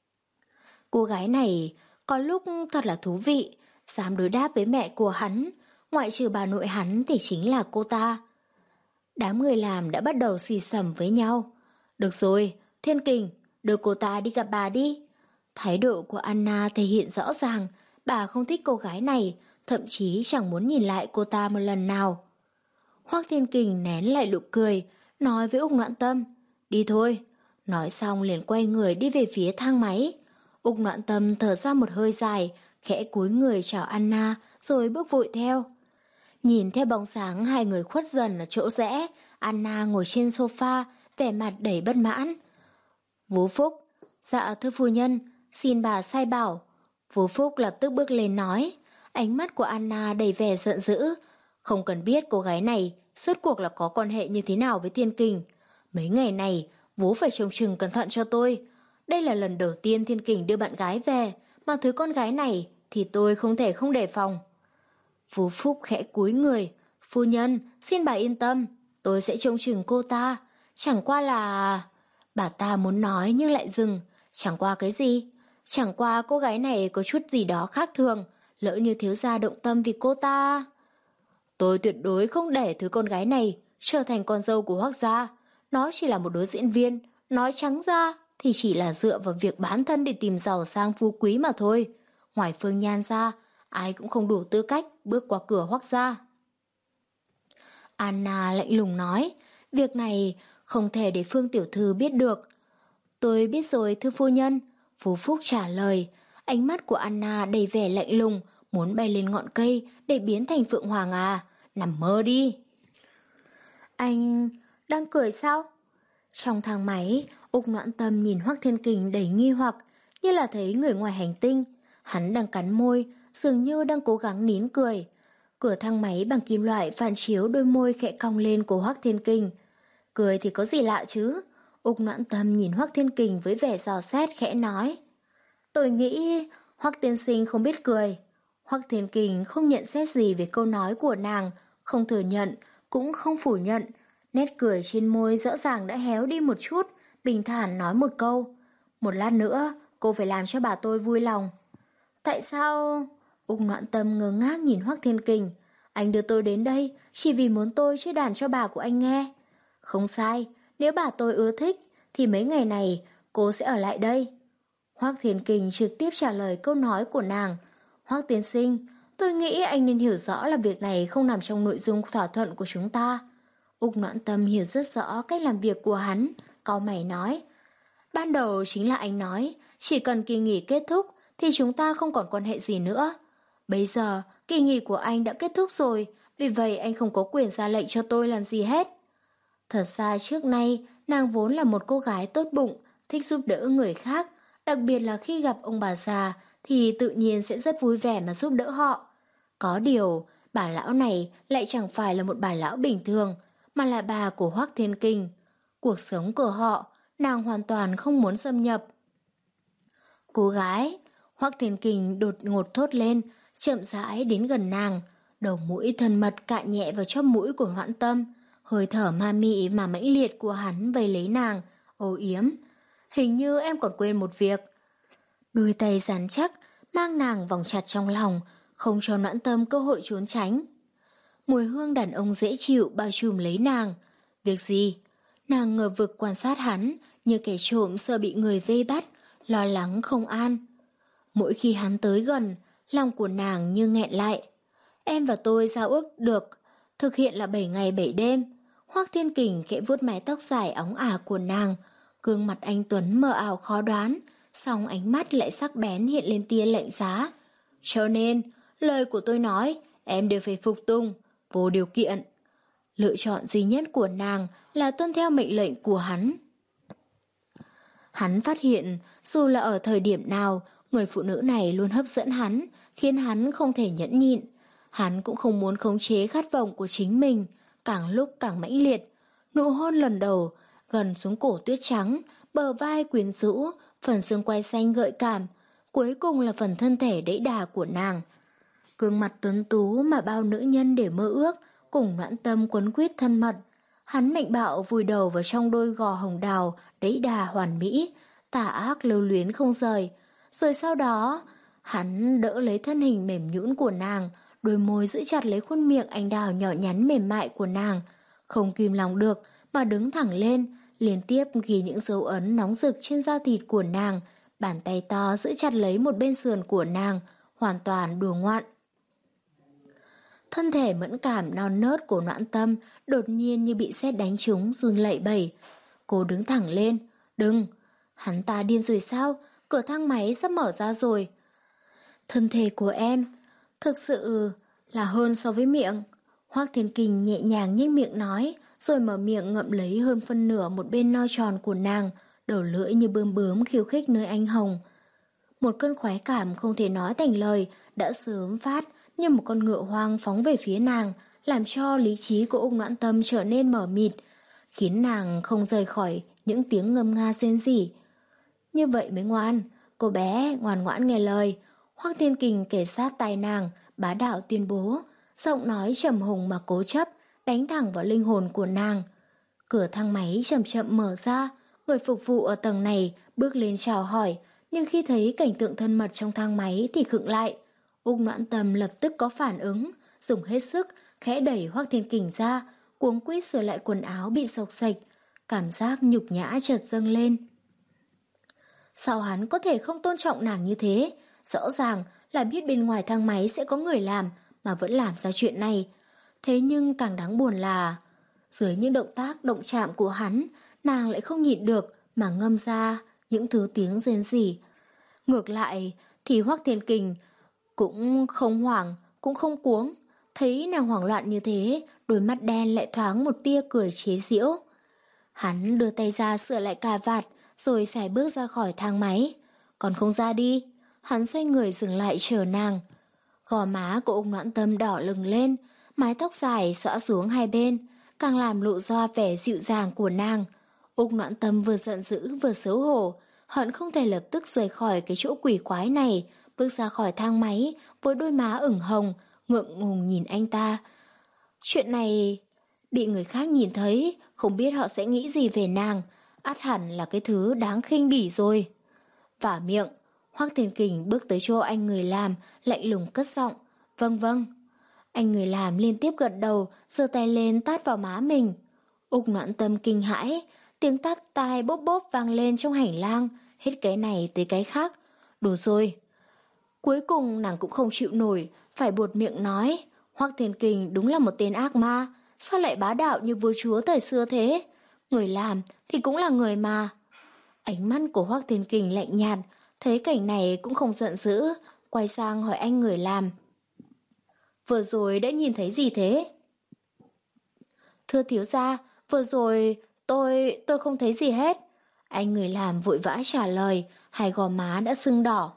Cô gái này có lúc thật là thú vị, dám đối đáp với mẹ của hắn, ngoại trừ bà nội hắn thì chính là cô ta. Đám người làm đã bắt đầu xì xầm với nhau. Được rồi, Thiên Kình, đưa cô ta đi gặp bà đi. Thái độ của Anna thể hiện rõ ràng, bà không thích cô gái này, thậm chí chẳng muốn nhìn lại cô ta một lần nào. Hoắc Thiên Kình nén lại nụ cười, nói với Úc Noãn Tâm, đi thôi. Nói xong liền quay người đi về phía thang máy. Úc Noãn Tâm thở ra một hơi dài, khẽ cúi người chào Anna rồi bước vội theo. Nhìn theo bóng sáng hai người khuất dần ở chỗ rẽ, Anna ngồi trên sofa, vẻ mặt đầy bất mãn. Vú Phúc, dạ thưa phu nhân, xin bà sai bảo. Vú Phúc lập tức bước lên nói, ánh mắt của Anna đầy vẻ giận dữ. Không cần biết cô gái này suốt cuộc là có quan hệ như thế nào với Thiên Kình. Mấy ngày này, vú phải trông chừng cẩn thận cho tôi. Đây là lần đầu tiên Thiên Kình đưa bạn gái về, mà thứ con gái này thì tôi không thể không đề phòng. Vú Phúc khẽ cúi người, phu nhân, xin bà yên tâm, tôi sẽ trông chừng cô ta. Chẳng qua là... Bà ta muốn nói nhưng lại dừng, chẳng qua cái gì? Chẳng qua cô gái này có chút gì đó khác thường, lỡ như thiếu gia động tâm vì cô ta. Tôi tuyệt đối không để thứ con gái này trở thành con dâu của Hoắc gia. Nó chỉ là một đứa diễn viên, nói trắng ra thì chỉ là dựa vào việc bán thân để tìm giàu sang phú quý mà thôi. Ngoài Phương Nhan ra, ai cũng không đủ tư cách bước qua cửa Hoắc gia. Anna lạnh lùng nói, việc này không thể để Phương tiểu thư biết được. Tôi biết rồi thưa phu nhân, Phú Phúc trả lời. Ánh mắt của Anna đầy vẻ lạnh lùng, muốn bay lên ngọn cây để biến thành Phượng Hoàng à, nằm mơ đi. Anh đang cười sao? Trong thang máy, Úc Noãn Tâm nhìn Hoắc Thiên Kình đầy nghi hoặc, như là thấy người ngoài hành tinh. Hắn đang cắn môi, dường như đang cố gắng nín cười. Cửa thang máy bằng kim loại phản chiếu đôi môi khẽ cong lên của Hoắc Thiên Kình. Cười thì có gì lạ chứ? Úc Noãn Tâm nhìn Hoắc Thiên Kình với vẻ dò xét khẽ nói. Tôi nghĩ Hoắc tiên sinh không biết cười. Hoắc Thiên Kình không nhận xét gì về câu nói của nàng, không thừa nhận, cũng không phủ nhận. Nét cười trên môi rõ ràng đã héo đi một chút, bình thản nói một câu. Một lát nữa, cô phải làm cho bà tôi vui lòng. Tại sao? Úc Noãn Tâm ngơ ngác nhìn Hoắc Thiên Kình. Anh đưa tôi đến đây chỉ vì muốn tôi chơi đàn cho bà của anh nghe. Không sai, nếu bà tôi ưa thích thì mấy ngày này cô sẽ ở lại đây. Hoắc Thiên Kình trực tiếp trả lời câu nói của nàng. Hoắc tiên sinh, tôi nghĩ anh nên hiểu rõ là việc này không nằm trong nội dung thỏa thuận của chúng ta. Úc Noãn Tâm hiểu rất rõ cách làm việc của hắn, cau mày nói. Ban đầu chính là anh nói, chỉ cần kỳ nghỉ kết thúc thì chúng ta không còn quan hệ gì nữa. Bây giờ, kỳ nghỉ của anh đã kết thúc rồi, vì vậy anh không có quyền ra lệnh cho tôi làm gì hết. Thật ra trước nay, nàng vốn là một cô gái tốt bụng, thích giúp đỡ người khác, đặc biệt là khi gặp ông bà già thì tự nhiên sẽ rất vui vẻ mà giúp đỡ họ. Có điều, bà lão này lại chẳng phải là một bà lão bình thường, mà là bà của Hoắc Thiên Kình. Cuộc sống của họ, nàng hoàn toàn không muốn xâm nhập. Cô gái, Hoắc Thiên Kình đột ngột thốt lên, chậm rãi đến gần nàng, đầu mũi thân mật cạn nhẹ vào chóp mũi của Noãn Tâm, hơi thở ma mị mà mãnh liệt của hắn vây lấy nàng, âu yếm. Hình như em còn quên một việc. Đôi tay rắn chắc, mang nàng vòng chặt trong lòng, không cho Noãn Tâm cơ hội trốn tránh. Mùi hương đàn ông dễ chịu bao trùm lấy nàng. Việc gì? Nàng ngờ vực quan sát hắn, như kẻ trộm sợ bị người vây bắt, lo lắng không an. Mỗi khi hắn tới gần, lòng của nàng như nghẹn lại. Em và tôi giao ước được, thực hiện là bảy ngày bảy đêm. Hoắc Thiên Kình khẽ vuốt mái tóc dài óng ả của nàng, gương mặt anh tuấn mờ ảo khó đoán, song ánh mắt lại sắc bén hiện lên tia lạnh giá. Cho nên, lời của tôi nói, em đều phải phục tùng, vô điều kiện. Lựa chọn duy nhất của nàng là tuân theo mệnh lệnh của hắn. Hắn phát hiện, dù là ở thời điểm nào, người phụ nữ này luôn hấp dẫn hắn, khiến hắn không thể nhẫn nhịn. Hắn cũng không muốn khống chế khát vọng của chính mình, càng lúc càng mãnh liệt. Nụ hôn lần đầu, gần xuống cổ tuyết trắng, bờ vai quyến rũ, phần xương quai xanh gợi cảm, cuối cùng là phần thân thể đẫy đà của nàng. Gương mặt tuấn tú mà bao nữ nhân để mơ ước, cùng Noãn Tâm quấn quýt thân mật. Hắn mạnh bạo vùi đầu vào trong đôi gò hồng đào, đẫy đà hoàn mỹ, tà ác lưu luyến không rời. Rồi sau đó, hắn đỡ lấy thân hình mềm nhũn của nàng, đôi môi giữ chặt lấy khuôn miệng anh đào nhỏ nhắn mềm mại của nàng, không kìm lòng được mà đứng thẳng lên, liên tiếp ghi những dấu ấn nóng rực trên da thịt của nàng, bàn tay to giữ chặt lấy một bên sườn của nàng, hoàn toàn đùa ngoạn. Thân thể mẫn cảm non nớt của Noãn Tâm đột nhiên như bị sét đánh trúng, run lẩy bẩy. Cô đứng thẳng lên. Đừng! Hắn ta điên rồi sao? Cửa thang máy sắp mở ra rồi. Thân thể của em thực sự là hơn so với miệng. Hoắc Thiên Kình nhẹ nhàng nhếch miệng nói, rồi mở miệng ngậm lấy hơn phân nửa một bên no tròn của nàng, đầu lưỡi như bướm bướm khiêu khích nơi anh hồng. Một cơn khoái cảm không thể nói thành lời đã sớm phát như một con ngựa hoang phóng về phía nàng, làm cho lý trí của Úc Noãn Tâm trở nên mờ mịt, khiến nàng không rời khỏi những tiếng ngâm nga rên rỉ. Như vậy mới ngoan, cô bé ngoan ngoãn nghe lời. Hoắc Thiên Kình kề sát tai nàng, bá đạo tuyên bố, giọng nói trầm hùng mà cố chấp, đánh thẳng vào linh hồn của nàng. Cửa thang máy chậm chậm mở ra, người phục vụ ở tầng này bước lên chào hỏi, nhưng khi thấy cảnh tượng thân mật trong thang máy thì khựng lại. Úc Noãn Tâm lập tức có phản ứng, dùng hết sức, khẽ đẩy Hoắc Thiên Kình ra, cuống quýt sửa lại quần áo bị xộc xệch, cảm giác nhục nhã chợt dâng lên. Sao hắn có thể không tôn trọng nàng như thế? Rõ ràng là biết bên ngoài thang máy sẽ có người làm mà vẫn làm ra chuyện này. Thế nhưng càng đáng buồn là dưới những động tác động chạm của hắn, nàng lại không nhịn được mà ngâm ra những thứ tiếng rên rỉ. Ngược lại thì Hoắc Thiên Kình cũng không hoảng, cũng không cuống. Thấy nàng hoảng loạn như thế, đôi mắt đen lại thoáng một tia cười chế giễu. Hắn đưa tay ra sửa lại cà vạt, rồi sải bước ra khỏi thang máy. Còn không ra đi? Hắn xoay người dừng lại chờ nàng. Gò má của Úc Noãn Tâm đỏ lừng lên, mái tóc dài xõa xuống hai bên, càng làm lộ ra vẻ dịu dàng của nàng. Úc Noãn Tâm vừa giận dữ vừa xấu hổ, hận không thể lập tức rời khỏi cái chỗ quỷ quái này, bước ra khỏi thang máy với đôi má ửng hồng, ngượng ngùng nhìn anh ta. Chuyện này bị người khác nhìn thấy, không biết họ sẽ nghĩ gì về nàng, ắt hẳn là cái thứ đáng khinh bỉ rồi. Vả miệng, Hoắc Thiên Kình bước tới chỗ anh người làm, lạnh lùng cất giọng. Vâng vâng. Anh người làm liên tiếp gật đầu, giơ tay lên tát vào má mình. Úc Noãn Tâm kinh hãi, tiếng tát tai bốp bốp vang lên trong hành lang, hết cái này tới cái khác. Đủ rồi. Cuối cùng nàng cũng không chịu nổi, phải buột miệng nói, Hoắc Thiên Kình đúng là một tên ác ma, sao lại bá đạo như vua chúa thời xưa thế? Người làm thì cũng là người mà. Ánh mắt của Hoắc Thiên Kình lạnh nhạt, thấy cảnh này cũng không giận dữ, quay sang hỏi anh người làm. Vừa rồi đã nhìn thấy gì thế? Thưa thiếu gia, vừa rồi tôi, tôi không thấy gì hết. Anh người làm vội vã trả lời, hai gò má đã sưng đỏ.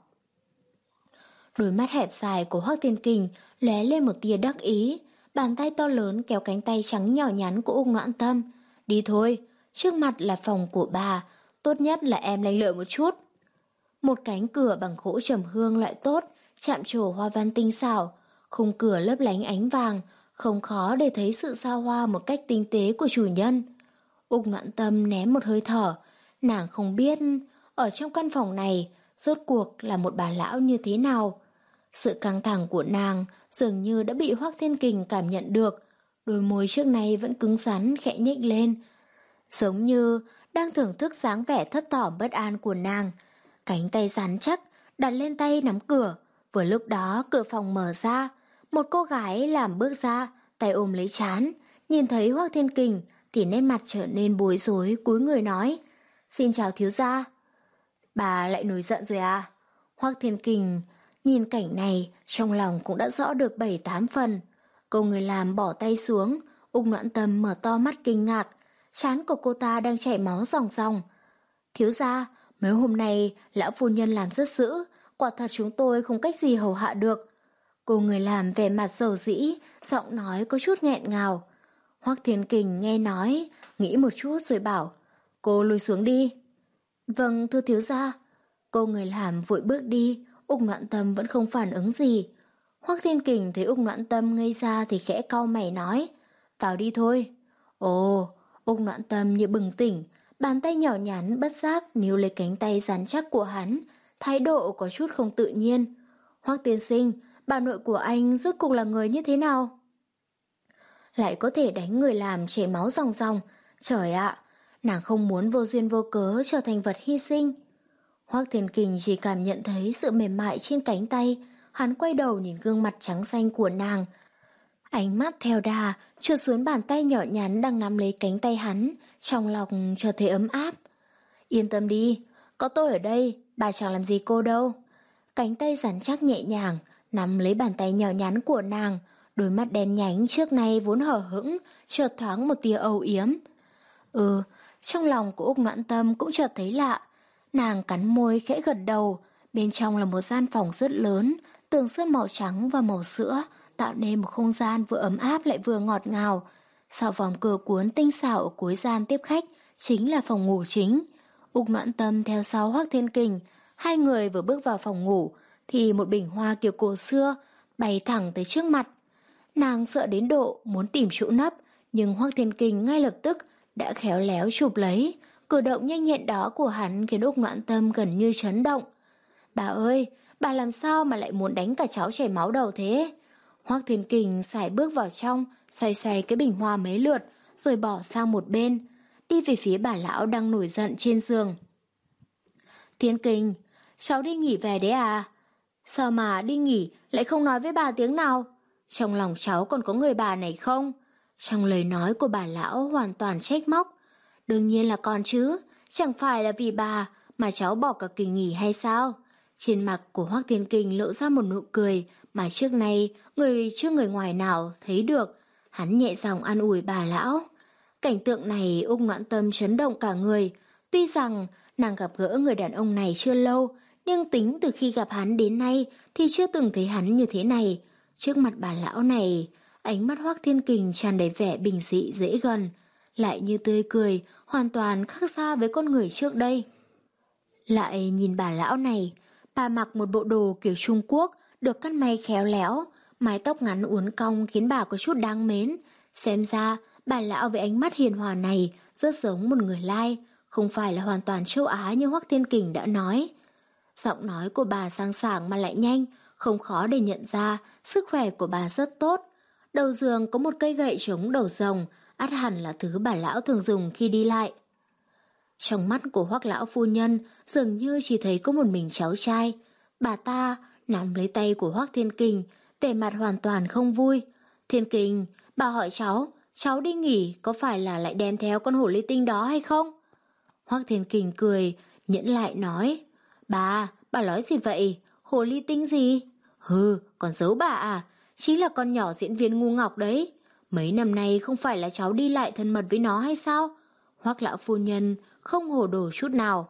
Đôi mắt hẹp dài của Hoắc Thiên Kình lóe lên một tia đắc ý, bàn tay to lớn kéo cánh tay trắng nhỏ nhắn của Úc Noãn Tâm. Đi thôi, trước mặt là phòng của bà, tốt nhất là em lanh lợi một chút. Một cánh cửa bằng gỗ trầm hương loại tốt, chạm trổ hoa văn tinh xảo, khung cửa lấp lánh ánh vàng, không khó để thấy sự xa hoa một cách tinh tế của chủ nhân. Úc Noãn Tâm ném một hơi thở, nàng không biết ở trong căn phòng này rốt cuộc là một bà lão như thế nào. Sự căng thẳng của nàng dường như đã bị Hoắc Thiên Kình cảm nhận được, đôi môi trước nay vẫn cứng rắn khẽ nhếch lên, giống như đang thưởng thức dáng vẻ thấp thỏm bất an của nàng. Cánh tay rắn chắc đặt lên tay nắm cửa, vừa lúc đó cửa phòng mở ra, một cô gái làm bước ra, tay ôm lấy trán, nhìn thấy Hoắc Thiên Kình thì nét mặt trở nên bối rối, cúi người nói, xin chào thiếu gia. Bà lại nổi giận rồi à? Hoắc Thiên Kình nhìn cảnh này, trong lòng cũng đã rõ được bảy tám phần. Cô người làm bỏ tay xuống, Úc Noãn Tâm mở to mắt kinh ngạc, trán của cô ta đang chảy máu ròng ròng. Thiếu gia, mấy hôm nay lão phu nhân làm rất dữ, quả thật chúng tôi không cách gì hầu hạ được. Cô người làm vẻ mặt dầu dĩ, giọng nói có chút nghẹn ngào. Hoắc Thiên Kình nghe nói, nghĩ một chút rồi bảo, cô lùi xuống đi. Vâng, thưa thiếu gia. Cô người làm vội bước đi, Úc Noãn Tâm vẫn không phản ứng gì. Hoắc Thiên Kình thấy Úc Noãn Tâm ngây ra thì khẽ cau mày nói, vào đi thôi. Ồ, Úc Noãn Tâm như bừng tỉnh, bàn tay nhỏ nhắn bất giác níu lấy cánh tay rắn chắc của hắn, thái độ có chút không tự nhiên. Hoắc tiên sinh, bà nội của anh rốt cuộc là người như thế nào? Lại có thể đánh người làm chảy máu ròng ròng, trời ạ, Nàng không muốn vô duyên vô cớ trở thành vật hy sinh. Hoắc Thiên Kình chỉ cảm nhận thấy sự mềm mại trên cánh tay, hắn quay đầu nhìn gương mặt trắng xanh của nàng. Ánh mắt theo đà trượt xuống bàn tay nhỏ nhắn đang nắm lấy cánh tay hắn, trong lòng chợt thấy ấm áp. Yên tâm đi, có tôi ở đây, bà chẳng làm gì cô đâu. Cánh tay rắn chắc nhẹ nhàng nắm lấy bàn tay nhỏ nhắn của nàng, đôi mắt đen nhánh trước nay vốn hở hững chợt thoáng một tia âu yếm. Ừ, trong lòng của Úc Noãn Tâm cũng chợt thấy lạ. Nàng cắn môi khẽ gật đầu. Bên trong là một gian phòng rất lớn, tường sơn màu trắng và màu sữa tạo nên một không gian vừa ấm áp lại vừa ngọt ngào. Sau vòng cửa cuốn tinh xảo ở cuối gian tiếp khách chính là phòng ngủ chính. Úc Noãn Tâm theo sau Hoắc Thiên Kình. Hai người vừa bước vào phòng ngủ thì một bình hoa kiểu cổ xưa bay thẳng tới trước mặt. Nàng sợ đến độ muốn tìm chỗ nấp, nhưng Hoắc Thiên Kình ngay lập tức đã khéo léo chụp lấy. Cử động nhanh nhẹn đó của hắn khiến Úc Noãn Tâm gần như chấn động. Bà ơi, bà làm sao mà lại muốn đánh cả cháu chảy máu đầu thế? Hoắc Thiên Kình sải bước vào trong, xoay xoay cái bình hoa mấy lượt, rồi bỏ sang một bên, đi về phía bà lão đang nổi giận trên giường. Thiên Kình, cháu đi nghỉ về đấy à? Sao mà đi nghỉ lại không nói với bà tiếng nào? Trong lòng cháu còn có người bà này không? Trong lời nói của bà lão hoàn toàn trách móc. Đương nhiên là con chứ, chẳng phải là vì bà mà cháu bỏ cả kỳ nghỉ hay sao? Trên mặt của Hoắc Thiên Kình lộ ra một nụ cười mà trước nay người chưa người ngoài nào thấy được. Hắn nhẹ giọng an ủi bà lão. Cảnh tượng này Úc Noãn Tâm chấn động cả người. Tuy rằng nàng gặp gỡ người đàn ông này chưa lâu, nhưng tính từ khi gặp hắn đến nay thì chưa từng thấy hắn như thế này. Trước mặt bà lão này, ánh mắt Hoắc Thiên Kình tràn đầy vẻ bình dị dễ gần, lại như tươi cười, hoàn toàn khác xa với con người trước đây. Lại nhìn bà lão này, bà mặc một bộ đồ kiểu Trung Quốc, được cắt may khéo léo, mái tóc ngắn uốn cong khiến bà có chút đáng mến. Xem ra, bà lão với ánh mắt hiền hòa này rất giống một người Lai, không phải là hoàn toàn châu Á như Hoắc Thiên Kình đã nói. Giọng nói của bà sang sảng mà lại nhanh, không khó để nhận ra sức khỏe của bà rất tốt. Đầu giường có một cây gậy chống đầu rồng, ắt hẳn là thứ bà lão thường dùng khi đi lại. Trong mắt của Hoắc lão phu nhân dường như chỉ thấy có một mình cháu trai. Bà ta nắm lấy tay của Hoắc Thiên Kình, vẻ mặt hoàn toàn không vui. Thiên Kình, bà hỏi cháu, cháu đi nghỉ có phải là lại đem theo con hổ ly tinh đó hay không? Hoắc Thiên Kình cười, nhẫn lại nói, bà, bà nói gì vậy? Hồ ly tinh gì? Hừ, còn giấu bà à? Chính là con nhỏ diễn viên ngu ngọc đấy. Mấy năm nay không phải là cháu đi lại thân mật với nó hay sao? Hoắc lão phu nhân không hồ đồ chút nào.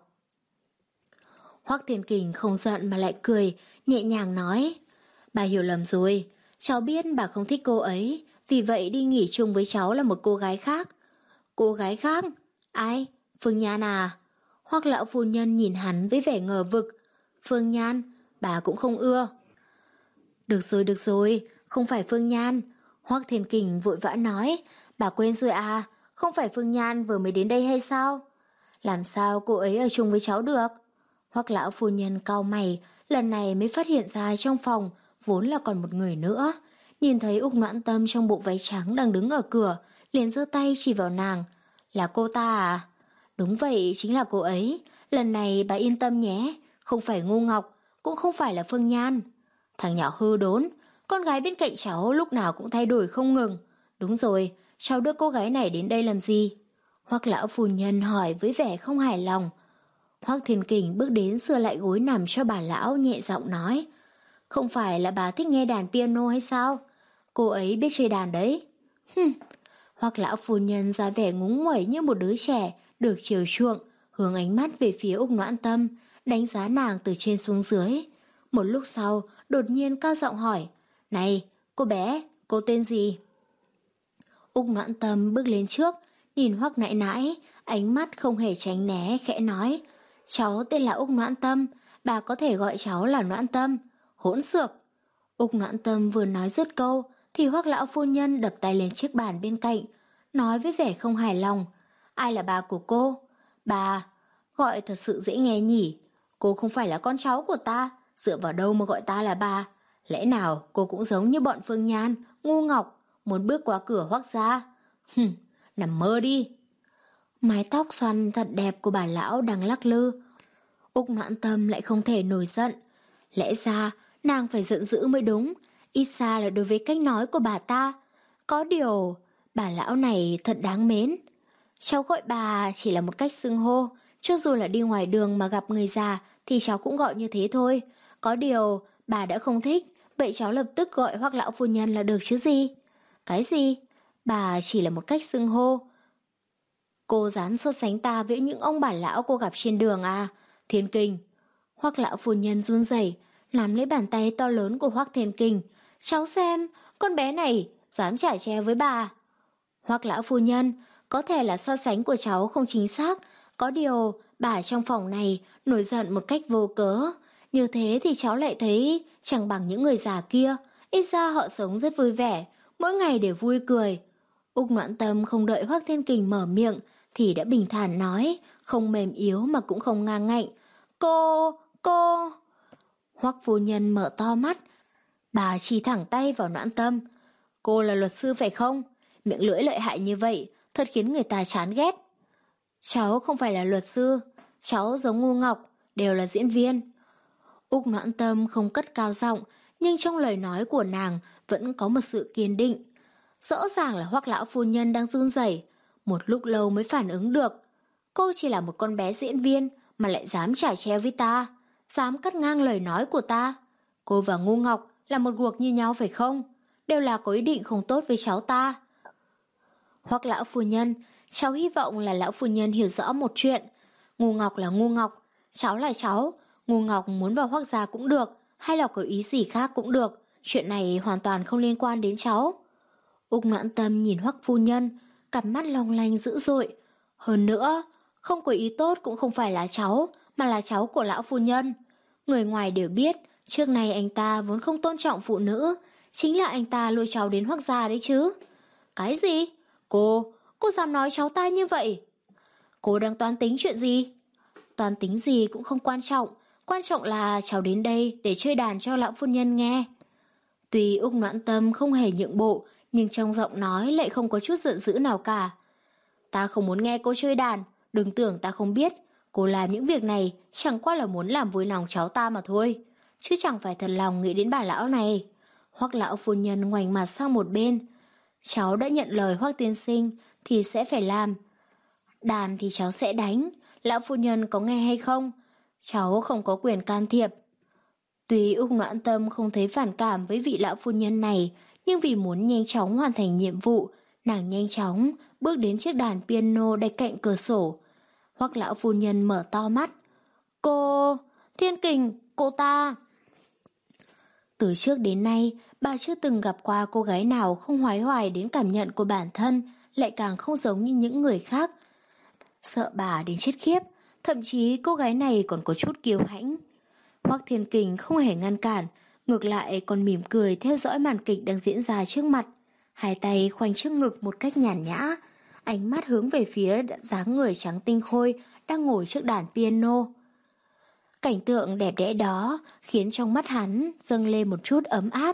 Hoắc Thiên Kình không giận mà lại cười, nhẹ nhàng nói, bà hiểu lầm rồi, cháu biết bà không thích cô ấy, vì vậy đi nghỉ chung với cháu là một cô gái khác. Cô gái khác? Ai? Phương Nhan à? Hoắc lão phu nhân nhìn hắn với vẻ ngờ vực. Phương Nhan, bà cũng không ưa. Được rồi, được rồi, không phải Phương Nhan. Hoắc Thiên Kình vội vã nói, bà quên rồi à, không phải Phương Nhan vừa mới đến đây hay sao? Làm sao cô ấy ở chung với cháu được? Hoắc lão phu nhân cau mày, lần này mới phát hiện ra trong phòng vốn là còn một người nữa. Nhìn thấy Úc Noãn Tâm trong bộ váy trắng đang đứng ở cửa, liền giơ tay chỉ vào nàng. Là cô ta à? Đúng vậy, chính là cô ấy. Lần này bà yên tâm nhé, không phải Ngô Ngọc, cũng không phải là Phương Nhan. Thằng nhỏ hư đốn, con gái bên cạnh cháu lúc nào cũng thay đổi không ngừng. Đúng rồi, cháu đưa cô gái này đến đây làm gì? Hoắc lão phu nhân hỏi với vẻ không hài lòng. Hoắc Thiên Kình bước đến sửa lại gối nằm cho bà lão, nhẹ giọng nói, không phải là bà thích nghe đàn piano hay sao? Cô ấy biết chơi đàn đấy. Hừm. Hoắc lão phu nhân ra vẻ ngúng nguẩy như một đứa trẻ được chiều chuộng, hướng ánh mắt về phía Úc Noãn Tâm, đánh giá nàng từ trên xuống dưới. Một lúc sau, đột nhiên cao giọng hỏi, này, cô bé, cô tên gì? Úc Noãn Tâm bước lên trước, nhìn Hoắc nãi nãi, ánh mắt không hề tránh né, khẽ nói, cháu tên là Úc Noãn Tâm, bà có thể gọi cháu là Noãn Tâm. Hỗn xược. Úc Noãn Tâm vừa nói dứt câu, thì Hoắc lão phu nhân đập tay lên chiếc bàn bên cạnh, nói với vẻ không hài lòng, ai là bà của cô? Bà, gọi thật sự dễ nghe nhỉ, cô không phải là con cháu của ta, dựa vào đâu mà gọi ta là bà? Lẽ nào cô cũng giống như bọn Phương Nhan, Ngu Ngọc, muốn bước qua cửa Hoắc gia? Hừm, nằm mơ đi. Mái tóc xoăn thật đẹp của bà lão đang lắc lư. Úc Noãn Tâm lại không thể nổi giận. Lẽ ra nàng phải giận dữ mới đúng, ít ra là đối với cách nói của bà ta. Có điều, bà lão này thật đáng mến. Cháu gọi bà chỉ là một cách xưng hô, cho dù là đi ngoài đường mà gặp người già thì cháu cũng gọi như thế thôi. Có điều, bà đã không thích, vậy cháu lập tức gọi Hoắc lão phu nhân là được chứ gì. Cái gì? Bà chỉ là một cách xưng hô. Cô dám so sánh ta với những ông bà lão cô gặp trên đường à? Thiên Kình. Hoắc lão phu nhân run rẩy, nắm lấy bàn tay to lớn của Hoắc Thiên Kình. Cháu xem, con bé này dám chải che với bà. Hoắc lão phu nhân, có thể là so sánh của cháu không chính xác, có điều bà trong phòng này nổi giận một cách vô cớ. Như thế thì cháu lại thấy chẳng bằng những người già kia, ít ra họ sống rất vui vẻ, mỗi ngày đều vui cười. Úc Noãn Tâm không đợi Hoắc Thiên Kình mở miệng thì đã bình thản nói, không mềm yếu mà cũng không ngang ngạnh. Cô, cô... Hoắc phu nhân mở to mắt, bà chỉ thẳng tay vào Noãn Tâm. Cô là luật sư phải không? Miệng lưỡi lợi hại như vậy, thật khiến người ta chán ghét. Cháu không phải là luật sư, cháu giống Ngu Ngọc, đều là diễn viên. Úc Noãn Tâm không cất cao giọng, nhưng trong lời nói của nàng vẫn có một sự kiên định. Rõ ràng là Hoắc lão phu nhân đang run rẩy, một lúc lâu mới phản ứng được. Cô chỉ là một con bé diễn viên mà lại dám trải treo với ta, dám cắt ngang lời nói của ta. Cô và Ngu Ngọc là một guộc như nhau phải không? Đều là có ý định không tốt với cháu ta. Hoắc lão phu nhân, cháu hy vọng là lão phu nhân hiểu rõ một chuyện. Ngu Ngọc là Ngu Ngọc, cháu là cháu. Ngu Ngọc muốn vào Hoắc gia cũng được, hay là có ý gì khác cũng được. Chuyện này hoàn toàn không liên quan đến cháu. Úc Noãn Tâm nhìn Hoắc phu nhân, cặp mắt long lanh dữ dội. Hơn nữa, không có ý tốt cũng không phải là cháu, mà là cháu của lão phu nhân. Người ngoài đều biết, trước này anh ta vốn không tôn trọng phụ nữ, chính là anh ta lôi cháu đến Hoắc gia đấy chứ. Cái gì? Cô, cô dám nói cháu ta như vậy? Cô đang toán tính chuyện gì? Toán tính gì cũng không quan trọng, quan trọng là cháu đến đây để chơi đàn cho lão phu nhân nghe. Tuy Úc Noãn Tâm không hề nhượng bộ, nhưng trong giọng nói lại không có chút giận dữ nào cả. Ta không muốn nghe cô chơi đàn, đừng tưởng ta không biết. Cô làm những việc này chẳng qua là muốn làm vui lòng cháu ta mà thôi, chứ chẳng phải thật lòng nghĩ đến bà lão này. Hoắc lão phu nhân ngoảnh mặt sang một bên. Cháu đã nhận lời Hoắc tiên sinh thì sẽ phải làm. Đàn thì cháu sẽ đánh, lão phu nhân có nghe hay không? Cháu không có quyền can thiệp. Tuy Úc Noãn Tâm không thấy phản cảm với vị lão phu nhân này, nhưng vì muốn nhanh chóng hoàn thành nhiệm vụ, nàng nhanh chóng bước đến chiếc đàn piano đặt cạnh cửa sổ. Hoắc lão phu nhân mở to mắt. Cô, Thiên Kình, cô ta. Từ trước đến nay, bà chưa từng gặp qua cô gái nào không hoái hoài đến cảm nhận của bản thân, lại càng không giống như những người khác. Sợ bà đến chết khiếp, thậm chí cô gái này còn có chút kiêu hãnh. Hoắc Thiên Kình không hề ngăn cản, ngược lại còn mỉm cười theo dõi màn kịch đang diễn ra trước mặt. Hai tay khoanh trước ngực một cách nhàn nhã, ánh mắt hướng về phía dáng người trắng tinh khôi đang ngồi trước đàn piano. Cảnh tượng đẹp đẽ đó khiến trong mắt hắn dâng lên một chút ấm áp.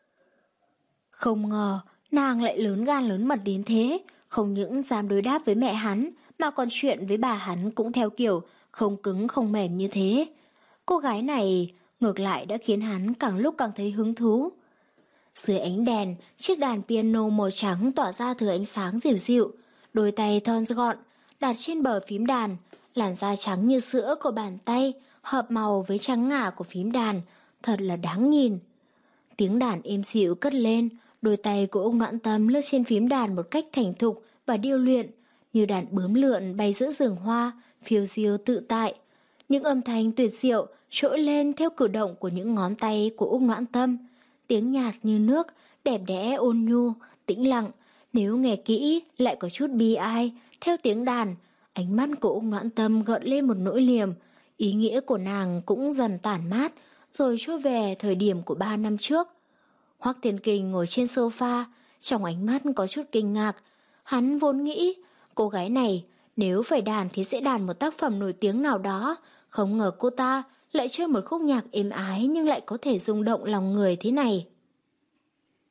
Không ngờ nàng lại lớn gan lớn mật đến thế, không những dám đối đáp với mẹ hắn mà còn chuyện với bà hắn cũng theo kiểu không cứng không mềm như thế. Cô gái này ngược lại đã khiến hắn càng lúc càng thấy hứng thú. Dưới ánh đèn, chiếc đàn piano màu trắng tỏa ra thứ ánh sáng dịu dịu, đôi tay thon gọn đặt trên bờ phím đàn, làn da trắng như sữa của bàn tay hợp màu với trắng ngà của phím đàn, thật là đáng nhìn. Tiếng đàn êm dịu cất lên, đôi tay của Úc Noãn Tâm lướt trên phím đàn một cách thành thục và điêu luyện, như đàn bướm lượn bay giữa rừng hoa, phiêu diêu tự tại. Những âm thanh tuyệt diệu trỗi lên theo cử động của những ngón tay của Úc Noãn Tâm. Tiếng nhạc như nước, đẹp đẽ ôn nhu, tĩnh lặng, nếu nghe kỹ lại có chút bi ai. Theo tiếng đàn, ánh mắt của Úc Noãn Tâm gợn lên một nỗi liềm, ý nghĩa của nàng cũng dần tản mát, rồi trôi về thời điểm của ba năm trước. Hoắc Thiên Kình ngồi trên sofa, trong ánh mắt có chút kinh ngạc. Hắn vốn nghĩ, cô gái này nếu phải đàn thì sẽ đàn một tác phẩm nổi tiếng nào đó, không ngờ cô ta lại chơi một khúc nhạc êm ái nhưng lại có thể rung động lòng người thế này.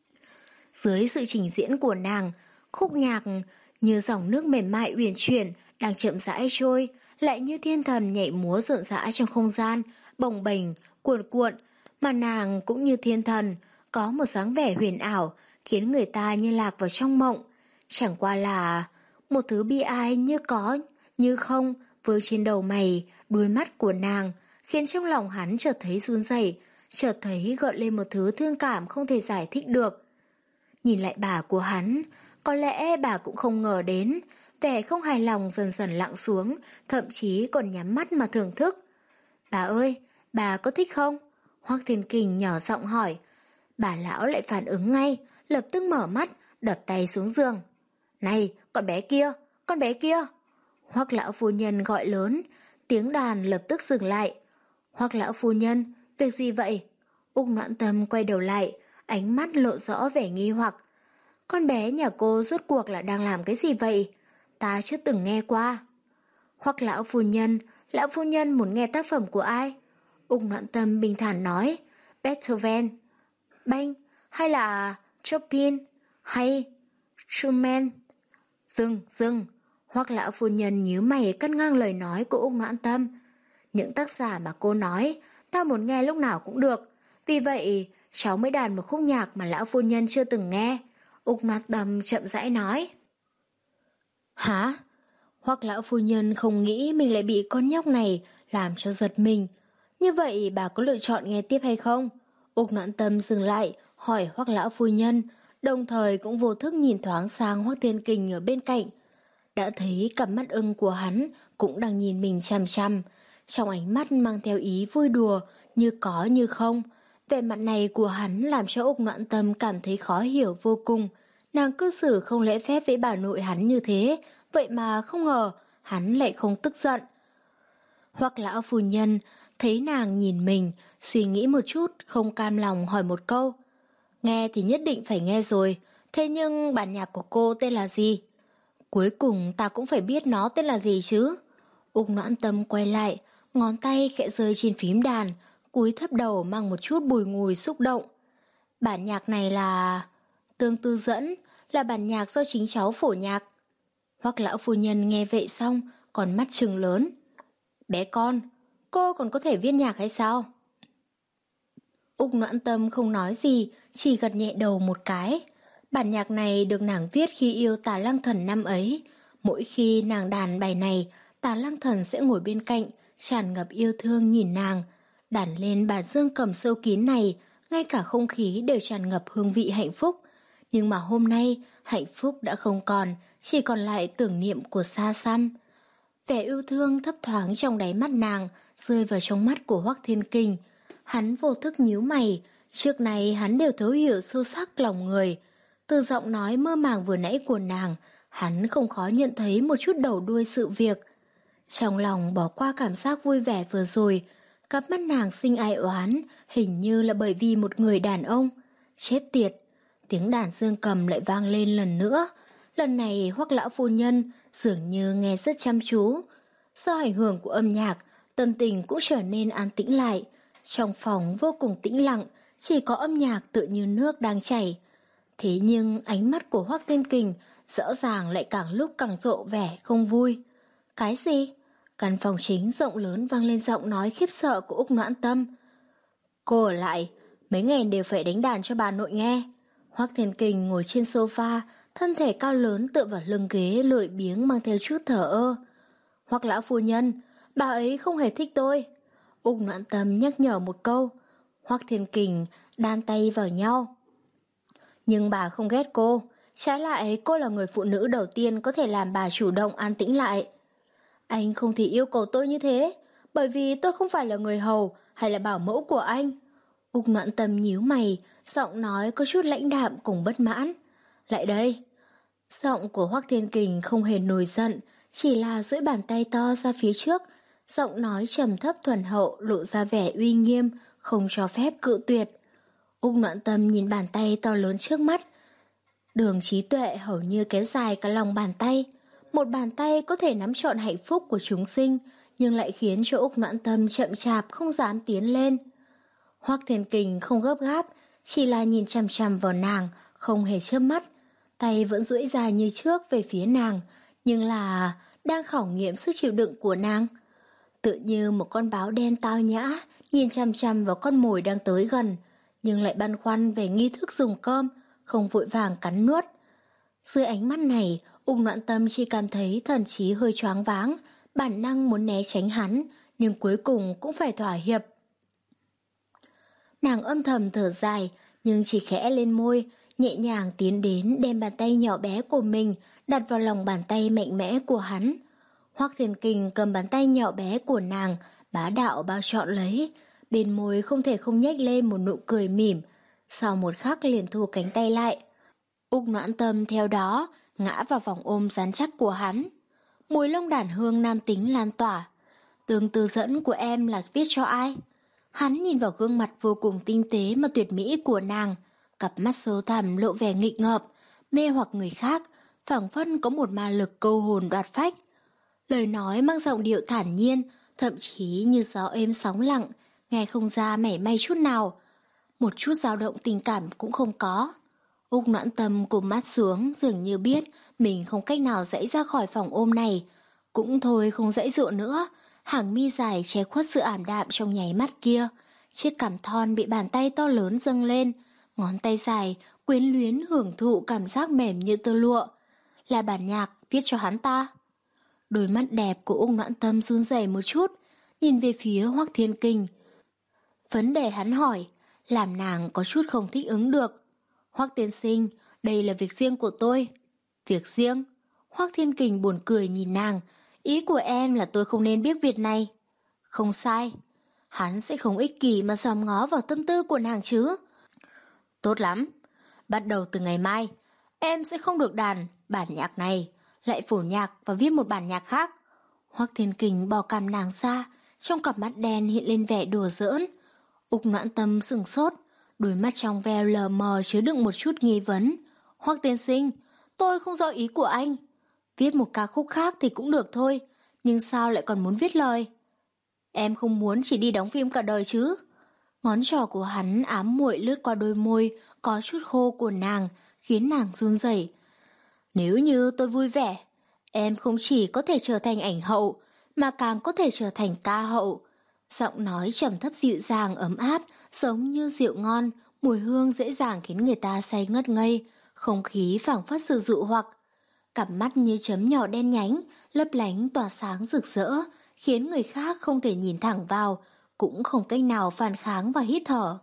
Dưới sự trình diễn của nàng, khúc nhạc như dòng nước mềm mại uyển chuyển đang chậm rãi trôi, lại như thiên thần nhảy múa rộn rã trong không gian, bồng bềnh, cuồn cuộn, mà nàng cũng như thiên thần, có một dáng vẻ huyền ảo, khiến người ta như lạc vào trong mộng. Chẳng qua là một thứ bi ai như có, như không, vương trên đầu mày, đuôi mắt của nàng, khiến trong lòng hắn chợt thấy run rẩy, chợt thấy gợn lên một thứ thương cảm không thể giải thích được. Nhìn lại bà của hắn, có lẽ bà cũng không ngờ đến, vẻ không hài lòng dần dần lặng xuống, thậm chí còn nhắm mắt mà thưởng thức. Bà ơi, bà có thích không? Hoắc Thiên Kình nhỏ giọng hỏi. Bà lão lại phản ứng ngay, lập tức mở mắt, đập tay xuống giường. Này, con bé kia, con bé kia. Hoắc lão phu nhân gọi lớn, tiếng đàn lập tức dừng lại. Hoắc lão phu nhân, việc gì vậy? Úc Noãn Tâm quay đầu lại, ánh mắt lộ rõ vẻ nghi hoặc. Con bé nhà cô rốt cuộc là đang làm cái gì vậy? Ta chưa từng nghe qua. Hoắc lão phu nhân, lão phu nhân muốn nghe tác phẩm của ai? Úc Noãn Tâm bình thản nói. Beethoven, Bach, hay là Chopin, hay Schumann? Dừng, dừng. Hoắc lão phu nhân nhíu mày cắt ngang lời nói của Úc Noãn Tâm. Những tác giả mà cô nói, ta muốn nghe lúc nào cũng được. Vì vậy, cháu mới đàn một khúc nhạc mà lão phu nhân chưa từng nghe. Úc Noãn Tâm chậm rãi nói. Hả? Hoắc lão phu nhân không nghĩ mình lại bị con nhóc này làm cho giật mình. Như vậy bà có lựa chọn nghe tiếp hay không? Úc Noãn Tâm dừng lại, hỏi Hoắc lão phu nhân, đồng thời cũng vô thức nhìn thoáng sang Hoắc Thiên Kình ở bên cạnh. Đã thấy cặp mắt ưng của hắn cũng đang nhìn mình chằm chằm, trong ánh mắt mang theo ý vui đùa, như có như không. Vẻ mặt này của hắn làm cho Úc Noãn Tâm cảm thấy khó hiểu vô cùng. Nàng cư xử không lễ phép với bà nội hắn như thế, vậy mà không ngờ hắn lại không tức giận. Hoắc lão phu nhân thấy nàng nhìn mình, suy nghĩ một chút, không cam lòng hỏi một câu. Nghe thì nhất định phải nghe rồi, thế nhưng bản nhạc của cô tên là gì? Cuối cùng ta cũng phải biết nó tên là gì chứ. Úc Noãn Tâm quay lại, ngón tay khẽ rơi trên phím đàn, cúi thấp đầu mang một chút bùi ngùi xúc động. Bản nhạc này là... Tương Tư Dẫn, là bản nhạc do chính cháu phổ nhạc. Hoắc lão phu nhân nghe vậy xong, còn mắt trừng lớn. Bé con, cô còn có thể viết nhạc hay sao? Úc Noãn Tâm không nói gì, chỉ gật nhẹ đầu một cái. Bản nhạc này được nàng viết khi yêu Tà Lăng Thần năm ấy. Mỗi khi nàng đàn bài này, Tà Lăng Thần sẽ ngồi bên cạnh, tràn ngập yêu thương nhìn nàng. Đàn lên bản dương cầm sâu kín này, ngay cả không khí đều tràn ngập hương vị hạnh phúc. Nhưng mà hôm nay, hạnh phúc đã không còn, chỉ còn lại tưởng niệm của xa xăm. Vẻ yêu thương thấp thoáng trong đáy mắt nàng, rơi vào trong mắt của Hoắc Thiên Kình. Hắn vô thức nhíu mày, trước này hắn đều thấu hiểu sâu sắc lòng người. Từ giọng nói mơ màng vừa nãy của nàng, hắn không khó nhận thấy một chút đầu đuôi sự việc. Trong lòng bỏ qua cảm giác vui vẻ vừa rồi, cặp mắt nàng sinh ai oán, hình như là bởi vì một người đàn ông. Chết tiệt! Tiếng đàn dương cầm lại vang lên lần nữa. Lần này Hoắc lão phu nhân dường như nghe rất chăm chú. Do ảnh hưởng của âm nhạc, tâm tình cũng trở nên an tĩnh lại. Trong phòng vô cùng tĩnh lặng, chỉ có âm nhạc tựa như nước đang chảy. Thế nhưng ánh mắt của Hoắc Thiên Kình rõ ràng lại càng lúc càng rộ vẻ không vui. Cái gì? Căn phòng chính rộng lớn vang lên giọng nói khiếp sợ của Úc Noãn Tâm. Cô ở lại, mấy ngày đều phải đánh đàn cho bà nội nghe. Hoắc Thiên Kình ngồi trên sofa, thân thể cao lớn tựa vào lưng ghế lười biếng mang theo chút thở ơ. Hoắc lão phu nhân, bà ấy không hề thích tôi. Úc Noãn Tâm nhắc nhở một câu. Hoắc Thiên Kình đan tay vào nhau. Nhưng bà không ghét cô, trái lại cô là người phụ nữ đầu tiên có thể làm bà chủ động an tĩnh lại. Anh không thể yêu cầu tôi như thế, bởi vì tôi không phải là người hầu hay là bảo mẫu của anh. Úc Noãn Tâm nhíu mày, giọng nói có chút lãnh đạm cùng bất mãn. Lại đây. Giọng của Hoắc Thiên Kình không hề nổi giận, chỉ là duỗi bàn tay to ra phía trước, giọng nói trầm thấp thuần hậu lộ ra vẻ uy nghiêm, không cho phép cự tuyệt. Úc Noãn Tâm nhìn bàn tay to lớn trước mắt. Đường trí tuệ hầu như kéo dài cả lòng bàn tay. Một bàn tay có thể nắm trọn hạnh phúc của chúng sinh, nhưng lại khiến cho Úc Noãn Tâm chậm chạp không dám tiến lên. Hoắc Thiên Kình không gấp gáp, chỉ là nhìn chằm chằm vào nàng, không hề chớp mắt. Tay vẫn duỗi ra như trước về phía nàng, nhưng là đang khảo nghiệm sức chịu đựng của nàng. Tự như một con báo đen tao nhã, nhìn chằm chằm vào con mồi đang tới gần, nhưng lại băn khoăn về nghi thức dùng cơm, không vội vàng cắn nuốt. Dưới ánh mắt này, Úc Noãn Tâm chỉ cảm thấy thần trí hơi choáng váng, bản năng muốn né tránh hắn, nhưng cuối cùng cũng phải thỏa hiệp. Nàng âm thầm thở dài, nhưng chỉ khẽ lên môi, nhẹ nhàng tiến đến đem bàn tay nhỏ bé của mình đặt vào lòng bàn tay mạnh mẽ của hắn. Hoắc Thiên Kình cầm bàn tay nhỏ bé của nàng, bá đạo bao trọn lấy, bên môi không thể không nhếch lên một nụ cười mỉm, sau một khắc liền thu cánh tay lại. Úc Noãn Tâm theo đó ngã vào vòng ôm rắn chắc của hắn. Mùi lông đàn hương nam tính lan tỏa. Tương tư dẫn của em là viết cho ai? Hắn nhìn vào gương mặt vô cùng tinh tế mà tuyệt mỹ của nàng, cặp mắt sâu thẳm lộ vẻ nghịch ngợp, mê hoặc người khác, phảng phất có một ma lực câu hồn đoạt phách. Lời nói mang giọng điệu thản nhiên, thậm chí như gió êm sóng lặng, nghe không ra mảy may chút nào. Một chút dao động tình cảm cũng không có. Úc Noãn Tâm cụp mắt xuống, dường như biết mình không cách nào dãy ra khỏi phòng ôm này. Cũng thôi không dãy dụa nữa, hàng mi dài che khuất sự ảm đạm trong nháy mắt kia. Chiếc cằm thon bị bàn tay to lớn dâng lên, ngón tay dài quyến luyến hưởng thụ cảm giác mềm như tơ lụa. Là bản nhạc viết cho hắn ta. Đôi mắt đẹp của Úc Noãn Tâm run rẩy một chút, nhìn về phía Hoắc Thiên Kình. Vấn đề hắn hỏi, làm nàng có chút không thích ứng được. Hoắc tiên sinh, đây là việc riêng của tôi. Việc riêng? Hoắc Thiên Kình buồn cười nhìn nàng, ý của em là tôi không nên biết việc này. Không sai, hắn sẽ không ích kỷ mà dòm ngó vào tâm tư của nàng chứ. Tốt lắm, bắt đầu từ ngày mai, em sẽ không được đàn bản nhạc này, lại phổ nhạc và viết một bản nhạc khác. Hoắc Thiên Kình bỏ cằm nàng ra, trong cặp mắt đen hiện lên vẻ đùa giỡn. Úc Noãn Tâm sửng sốt, đôi mắt trong veo lờ mờ chứa đựng một chút nghi vấn. Hoắc tiên sinh, tôi không rõ ý của anh. Viết một ca khúc khác thì cũng được thôi, nhưng sao lại còn muốn viết lời? Em không muốn chỉ đi đóng phim cả đời chứ? Ngón trỏ của hắn ám muội lướt qua đôi môi có chút khô của nàng, khiến nàng run rẩy. Nếu như tôi vui vẻ, em không chỉ có thể trở thành ảnh hậu, mà càng có thể trở thành ca hậu. Giọng nói trầm thấp dịu dàng ấm áp, giống như rượu ngon, mùi hương dễ dàng khiến người ta say ngất ngây, không khí phảng phất sự dụ hoặc. Cặp mắt như chấm nhỏ đen nhánh, lấp lánh tỏa sáng rực rỡ, khiến người khác không thể nhìn thẳng vào, cũng không cách nào phản kháng và hít thở.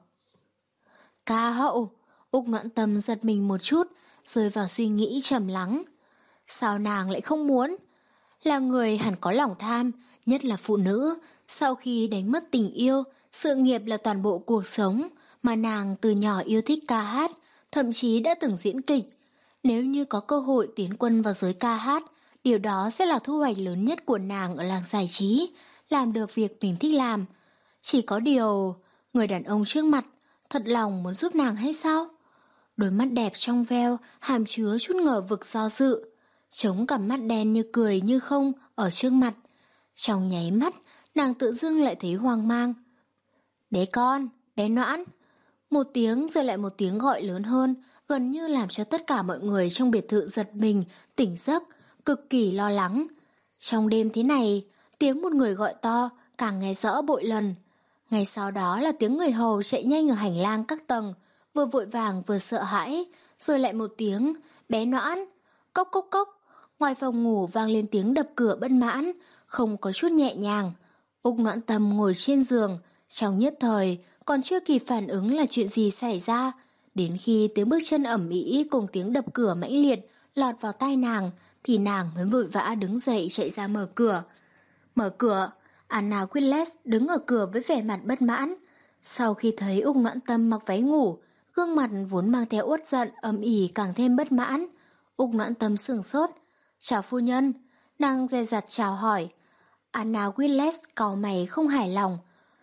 Ca hậu, Úc Noãn Tâm giật mình một chút, rơi vào suy nghĩ trầm lắng. Sao nàng lại không muốn? Là người hẳn có lòng tham, nhất là phụ nữ, sau khi đánh mất tình yêu, sự nghiệp là toàn bộ cuộc sống, mà nàng từ nhỏ yêu thích ca hát, thậm chí đã từng diễn kịch. Nếu như có cơ hội tiến quân vào giới ca hát, điều đó sẽ là thu hoạch lớn nhất của nàng ở làng giải trí, làm được việc mình thích làm. Chỉ có điều, người đàn ông trước mặt, thật lòng muốn giúp nàng hay sao? Đôi mắt đẹp trong veo, hàm chứa chút ngờ vực do dự, chống cặp mắt đen như cười như không ở trước mặt. Trong nháy mắt, nàng tự dưng lại thấy hoang mang. Bé con, bé Noãn. Một tiếng rồi lại một tiếng gọi lớn hơn, gần như làm cho tất cả mọi người trong biệt thự giật mình, tỉnh giấc, cực kỳ lo lắng. Trong đêm thế này, tiếng một người gọi to càng nghe rõ bội lần. Ngay sau đó là tiếng người hầu chạy nhanh ở hành lang các tầng, vừa vội vàng vừa sợ hãi, rồi lại một tiếng, bé Noãn, cốc cốc cốc. Ngoài phòng ngủ vang lên tiếng đập cửa bất mãn, không có chút nhẹ nhàng. Úc Noãn Tâm ngồi trên giường, trong nhất thời còn chưa kịp phản ứng là chuyện gì xảy ra, đến khi tiếng bước chân ầm ĩ cùng tiếng đập cửa mãnh liệt lọt vào tai nàng, thì nàng mới vội vã đứng dậy chạy ra mở cửa. Mở cửa, Anna Willis đứng ở cửa với vẻ mặt bất mãn. Sau khi thấy Úc Noãn Tâm mặc váy ngủ, gương mặt vốn mang theo uất giận ầm ĩ càng thêm bất mãn. Úc Noãn Tâm sửng sốt. Chào phu nhân, nàng dè dặt chào hỏi. Anna Willis cau mày không hài lòng.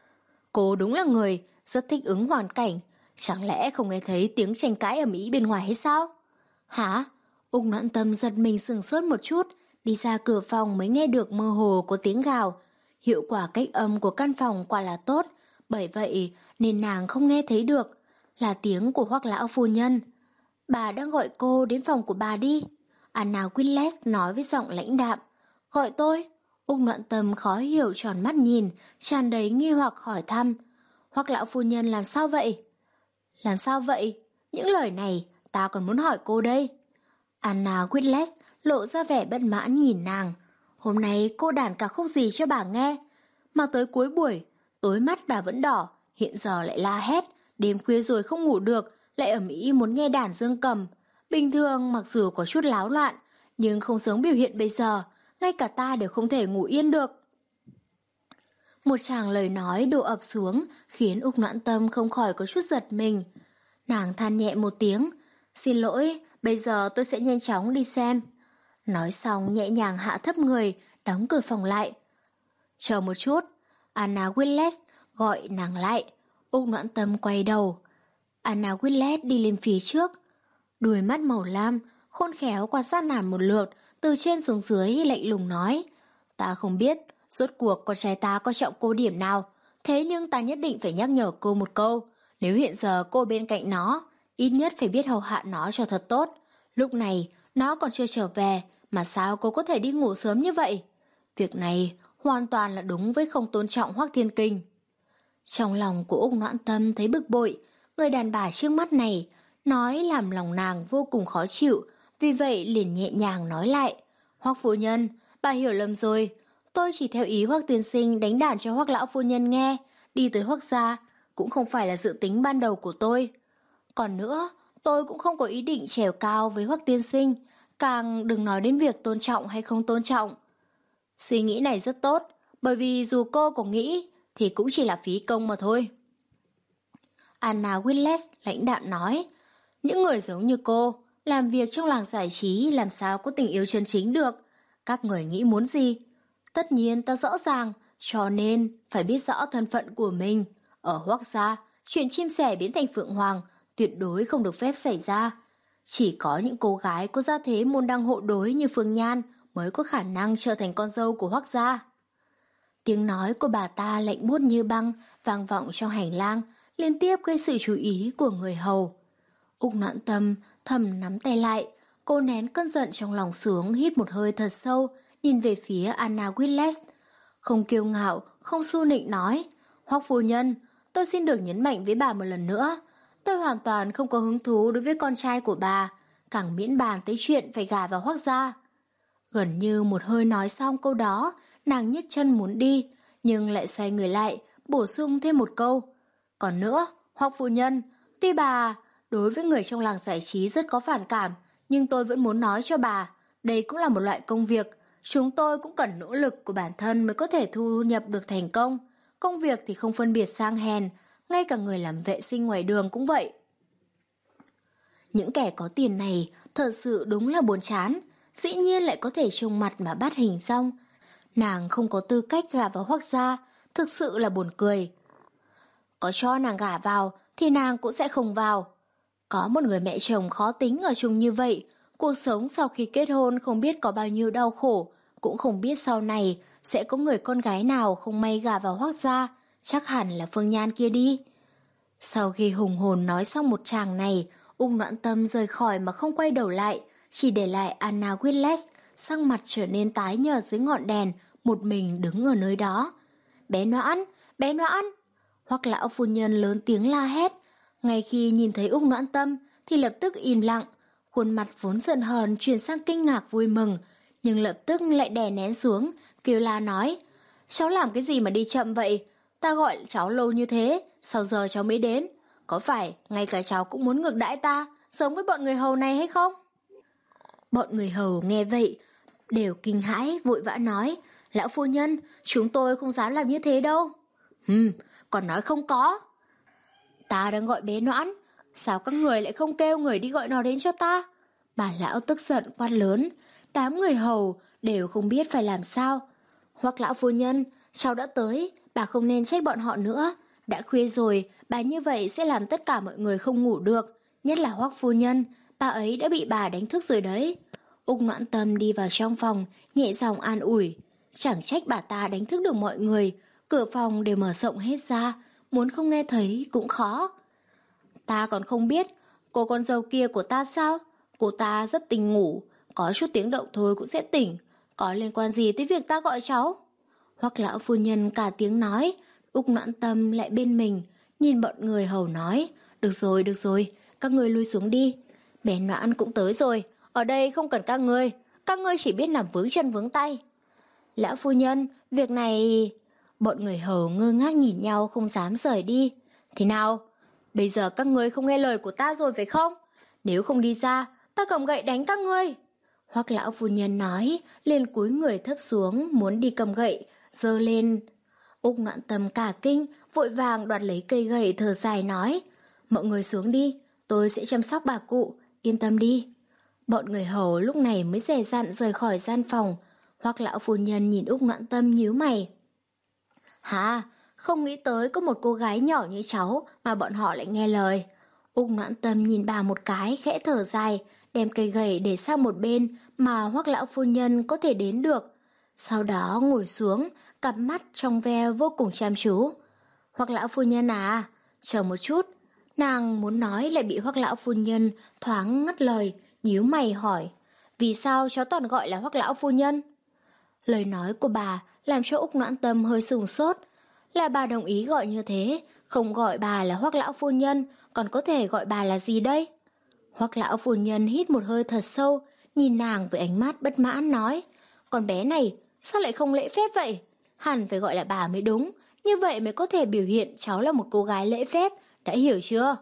Cô đúng là người rất thích ứng hoàn cảnh, chẳng lẽ không nghe thấy tiếng tranh cãi ầm ĩ bên ngoài hay sao? Hả? Úc Noãn Tâm giật mình sửng sốt một chút, đi ra cửa phòng mới nghe được mơ hồ có tiếng gào. Hiệu quả cách âm của căn phòng quả là tốt, bởi vậy nên nàng không nghe thấy được. Là tiếng của Hoắc lão phu nhân. Bà đang gọi cô đến phòng của bà đi. Anna Willis nói với giọng lãnh đạm. Gọi tôi? Úc Noãn Tâm khó hiểu tròn mắt nhìn, tràn đầy nghi hoặc hỏi thăm. Hoắc lão phu nhân làm sao vậy? Làm sao vậy? Những lời này ta còn muốn hỏi cô đây. Anna Whitlet lộ ra vẻ bất mãn nhìn nàng. Hôm nay cô đàn cả khúc gì cho bà nghe? Mà tới cuối buổi, tối mắt bà vẫn đỏ, hiện giờ lại la hét, đêm khuya rồi không ngủ được, lại ầm ĩ muốn nghe đàn dương cầm. Bình thường mặc dù có chút láo loạn, nhưng không giống biểu hiện bây giờ, ngay cả ta đều không thể ngủ yên được. Một tràng lời nói đổ ập xuống, khiến Úc Noãn Tâm không khỏi có chút giật mình. Nàng than nhẹ một tiếng, xin lỗi, bây giờ tôi sẽ nhanh chóng đi xem. Nói xong nhẹ nhàng hạ thấp người, đóng cửa phòng lại. Chờ một chút, Anna Whitlet gọi nàng lại. Úc Noãn Tâm quay đầu. Anna Whitlet đi lên phía trước. Đuôi mắt màu lam, khôn khéo quan sát nàng một lượt, từ trên xuống dưới lạnh lùng nói. Ta không biết, rốt cuộc con trai ta coi trọng cô điểm nào, thế nhưng ta nhất định phải nhắc nhở cô một câu. Nếu hiện giờ cô bên cạnh nó, ít nhất phải biết hầu hạ nó cho thật tốt. Lúc này, nó còn chưa trở về, mà sao cô có thể đi ngủ sớm như vậy? Việc này hoàn toàn là đúng với không tôn trọng Hoắc Thiên Kình. Trong lòng của Úc Noãn Tâm thấy bực bội, người đàn bà trước mắt này nói làm lòng nàng vô cùng khó chịu, vì vậy liền nhẹ nhàng nói lại. Hoắc phu nhân, bà hiểu lầm rồi, tôi chỉ theo ý Hoắc tiên sinh đánh đàn cho Hoắc lão phu nhân nghe, đi tới Hoắc gia cũng không phải là dự tính ban đầu của tôi. Còn nữa, tôi cũng không có ý định trèo cao với Hoắc tiên sinh, càng đừng nói đến việc tôn trọng hay không tôn trọng. Suy nghĩ này rất tốt, bởi vì dù cô có nghĩ thì cũng chỉ là phí công mà thôi. Anna Whitlet lãnh đạm nói, những người giống như cô, làm việc trong làng giải trí làm sao có tình yêu chân chính được. Các người nghĩ muốn gì? Tất nhiên ta rõ ràng, cho nên phải biết rõ thân phận của mình. Ở Hoắc gia, chuyện chim sẻ biến thành phượng hoàng tuyệt đối không được phép xảy ra. Chỉ có những cô gái có gia thế môn đăng hộ đối như Phương Nhan mới có khả năng trở thành con dâu của Hoắc gia. Tiếng nói của bà ta lạnh buốt như băng, vang vọng trong hành lang, liên tiếp gây sự chú ý của người hầu. Úc Noãn Tâm thầm nắm tay lại, cô nén cơn giận trong lòng xuống, hít một hơi thật sâu, nhìn về phía Anna Whitlet. Không kiêu ngạo, không xu nịnh nói, Hoắc phu nhân, tôi xin được nhấn mạnh với bà một lần nữa, tôi hoàn toàn không có hứng thú đối với con trai của bà, càng miễn bàn tới chuyện phải gả vào Hoắc gia. Gần như một hơi nói xong câu đó, nàng nhấc chân muốn đi, nhưng lại xoay người lại, bổ sung thêm một câu. Còn nữa, Hoắc phu nhân, tuy bà đối với người trong làng giải trí rất có phản cảm, nhưng tôi vẫn muốn nói cho bà, đây cũng là một loại công việc, chúng tôi cũng cần nỗ lực của bản thân mới có thể thu nhập được thành công. Công việc thì không phân biệt sang hèn, ngay cả người làm vệ sinh ngoài đường cũng vậy. Những kẻ có tiền này thật sự đúng là buồn chán, dĩ nhiên lại có thể trông mặt mà bắt hình dong. Nàng không có tư cách gả vào Hoắc gia, thực sự là buồn cười. Có cho nàng gả vào thì nàng cũng sẽ không vào. Có một người mẹ chồng khó tính ở chung như vậy, cuộc sống sau khi kết hôn không biết có bao nhiêu đau khổ, cũng không biết sau này sẽ có người con gái nào không may gả vào Hoắc gia, chắc hẳn là Phương Nhan kia đi. Sau khi hùng hồn nói xong một tràng này, Úc Noãn Tâm rời khỏi mà không quay đầu lại, chỉ để lại Anna Whitlet, sắc mặt trở nên tái nhợt dưới ngọn đèn, một mình đứng ở nơi đó. Bé Noãn, bé Noãn! Hoắc lão phu nhân lớn tiếng la hét. Ngay khi nhìn thấy Úc Noãn Tâm thì lập tức im lặng, khuôn mặt vốn giận hờn chuyển sang kinh ngạc vui mừng, nhưng lập tức lại đè nén xuống, kêu la nói, cháu làm cái gì mà đi chậm vậy? Ta gọi cháu lâu như thế, sao giờ cháu mới đến? Có phải ngay cả cháu cũng muốn ngược đãi ta, sống với bọn người hầu này hay không? Bọn người hầu nghe vậy đều kinh hãi vội vã nói, lão phu nhân, chúng tôi không dám làm như thế đâu. Hừm, còn nói không có. Ta đang gọi bé Noãn, sao các người lại không kêu người đi gọi nó đến cho ta? Bà lão tức giận quát lớn, đám người hầu đều không biết phải làm sao. Hoắc lão phu nhân, cháu đã tới, bà không nên trách bọn họ nữa. Đã khuya rồi, bà như vậy sẽ làm tất cả mọi người không ngủ được, nhất là Hoắc phu nhân, bà ấy đã bị bà đánh thức rồi đấy. Úc Noãn Tâm đi vào trong phòng, nhẹ giọng an ủi. Chẳng trách bà ta đánh thức được mọi người, cửa phòng đều mở rộng hết ra, muốn không nghe thấy cũng khó. Ta còn không biết, cô con dâu kia của ta sao? Cô ta rất tỉnh ngủ, có chút tiếng động thôi cũng sẽ tỉnh. có liên quan gì tới việc ta gọi cháu? Hoắc lão phu nhân cả tiếng nói, Úc Noãn Tâm lại bên mình, nhìn bọn người hầu nói, được rồi, được rồi, các ngươi lui xuống đi. Bé Noãn cũng tới rồi, ở đây không cần các ngươi, các ngươi chỉ biết nằm vướng chân vướng tay. Lão phu nhân, việc này... Bọn người hầu ngơ ngác nhìn nhau không dám rời đi. Thế nào? Bây giờ các ngươi không nghe lời của ta rồi phải không? Nếu không đi ra, ta cầm gậy đánh các ngươi. Hoắc lão phu nhân nói, liền cúi người thấp xuống muốn đi cầm gậy, giơ lên. Úc Noãn Tâm cả kinh, vội vàng đoạt lấy cây gậy thở dài nói, mọi người xuống đi, tôi sẽ chăm sóc bà cụ, yên tâm đi. Bọn người hầu lúc này mới dè dặn rời khỏi gian phòng. Hoắc lão phu nhân nhìn Úc Noãn Tâm nhíu mày. Hả? Không nghĩ tới có một cô gái nhỏ như cháu mà bọn họ lại nghe lời. Úc Noãn Tâm nhìn bà một cái khẽ thở dài, đem cây gậy để sang một bên mà Hoắc lão phu nhân có thể đến được. Sau đó ngồi xuống, cặp mắt trong veo vô cùng chăm chú. Hoắc lão phu nhân à, chờ một chút. Nàng muốn nói lại bị Hoắc lão phu nhân thoáng ngắt lời, nhíu mày hỏi, vì sao cháu toàn gọi là Hoắc lão phu nhân? Lời nói của bà làm cho Úc Noãn Tâm hơi sửng sốt. Là bà đồng ý gọi như thế, không gọi bà là Hoắc lão phu nhân, còn có thể gọi bà là gì đây? Hoắc lão phu nhân hít một hơi thật sâu, nhìn nàng với ánh mắt bất mãn nói, con bé này sao lại không lễ phép vậy? Hẳn phải gọi là bà mới đúng, như vậy mới có thể biểu hiện cháu là một cô gái lễ phép, đã hiểu chưa?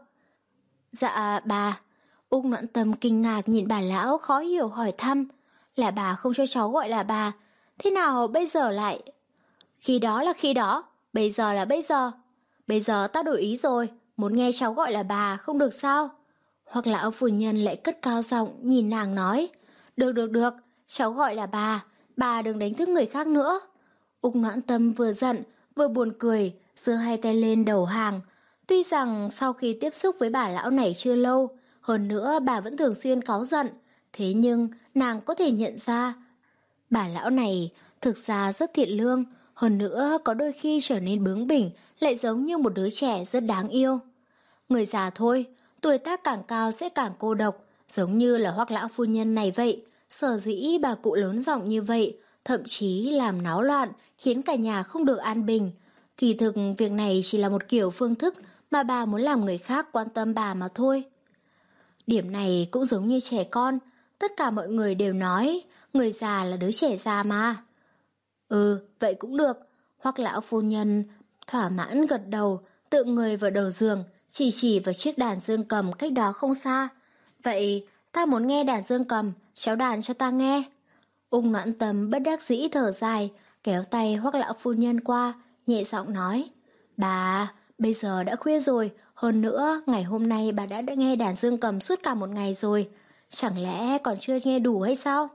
Dạ bà. Úc Noãn Tâm kinh ngạc nhìn bà lão khó hiểu hỏi thăm, là bà không cho cháu gọi là bà, thế nào bây giờ lại? Khi đó là khi đó, bây giờ là bây giờ. Bây giờ ta đổi ý rồi, muốn nghe cháu gọi là bà không được sao? Hoặc lão phu nhân lại cất cao giọng nhìn nàng nói, được được được, cháu gọi là bà, bà đừng đánh thức người khác nữa. Úc Noãn Tâm vừa giận vừa buồn cười, giơ hai tay lên đầu hàng. Tuy rằng sau khi tiếp xúc với bà lão này chưa lâu, hơn nữa bà vẫn thường xuyên cáu giận, thế nhưng nàng có thể nhận ra bà lão này thực ra rất thiện lương, hơn nữa có đôi khi trở nên bướng bỉnh, lại giống như một đứa trẻ rất đáng yêu. Người già thôi, tuổi tác càng cao sẽ càng cô độc, giống như là Hoắc lão phu nhân này vậy. Sở dĩ bà cụ lớn giọng như vậy, thậm chí làm náo loạn, khiến cả nhà không được an bình. Kỳ thực việc này chỉ là một kiểu phương thức mà bà muốn làm người khác quan tâm bà mà thôi. Điểm này cũng giống như trẻ con, tất cả mọi người đều nói người già là đứa trẻ già mà. Ừ, vậy cũng được. Hoắc lão phu nhân thỏa mãn gật đầu, tựa người vào đầu giường, chỉ chỉ vào chiếc đàn dương cầm cách đó không xa. Vậy ta muốn nghe đàn dương cầm, cháu đàn cho ta nghe. Úc Noãn Tâm bất đắc dĩ thở dài, kéo tay Hoắc lão phu nhân qua, nhẹ giọng nói, bà, bây giờ đã khuya rồi, hơn nữa ngày hôm nay bà đã, đã nghe đàn dương cầm suốt cả một ngày rồi, chẳng lẽ còn chưa nghe đủ hay sao?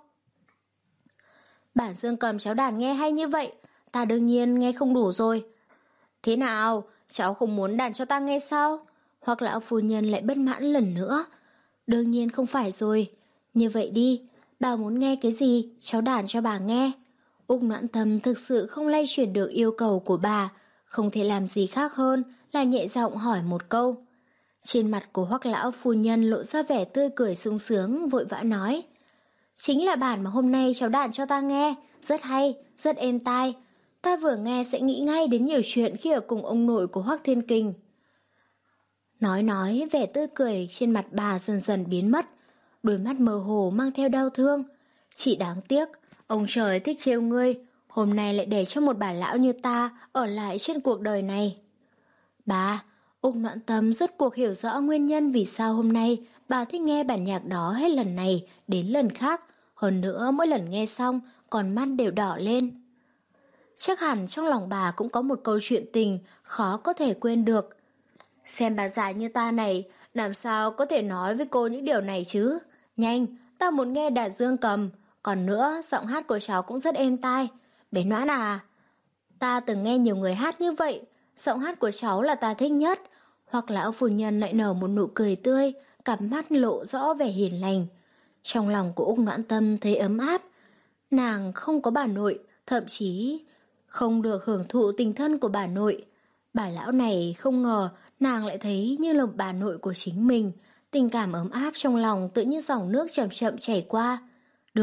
Bản dương cầm cháu đàn nghe hay như vậy, ta đương nhiên nghe không đủ rồi. Thế nào, cháu không muốn đàn cho ta nghe sao? Hoặc lão phu nhân lại bất mãn lần nữa. Đương nhiên không phải rồi. Như vậy đi, bà muốn nghe cái gì, cháu đàn cho bà nghe. Úc Noãn Tâm thực sự không lay chuyển được yêu cầu của bà, không thể làm gì khác hơn là nhẹ giọng hỏi một câu. Trên mặt của Hoắc lão phu nhân lộ ra vẻ tươi cười sung sướng, vội vã nói, chính là bản mà hôm nay cháu đàn cho ta nghe, rất hay, rất êm tai. Ta vừa nghe sẽ nghĩ ngay đến nhiều chuyện khi ở cùng ông nội của Hoắc Thiên Kình. Nói nói, vẻ tươi cười trên mặt bà dần dần biến mất, đôi mắt mơ hồ mang theo đau thương. Chỉ đáng tiếc, ông trời thích trêu ngươi, hôm nay lại để cho một bà lão như ta ở lại trên cuộc đời này. Bà, Úc Noãn Tâm rốt cuộc hiểu rõ nguyên nhân vì sao hôm nay bà thích nghe bản nhạc đó hết lần này đến lần khác, hơn nữa mỗi lần nghe xong còn mắt đều đỏ lên. Chắc hẳn trong lòng bà cũng có một câu chuyện tình khó có thể quên được. Xem bà già như ta này, làm sao có thể nói với cô những điều này chứ? Nhanh, ta muốn nghe đàn dương cầm, còn nữa giọng hát của cháu cũng rất êm tai. Bé Noãn à, ta từng nghe nhiều người hát như vậy, giọng hát của cháu là ta thích nhất. Hoặc lão phu nhân lại nở một nụ cười tươi, cặp mắt lộ rõ vẻ hiền lành. Trong lòng của Úc Noãn Tâm thấy ấm áp. Nàng không có bà nội, thậm chí không được hưởng thụ tình thân của bà nội. Bà lão này không ngờ nàng lại thấy như là bà nội của chính mình. Tình cảm ấm áp trong lòng tự như dòng nước chậm chậm chảy qua. Được,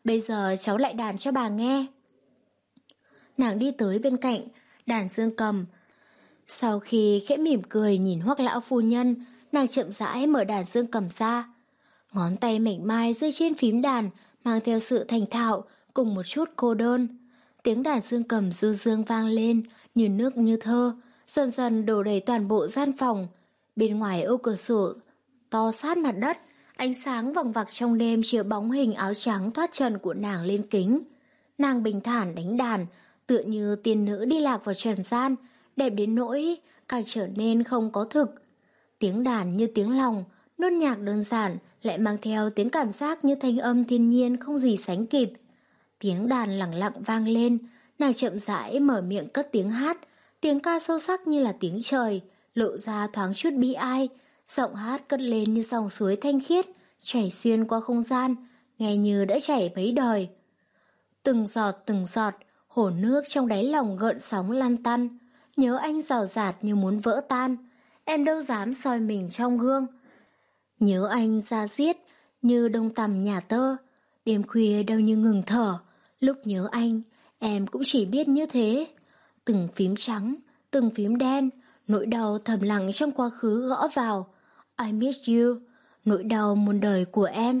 bây giờ cháu lại đàn cho bà nghe. Nàng đi tới bên cạnh, đàn dương cầm. Sau khi khẽ mỉm cười nhìn Hoắc lão phu nhân, nàng chậm rãi mở đàn dương cầm ra. Ngón tay mảnh mai rơi trên phím đàn, mang theo sự thành thạo, cùng một chút cô đơn. Tiếng đàn dương cầm du dương vang lên, như nước như thơ, dần dần đổ đầy toàn bộ gian phòng. Bên ngoài ô cửa sổ, to sát mặt đất, ánh sáng vằng vặc trong đêm chiếu bóng hình áo trắng thoát trần của nàng lên kính. Nàng bình thản đánh đàn, tựa như tiên nữ đi lạc vào trần gian, đẹp đến nỗi càng trở nên không có thực. Tiếng đàn như tiếng lòng, nốt nhạc đơn giản lại mang theo tiếng cảm giác như thanh âm thiên nhiên không gì sánh kịp. Tiếng đàn lẳng lặng vang lên, nàng chậm rãi mở miệng cất tiếng hát, tiếng ca sâu sắc như là tiếng trời, lộ ra thoáng chút bi ai, giọng hát cất lên như dòng suối thanh khiết, chảy xuyên qua không gian, nghe như đã chảy mấy đời. Từng giọt từng giọt, hồ nước trong đáy lòng gợn sóng lăn tăn, nhớ anh rào rạt như muốn vỡ tan, em đâu dám soi mình trong gương. Nhớ anh da diết như đông tằm nhà tơ, đêm khuya đâu như ngừng thở, lúc nhớ anh, em cũng chỉ biết như thế. Từng phím trắng, từng phím đen, nỗi đau thầm lặng trong quá khứ gõ vào. I miss you, nỗi đau muôn đời của em.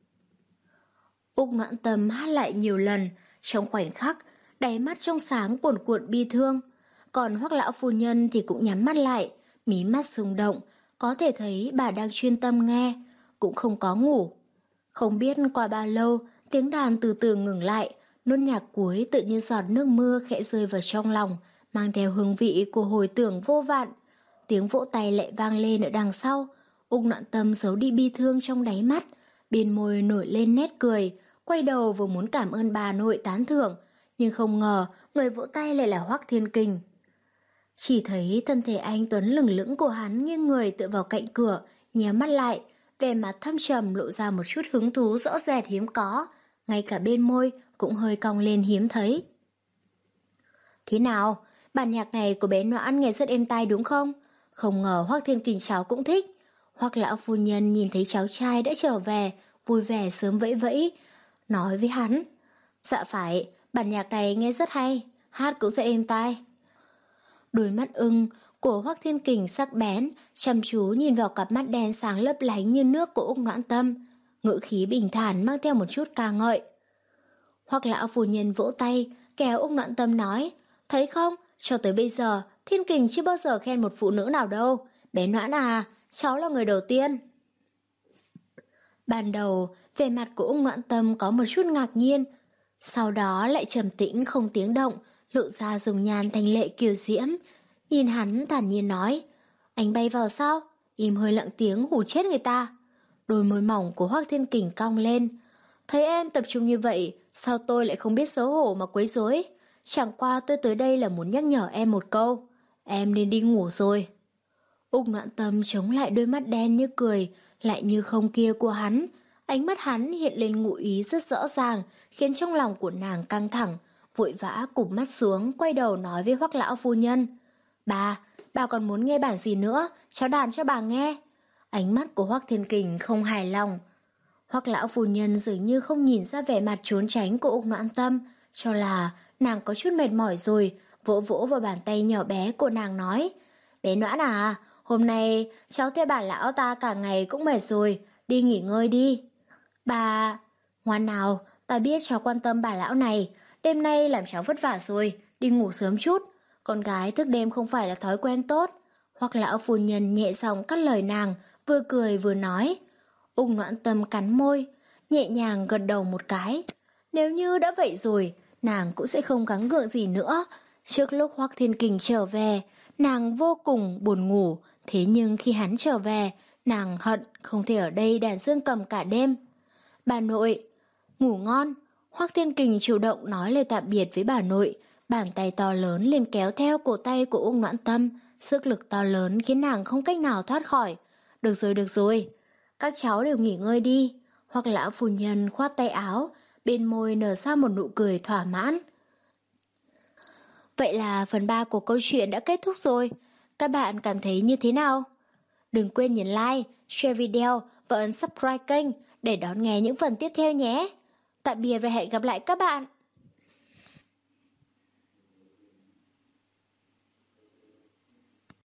Úc Noãn Tâm hát lại nhiều lần, trong khoảnh khắc, đáy mắt trong sáng cuồn cuộn bi thương. Còn Hoắc lão phu nhân thì cũng nhắm mắt lại, mí mắt rung động, có thể thấy bà đang chuyên tâm nghe, cũng không có ngủ. Không biết qua bao lâu, tiếng đàn từ từ ngừng lại, nốt nhạc cuối tự như giọt nước mưa khẽ rơi vào trong lòng, mang theo hương vị của hồi tưởng vô vạn. Tiếng vỗ tay lại vang lên ở đằng sau. Úc Noãn Tâm giấu đi bi thương trong đáy mắt, bên môi nổi lên nét cười, quay đầu vừa muốn cảm ơn bà nội tán thưởng, nhưng không ngờ người vỗ tay lại là Hoắc Thiên Kình. Chỉ thấy thân thể anh tuấn lửng lững của hắn nghiêng người tựa vào cạnh cửa, nhắm mắt lại, vẻ mặt thâm trầm lộ ra một chút hứng thú rõ rệt hiếm có, ngay cả bên môi cũng hơi cong lên hiếm thấy. Thế nào, bản nhạc này của bé Noãn nghe rất êm tai đúng không? Không ngờ Hoắc Thiên Kình cháu cũng thích. Hoắc lão phu nhân nhìn thấy cháu trai đã trở về, vui vẻ sớm vẫy vẫy, nói với hắn. Dạ phải, bản nhạc này nghe rất hay, hát cũng rất êm tai. Đôi mắt ưng của Hoắc Thiên Kình sắc bén, chăm chú nhìn vào cặp mắt đen sáng lấp lánh như nước của Úc Noãn Tâm, ngữ khí bình thản mang theo một chút ca ngợi. Hoắc lão phu nhân vỗ tay, kéo Úc Noãn Tâm nói, thấy không, cho tới bây giờ Thiên Kình chưa bao giờ khen một phụ nữ nào đâu, bé Noãn à, cháu là người đầu tiên. Ban đầu, vẻ mặt của Úc Noãn Tâm có một chút ngạc nhiên, sau đó lại trầm tĩnh không tiếng động, lộ ra dùng nhan thanh lệ kiều diễm. Nhìn hắn thản nhiên nói, anh bay vào sao? Im hơi lặng tiếng hù chết người ta. Đôi môi mỏng của Hoắc Thiên Kình cong lên. Thấy em tập trung như vậy, sao tôi lại không biết xấu hổ mà quấy rối? Chẳng qua tôi tới đây là muốn nhắc nhở em một câu. Em nên đi ngủ rồi. Úc Noãn Tâm chống lại đôi mắt đen như cười, lại như không kia của hắn. Ánh mắt hắn hiện lên ngụ ý rất rõ ràng, khiến trong lòng của nàng căng thẳng, vội vã cụp mắt xuống, quay đầu nói với Hoắc lão phu nhân. Bà, bà còn muốn nghe bản gì nữa, cháu đàn cho bà nghe. Ánh mắt của Hoắc Thiên Kình không hài lòng. Hoắc lão phu nhân dường như không nhìn ra vẻ mặt trốn tránh của Úc Noãn Tâm, cho là nàng có chút mệt mỏi rồi, vỗ vỗ vào bàn tay nhỏ bé của nàng nói. Bé Noãn à, hôm nay cháu theo bà lão ta cả ngày cũng mệt rồi, đi nghỉ ngơi đi. Bà, ngoan nào, ta biết cháu quan tâm bà lão này, đêm nay làm cháu vất vả rồi, đi ngủ sớm chút. Con gái thức đêm không phải là thói quen tốt. Hoắc lão phu nhân nhẹ giọng cắt lời nàng, vừa cười vừa nói. Úc Noãn Tâm cắn môi, nhẹ nhàng gật đầu một cái. Nếu như đã vậy rồi, nàng cũng sẽ không gắng gượng gì nữa. Trước lúc Hoắc Thiên Kình trở về, nàng vô cùng buồn ngủ, thế nhưng khi hắn trở về, nàng hận không thể ở đây đàn dương cầm cả đêm. Bà nội, ngủ ngon. Hoắc Thiên Kình chủ động nói lời tạm biệt với bà nội, bàn tay to lớn liền kéo theo cổ tay của Úc Noãn Tâm, sức lực to lớn khiến nàng không cách nào thoát khỏi. Được rồi, được rồi, các cháu đều nghỉ ngơi đi. Hoắc lão phu nhân khoát tay áo, bên môi nở ra một nụ cười thỏa mãn. Vậy là phần ba của câu chuyện đã kết thúc rồi. Các bạn cảm thấy như thế nào? Đừng quên nhấn like, share video và ấn subscribe kênh để đón nghe những phần tiếp theo nhé. Tạm biệt và hẹn gặp lại các bạn.